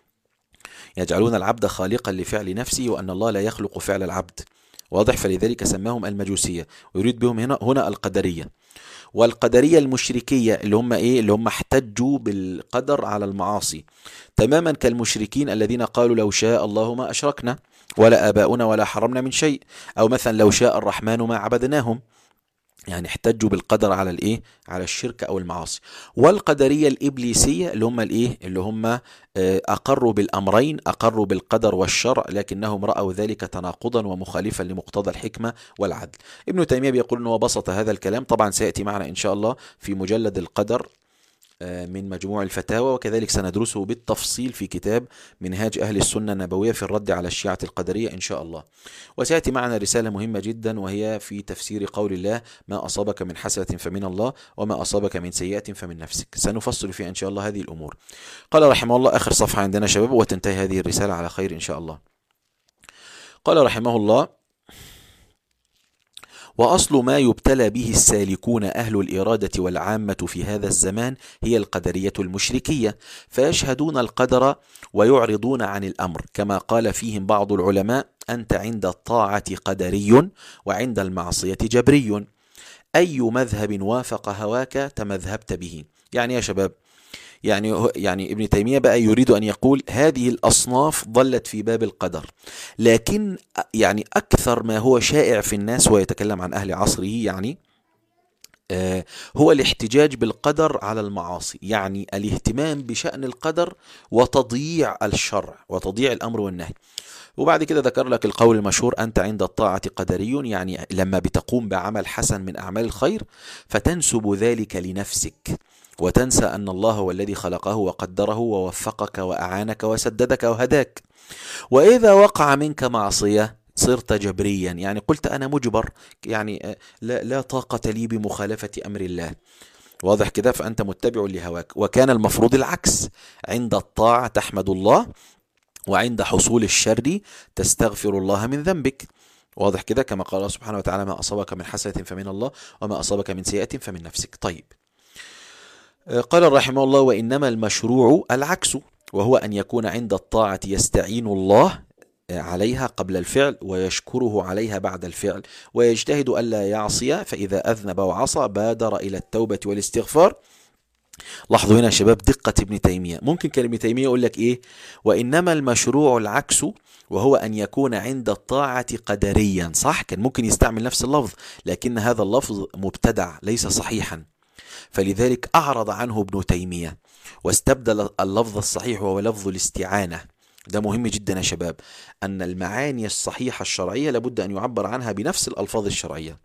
يجعلون العبد خالقا لفعل نفسه وأن الله لا يخلق فعل العبد. واضح؟ فلذلك سماهم المجوسية، ويريد بهم هنا هنا القدرية. والقدرية المشركية اللي هم ايه؟ اللي هم احتجوا بالقدر على المعاصي، تماما كالمشركين الذين قالوا لو شاء الله ما أشركنا ولا آباؤنا ولا حرمنا من شيء، أو مثلا لو شاء الرحمن ما عبدناهم، يعني احتجوا بالقدر على الايه؟ على الشرك او المعاصي. والقدريه الابليسيه اللي هم الايه؟ اللي هم اقروا بالامرين، اقروا بالقدر والشرع، لكنهم راوا ذلك تناقضا ومخالفا لمقتضى الحكمه والعدل. ابن تيميه بيقول انه بسط هذا الكلام، طبعا سياتي معنا ان شاء الله في مجلد القدر من مجموع الفتاوى، وكذلك سندرسه بالتفصيل في كتاب منهاج أهل السنة النبوية في الرد على الشيعة القدرية إن شاء الله. وسيأتي معنا رسالة مهمة جدا، وهي في تفسير قول الله ما أصابك من حسنة فمن الله وما أصابك من سيئة فمن نفسك، سنفصل فيها إن شاء الله هذه الأمور. قال رحمه الله، آخر صفحة عندنا شباب وتنتهي هذه الرسالة على خير إن شاء الله. قال رحمه الله وأصل ما يبتلى به السالكون أهل الإرادة والعامة في هذا الزمان هي القدرية المشركية، فيشهدون القدر ويعرضون عن الأمر، كما قال فيهم بعض العلماء أنت عند الطاعة قدري وعند المعصية جبري، أي مذهب وافق هواك تمذهبت به. يعني يا شباب، يعني يعني ابن تيمية بقى يريد أن يقول هذه الأصناف ضلت في باب القدر، لكن يعني أكثر ما هو شائع في الناس ويتكلم عن أهل عصره، يعني آه هو الاحتجاج بالقدر على المعاصي، يعني الاهتمام بشأن القدر وتضييع الشرع وتضييع الأمر والنهي. وبعد كده ذكر لك القول المشهور أنت عند الطاعة قدري، يعني لما بتقوم بعمل حسن من أعمال الخير فتنسب ذلك لنفسك، وتنسى أن الله هو الذي خلقه وقدره ووفقك وأعانك وسددك وهداك. وإذا وقع منك معصية صرت جبريا، يعني قلت أنا مجبر، يعني لا, لا طاقة لي بمخالفة أمر الله. واضح كده؟ فأنت متبع لهواك. وكان المفروض العكس، عند الطاعة تحمد الله، وعند حصول الشر تستغفر الله من ذنبك. واضح كده؟ كما قال الله سبحانه وتعالى: ما أصابك من حسنة فمن الله، وما أصابك من سيئة فمن نفسك. طيب، قال رحمه الله: وإنما المشروع العكس، وهو أن يكون عند الطاعة يستعين الله عليها قبل الفعل، ويشكره عليها بعد الفعل، ويجتهد ألا يعصي، فإذا أذنب وعصى بادر إلى التوبة والاستغفار. لاحظوا هنا يا شباب دقة ابن تيمية. ممكن كان ابن تيمية يقول لك إيه؟ وإنما المشروع العكس، وهو أن يكون عند الطاعة قدريا. صح، كان ممكن يستعمل نفس اللفظ، لكن هذا اللفظ مبتدع ليس صحيحا، فلذلك أعرض عنه ابن تيمية واستبدل اللفظ الصحيح وهو لفظ الاستعانة. ده مهم جدا يا شباب، أن المعاني الصحيحة الشرعية لابد أن يعبر عنها بنفس الألفاظ الشرعية.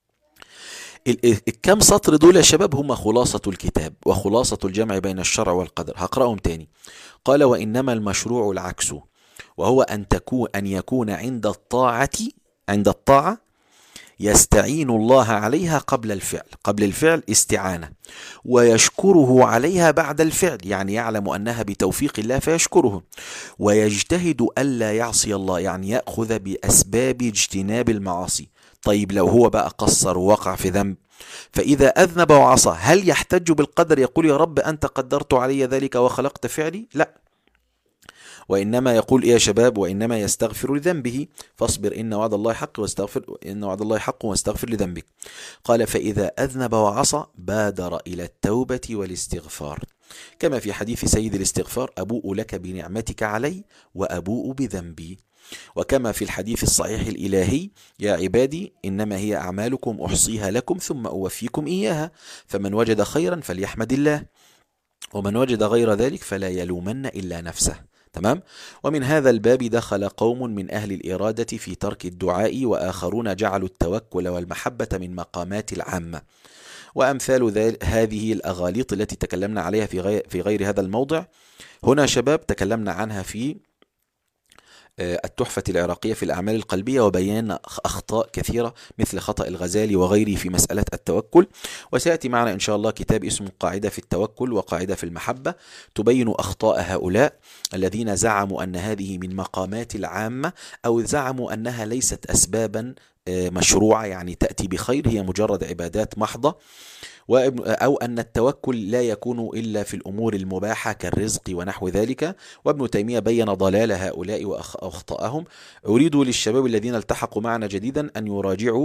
الكم سطر دول يا شباب هم خلاصة الكتاب وخلاصة الجمع بين الشرع والقدر. هقرأهم تاني. قال: وإنما المشروع العكس، وهو أن تكون أن يكون عند الطاعة عند الطاعة يستعين الله عليها قبل الفعل، قبل الفعل استعانة، ويشكره عليها بعد الفعل، يعني يعلم أنها بتوفيق الله فيشكره، ويجتهد ألا يعصي الله، يعني يأخذ بأسباب اجتناب المعاصي. طيب لو هو بقى قصر ووقع في ذنب، فإذا أذنب وعصى هل يحتج بالقدر يقول يا رب أنت قدرت علي ذلك وخلقت فعلي؟ لا، وإنما يقول إيه يا شباب؟ وإنما يستغفر لذنبه، فاصبر إن وعد الله حق واستغفر إن وعد الله حق واستغفر لذنبك. قال: فإذا أذنب وعصى بادر إلى التوبة والاستغفار، كما في حديث سيد الاستغفار: أبوء لك بنعمتك علي وأبوء بذنبي. وكما في الحديث الصحيح الإلهي: يا عبادي إنما هي أعمالكم أحصيها لكم ثم أوفيكم إياها، فمن وجد خيرا فليحمد الله، ومن وجد غير ذلك فلا يلومن إلا نفسه. تمام. ومن هذا الباب دخل قوم من أهل الإرادة في ترك الدعاء، وآخرون جعلوا التوكل والمحبة من مقامات العامة، وأمثال هذه الأغاليط التي تكلمنا عليها في غير, في غير هذا الموضع. هنا شباب تكلمنا عنها في التحفة العراقية في الأعمال القلبية، وبيان أخطاء كثيرة مثل خطأ الغزالي وغيره في مسألة التوكل. وسيأتي معنا إن شاء الله كتاب اسمه قاعدة في التوكل وقاعدة في المحبة، تبين أخطاء هؤلاء الذين زعموا أن هذه من مقامات العامة، أو زعموا أنها ليست أسبابا مشروعة يعني تأتي بخير، هي مجرد عبادات محضة، أو أن التوكل لا يكون إلا في الأمور المباحة كالرزق ونحو ذلك. وابن تيمية بين ضلال هؤلاء وأخطاءهم. أريد للشباب الذين التحقوا معنا جديدا أن يراجعوا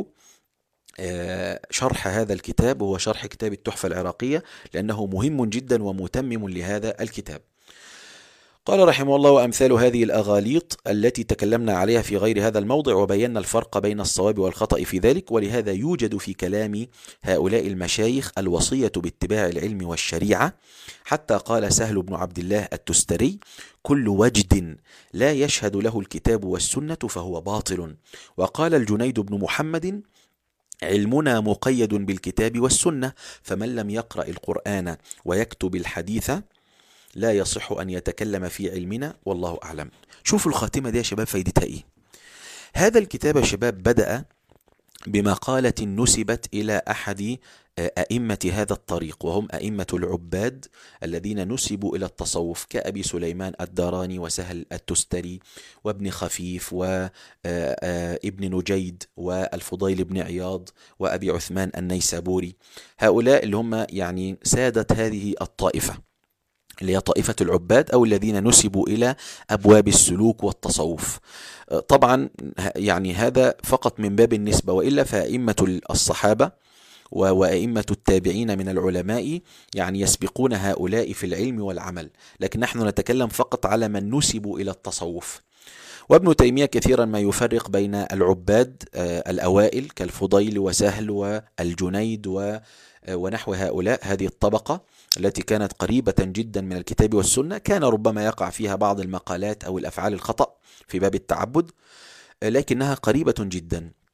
شرح هذا الكتاب، وهو شرح كتاب التحفة العراقية، لأنه مهم جدا ومتمم لهذا الكتاب. قال رحمه الله: وأمثال هذه الأغاليط التي تكلمنا عليها في غير هذا الموضع، وبينا الفرق بين الصواب والخطأ في ذلك. ولهذا يوجد في كلام هؤلاء المشايخ الوصية باتباع العلم والشريعة، حتى قال سهل بن عبد الله التستري: كل وجد لا يشهد له الكتاب والسنة فهو باطل. وقال الجنيد بن محمد: علمنا مقيد بالكتاب والسنة، فمن لم يقرأ القرآن ويكتب الحديث لا يصح أن يتكلم في علمنا، والله أعلم. شوفوا الخاتمة دي يا شباب فايدتها إيه. هذا الكتاب يا شباب بدأ بمقالة نسبت إلى أحد أئمة هذا الطريق، وهم أئمة العباد الذين نسبوا إلى التصوف، كأبي سليمان الداراني وسهل التستري وابن خفيف وابن نجيد والفضيل بن عياض وأبي عثمان النيسابوري. هؤلاء اللي هم يعني سادة هذه الطائفة، اللي هي طائفة العباد أو الذين نسبوا إلى أبواب السلوك والتصوف. طبعا يعني هذا فقط من باب النسبة، وإلا فأئمة الصحابة وأئمة التابعين من العلماء يعني يسبقون هؤلاء في العلم والعمل، لكن نحن نتكلم فقط على من نسبوا إلى التصوف. وابن تيمية كثيرا ما يفرق بين العباد الأوائل كالفضيل وسهل والجنيد ونحو هؤلاء، هذه الطبقة التي كانت قريبة جدا من الكتاب والسنة، كان ربما يقع فيها بعض المقالات أو الأفعال الخطأ في باب التعبد، لكنها قريبة جدا.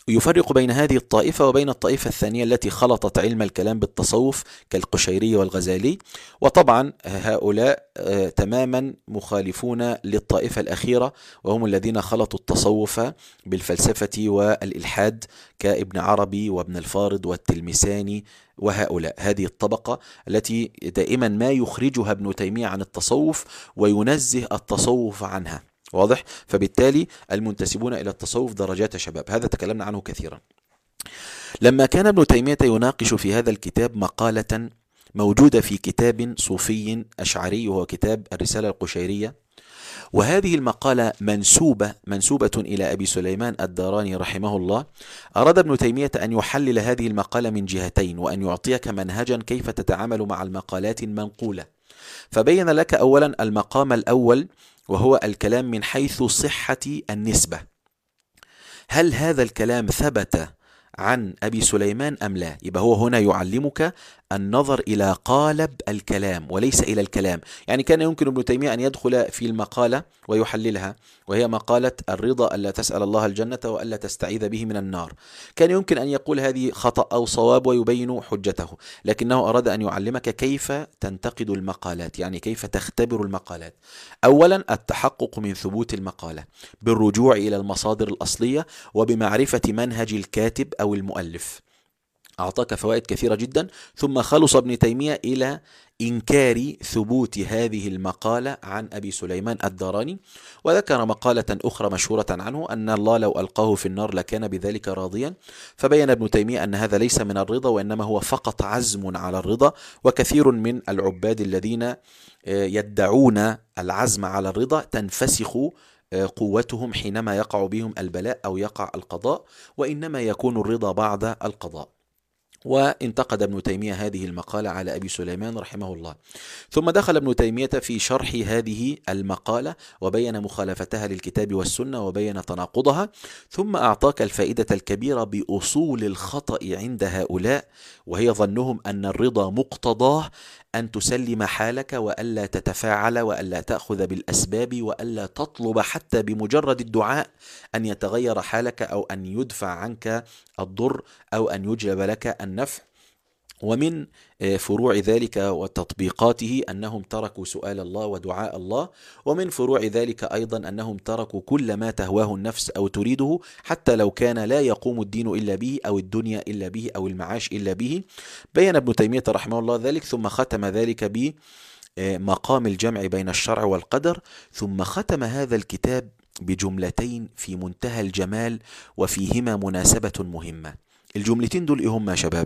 يفرق بين هذه الطائفة وبين الطائفة الثانية التي خلطت علم الكلام بالتصوف كالقشيري والغزالي. وطبعا هؤلاء تماما مخالفون للطائفة الأخيرة، وهم الذين خلطوا التصوف بالفلسفة والإلحاد كابن عربي وابن الفارض والتلمساني، وهؤلاء هذه الطبقة التي دائما ما يخرجها ابن تيمية عن التصوف وينزه التصوف عنها. واضح؟ فبالتالي المنتسبون إلى التصوف درجات شباب، هذا تكلمنا عنه كثيرا. لما كان ابن تيمية يناقش في هذا الكتاب مقالة موجودة في كتاب صوفي أشعري وهو كتاب الرسالة القشيرية، وهذه المقالة منسوبة منسوبة إلى أبي سليمان الداراني رحمه الله، أراد ابن تيمية أن يحلل هذه المقالة من جهتين، وأن يعطيك منهجا كيف تتعامل مع المقالات المنقولة. فبين لك أولا المقام الأول، وهو الكلام من حيث صحة النسبة. هل هذا الكلام ثبت عن أبي سليمان أم لا؟ يبقى هو هنا يعلمك النظر إلى قالب الكلام وليس إلى الكلام. يعني كان يمكن ابن تيمية أن يدخل في المقالة ويحللها، وهي مقالة الرضا ألا تسأل الله الجنة وألا تستعيذ به من النار. كان يمكن أن يقول هذه خطأ أو صواب ويبين حجته، لكنه أراد أن يعلمك كيف تنتقد المقالات، يعني كيف تختبر المقالات. أولا التحقق من ثبوت المقالة بالرجوع إلى المصادر الأصلية وبمعرفة منهج الكاتب أو المؤلف. أعطاك فوائد كثيرة جدا. ثم خلص ابن تيمية إلى إنكار ثبوت هذه المقالة عن أبي سليمان الداراني، وذكر مقالة أخرى مشهورة عنه أن الله لو ألقاه في النار لكان بذلك راضيا. فبين ابن تيمية أن هذا ليس من الرضا، وإنما هو فقط عزم على الرضا. وكثير من العباد الذين يدعون العزم على الرضا تنفسخ قوتهم حينما يقع بهم البلاء أو يقع القضاء، وإنما يكون الرضا بعد القضاء. وانتقد ابن تيمية هذه المقالة على أبي سليمان رحمه الله. ثم دخل ابن تيمية في شرح هذه المقالة وبين مخالفتها للكتاب والسنة وبين تناقضها. ثم أعطاك الفائدة الكبيرة بأصول الخطأ عند هؤلاء، وهي ظنهم أن الرضا مقتضاه أن تسلم حالك وألا تتفاعل وألا تأخذ بالأسباب وألا تطلب حتى بمجرد الدعاء أن يتغير حالك أو أن يدفع عنك الضر أو أن يجلب لك النفع. ومن فروع ذلك وتطبيقاته أنهم تركوا سؤال الله ودعاء الله. ومن فروع ذلك أيضا أنهم تركوا كل ما تهواه النفس أو تريده، حتى لو كان لا يقوم الدين إلا به أو الدنيا إلا به أو المعاش إلا به. بين ابن تيمية رحمه الله ذلك، ثم ختم ذلك بمقام الجمع بين الشرع والقدر. ثم ختم هذا الكتاب بجملتين في منتهى الجمال وفيهما مناسبة مهمة. الجملتين دول إيه هما شباب؟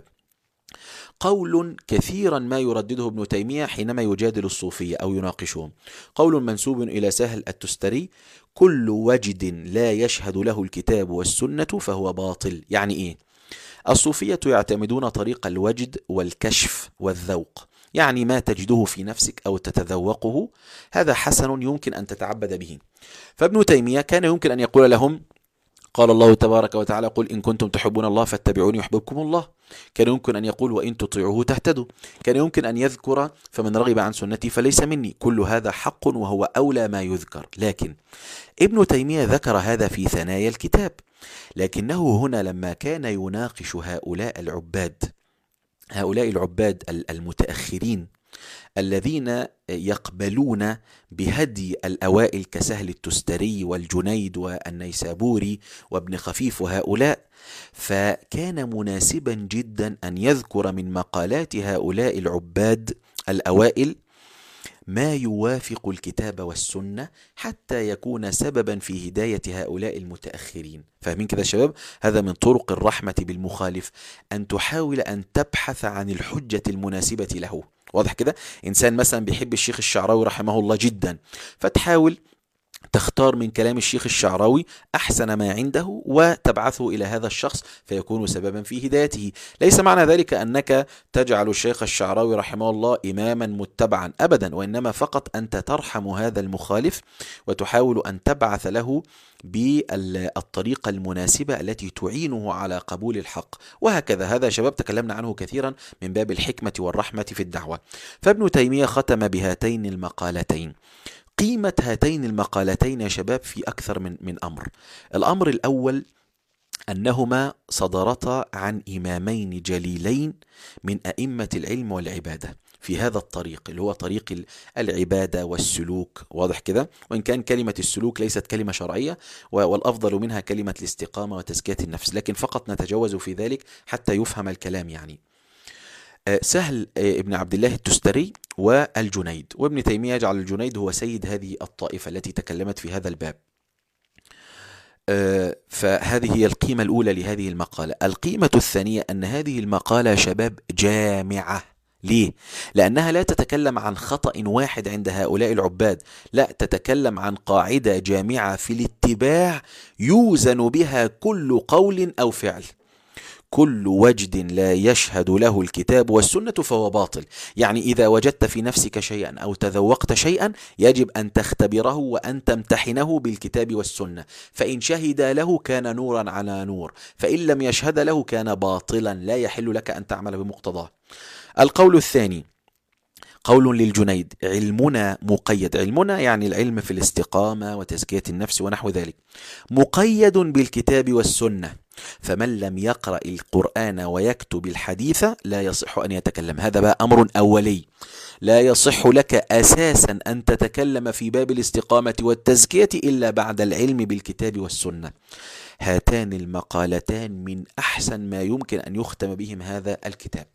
قول كثيرا ما يردده ابن تيمية حينما يجادل الصوفية أو يناقشهم، قول منسوب إلى سهل التستري: كل وجد لا يشهد له الكتاب والسنة فهو باطل. يعني إيه؟ الصوفية يعتمدون طريق الوجد والكشف والذوق، يعني ما تجده في نفسك أو تتذوقه هذا حسن يمكن أن تتعبد به. فابن تيمية كان يمكن أن يقول لهم: قال الله تبارك وتعالى: قل إن كنتم تحبون الله فاتبعوني يحببكم الله. كان يمكن أن يقول: وإن تطيعوه تهتدوا. كان يمكن أن يذكر: فمن رغب عن سنتي فليس مني. كل هذا حق وهو أولى ما يذكر. لكن ابن تيمية ذكر هذا في ثنايا الكتاب، لكنه هنا لما كان يناقش هؤلاء العباد هؤلاء العباد المتأخرين الذين يقبلون بهدي الأوائل كسهل التستري والجنيد والنيسابوري وابن خفيف وهؤلاء، فكان مناسبا جدا أن يذكر من مقالات هؤلاء العباد الأوائل ما يوافق الكتاب والسنة حتى يكون سببا في هداية هؤلاء المتأخرين. فاهمين كده يا شباب؟ هذا من طرق الرحمة بالمخالف، أن تحاول أن تبحث عن الحجة المناسبة له. واضح كده؟ إنسان مثلا بيحب الشيخ الشعراوي رحمه الله جدا، فتحاول تختار من كلام الشيخ الشعراوي أحسن ما عنده وتبعثه إلى هذا الشخص فيكون سببا في هدايته. ليس معنى ذلك أنك تجعل الشيخ الشعراوي رحمه الله إماما متبعا أبدا، وإنما فقط أنت ترحم هذا المخالف وتحاول أن تبعث له بالطريقة المناسبة التي تعينه على قبول الحق. وهكذا هذا شباب تكلمنا عنه كثيرا من باب الحكمة والرحمة في الدعوة. فابن تيمية ختم بهاتين المقالتين. قيمة هاتين المقالتين يا شباب في أكثر من من أمر. الأمر الأول أنهما صدرتا عن إمامين جليلين من أئمة العلم والعبادة في هذا الطريق اللي هو طريق العبادة والسلوك. واضح كده؟ وإن كان كلمة السلوك ليست كلمة شرعية، والأفضل منها كلمة الاستقامة وتزكية النفس، لكن فقط نتجوز في ذلك حتى يفهم الكلام. يعني سهل ابن عبد الله التستري والجنيد، وابن تيمية يجعل الجنيد هو سيد هذه الطائفة التي تكلمت في هذا الباب. فهذه هي القيمة الأولى لهذه المقالة. القيمة الثانية أن هذه المقالة شباب جامعة. ليه؟ لأنها لا تتكلم عن خطأ واحد عند هؤلاء العباد، لا، تتكلم عن قاعدة جامعة في الاتباع يوزن بها كل قول أو فعل. كل وجد لا يشهد له الكتاب والسنة فهو باطل. يعني إذا وجدت في نفسك شيئا أو تذوقت شيئا يجب أن تختبره وأن تمتحنه بالكتاب والسنة، فإن شهد له كان نورا على نور، فإن لم يشهد له كان باطلا لا يحل لك أن تعمل بمقتضاه. القول الثاني قول للجنيد: علمنا مقيد. علمنا يعني العلم في الاستقامة وتزكية النفس ونحو ذلك، مقيد بالكتاب والسنة، فمن لم يقرأ القرآن ويكتب الحديث لا يصح أن يتكلم. هذا بقى أمر أولي، لا يصح لك أساسا أن تتكلم في باب الاستقامة والتزكية إلا بعد العلم بالكتاب والسنة. هاتان المقالتان من أحسن ما يمكن أن يختم بهم هذا الكتاب.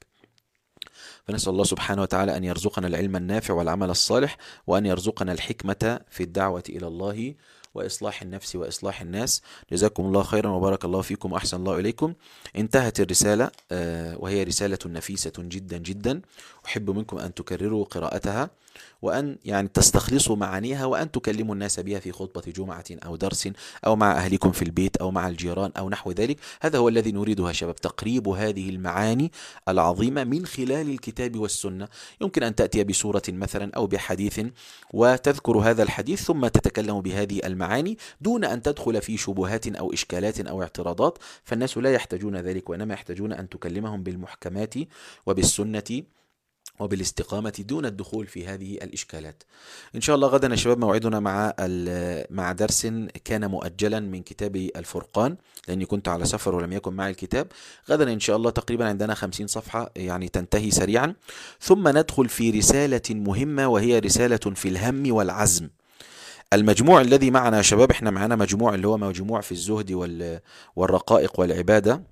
فنسأل الله سبحانه وتعالى أن يرزقنا العلم النافع والعمل الصالح، وأن يرزقنا الحكمة في الدعوة إلى الله وإصلاح النفس وإصلاح الناس. جزاكم الله خيرا وبارك الله فيكم وأحسن الله إليكم. انتهت الرسالة، وهي رسالة نفيسة جدا جدا، أحب منكم أن تكرروا قراءتها وأن يعني تستخلصوا معانيها وأن تكلموا الناس بها في خطبة جمعة أو درس أو مع أهلكم في البيت أو مع الجيران أو نحو ذلك. هذا هو الذي نريده يا شباب، تقريب هذه المعاني العظيمة من خلال الكتاب والسنة. يمكن أن تأتي بسورة مثلا أو بحديث وتذكر هذا الحديث ثم تتكلم بهذه المعاني دون أن تدخل في شبهات أو إشكالات أو اعتراضات، فالناس لا يحتاجون ذلك، وإنما يحتاجون أن تكلمهم بالمحكمات وبالسنة وبالاستقامة دون الدخول في هذه الإشكالات. إن شاء الله غدا يا شباب موعدنا مع مع درس كان مؤجلا من كتاب الفرقان، لأني كنت على سفر ولم يكن معي الكتاب. غدا إن شاء الله تقريبا عندنا خمسين صفحة، يعني تنتهي سريعا، ثم ندخل في رسالة مهمة وهي رسالة في الهم والعزم. المجموع الذي معنا يا شباب، احنا معنا مجموع اللي هو مجموع في الزهد والرقائق والعبادة،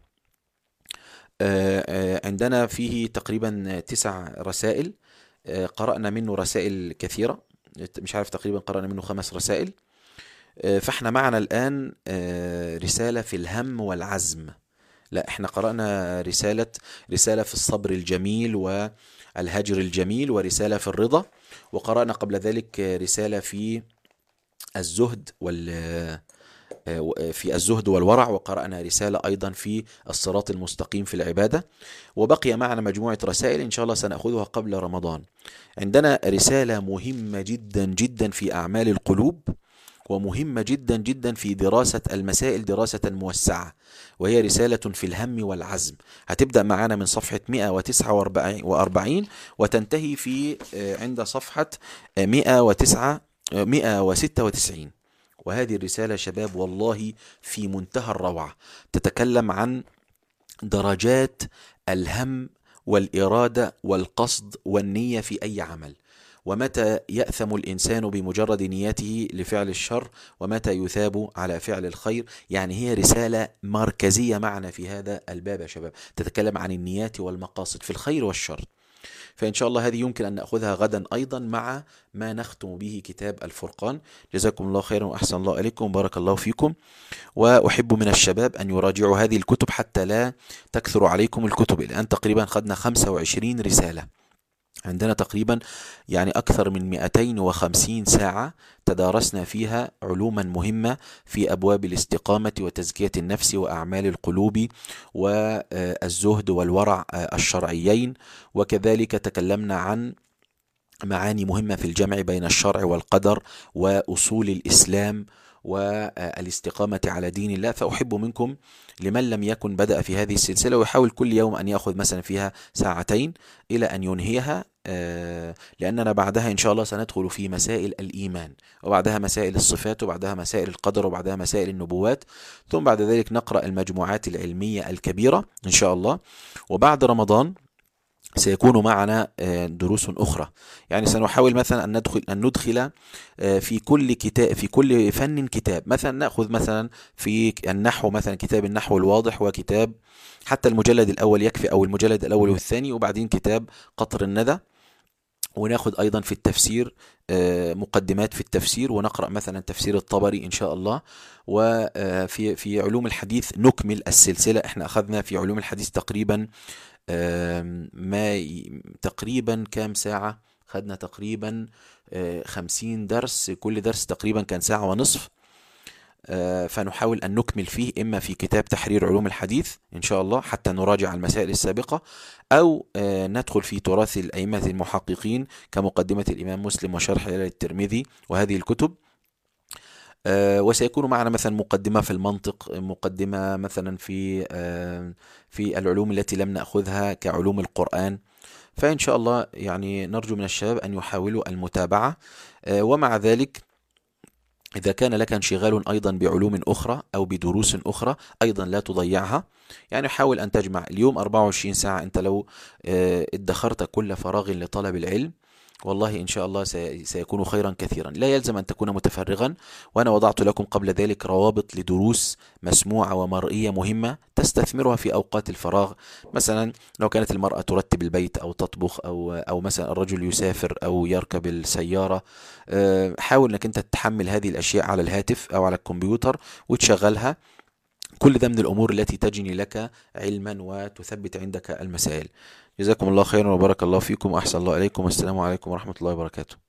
عندنا فيه تقريبا تسع رسائل، قرأنا منه رسائل كثيرة، مش عارف تقريبا قرأنا منه خمس رسائل. فاحنا معنا الآن رسالة في الهم والعزم. لا، احنا قرأنا رسالة رسالة في الصبر الجميل والهجر الجميل، ورسالة في الرضا، وقرأنا قبل ذلك رسالة في الزهد وال في الزهد والورع، وقرأنا رسالة أيضا في الصراط المستقيم في العبادة، وبقي معنا مجموعة رسائل إن شاء الله سنأخذها قبل رمضان. عندنا رسالة مهمة جدا جدا في أعمال القلوب، ومهمة جدا جدا في دراسة المسائل دراسة موسعة، وهي رسالة في الهم والعزم. هتبدأ معنا من صفحة مئة وتسعة وأربعين وتنتهي في عند صفحة مئة وستة وتسعين. وهذه الرسالة شباب والله في منتهى الروعة، تتكلم عن درجات الهم والإرادة والقصد والنية في أي عمل، ومتى يأثم الإنسان بمجرد نيته لفعل الشر، ومتى يثاب على فعل الخير. يعني هي رسالة مركزية معنا في هذا الباب يا شباب، تتكلم عن النيات والمقاصد في الخير والشر. فإن شاء الله هذه يمكن أن نأخذها غدا أيضا مع ما نختم به كتاب الفرقان. جزاكم الله خيرا وأحسن الله إليكم وبارك الله فيكم. وأحب من الشباب أن يراجعوا هذه الكتب حتى لا تكثر عليكم الكتب. الآن تقريبا خدنا خمسة وعشرين رسالة، عندنا تقريبا يعني أكثر من مئتين وخمسين ساعة تدارسنا فيها علوما مهمة في أبواب الاستقامة وتزكية النفس وأعمال القلوب والزهد والورع الشرعيين، وكذلك تكلمنا عن معاني مهمة في الجمع بين الشرع والقدر وأصول الإسلام والاستقامة على دين الله. فأحب منكم لمن لم يكن بدأ في هذه السلسلة ويحاول كل يوم أن يأخذ مثلا فيها ساعتين إلى أن ينهيها، لأننا بعدها إن شاء الله سندخل في مسائل الإيمان، وبعدها مسائل الصفات، وبعدها مسائل القدر، وبعدها مسائل النبوات، ثم بعد ذلك نقرأ المجموعات العلمية الكبيرة إن شاء الله. وبعد رمضان سيكون معنا دروس أخرى، يعني سنحاول مثلا أن ندخل أن ندخل في كل كتاب في كل فن كتاب، مثلا نأخذ مثلا في النحو مثلا كتاب النحو الواضح، وكتاب حتى المجلد الأول يكفي أو المجلد الأول والثاني، وبعدين كتاب قطر الندى، وناخد أيضا في التفسير مقدمات في التفسير، ونقرأ مثلا تفسير الطبري إن شاء الله. وفي في علوم الحديث نكمل السلسلة. احنا أخذنا في علوم الحديث تقريبا ما تقريبا كام ساعة؟ خدنا تقريبا خمسين درس، كل درس تقريبا كان ساعة ونصف. فنحاول أن نكمل فيه إما في كتاب تحرير علوم الحديث إن شاء الله حتى نراجع المسائل السابقة، أو ندخل في تراث الأئمة المحققين كمقدمة الإمام مسلم وشرح الترمذي وهذه الكتب. وسيكون معنا مثلا مقدمة في المنطق، مقدمة مثلا في في العلوم التي لم نأخذها كعلوم القرآن. فإن شاء الله يعني نرجو من الشباب أن يحاولوا المتابعة. ومع ذلك إذا كان لك انشغال أيضا بعلوم أخرى أو بدروس أخرى أيضا لا تضيعها، يعني حاول أن تجمع اليوم أربعة وعشرين ساعة. أنت لو ادخرت كل فراغ لطلب العلم والله إن شاء الله سيكون خيرا كثيرا. لا يلزم أن تكون متفرغا، وأنا وضعت لكم قبل ذلك روابط لدروس مسموعة ومرئية مهمة تستثمرها في أوقات الفراغ. مثلا لو كانت المرأة ترتب البيت أو تطبخ، أو أو مثلا الرجل يسافر أو يركب السيارة، حاول أنك أنت تحمل هذه الأشياء على الهاتف أو على الكمبيوتر وتشغلها. كل ده من الأمور التي تجني لك علما وتثبت عندك المسائل. جزاكم الله خيرا وبارك الله فيكم وأحسن الله إليكم، والسلام عليكم ورحمة الله وبركاته.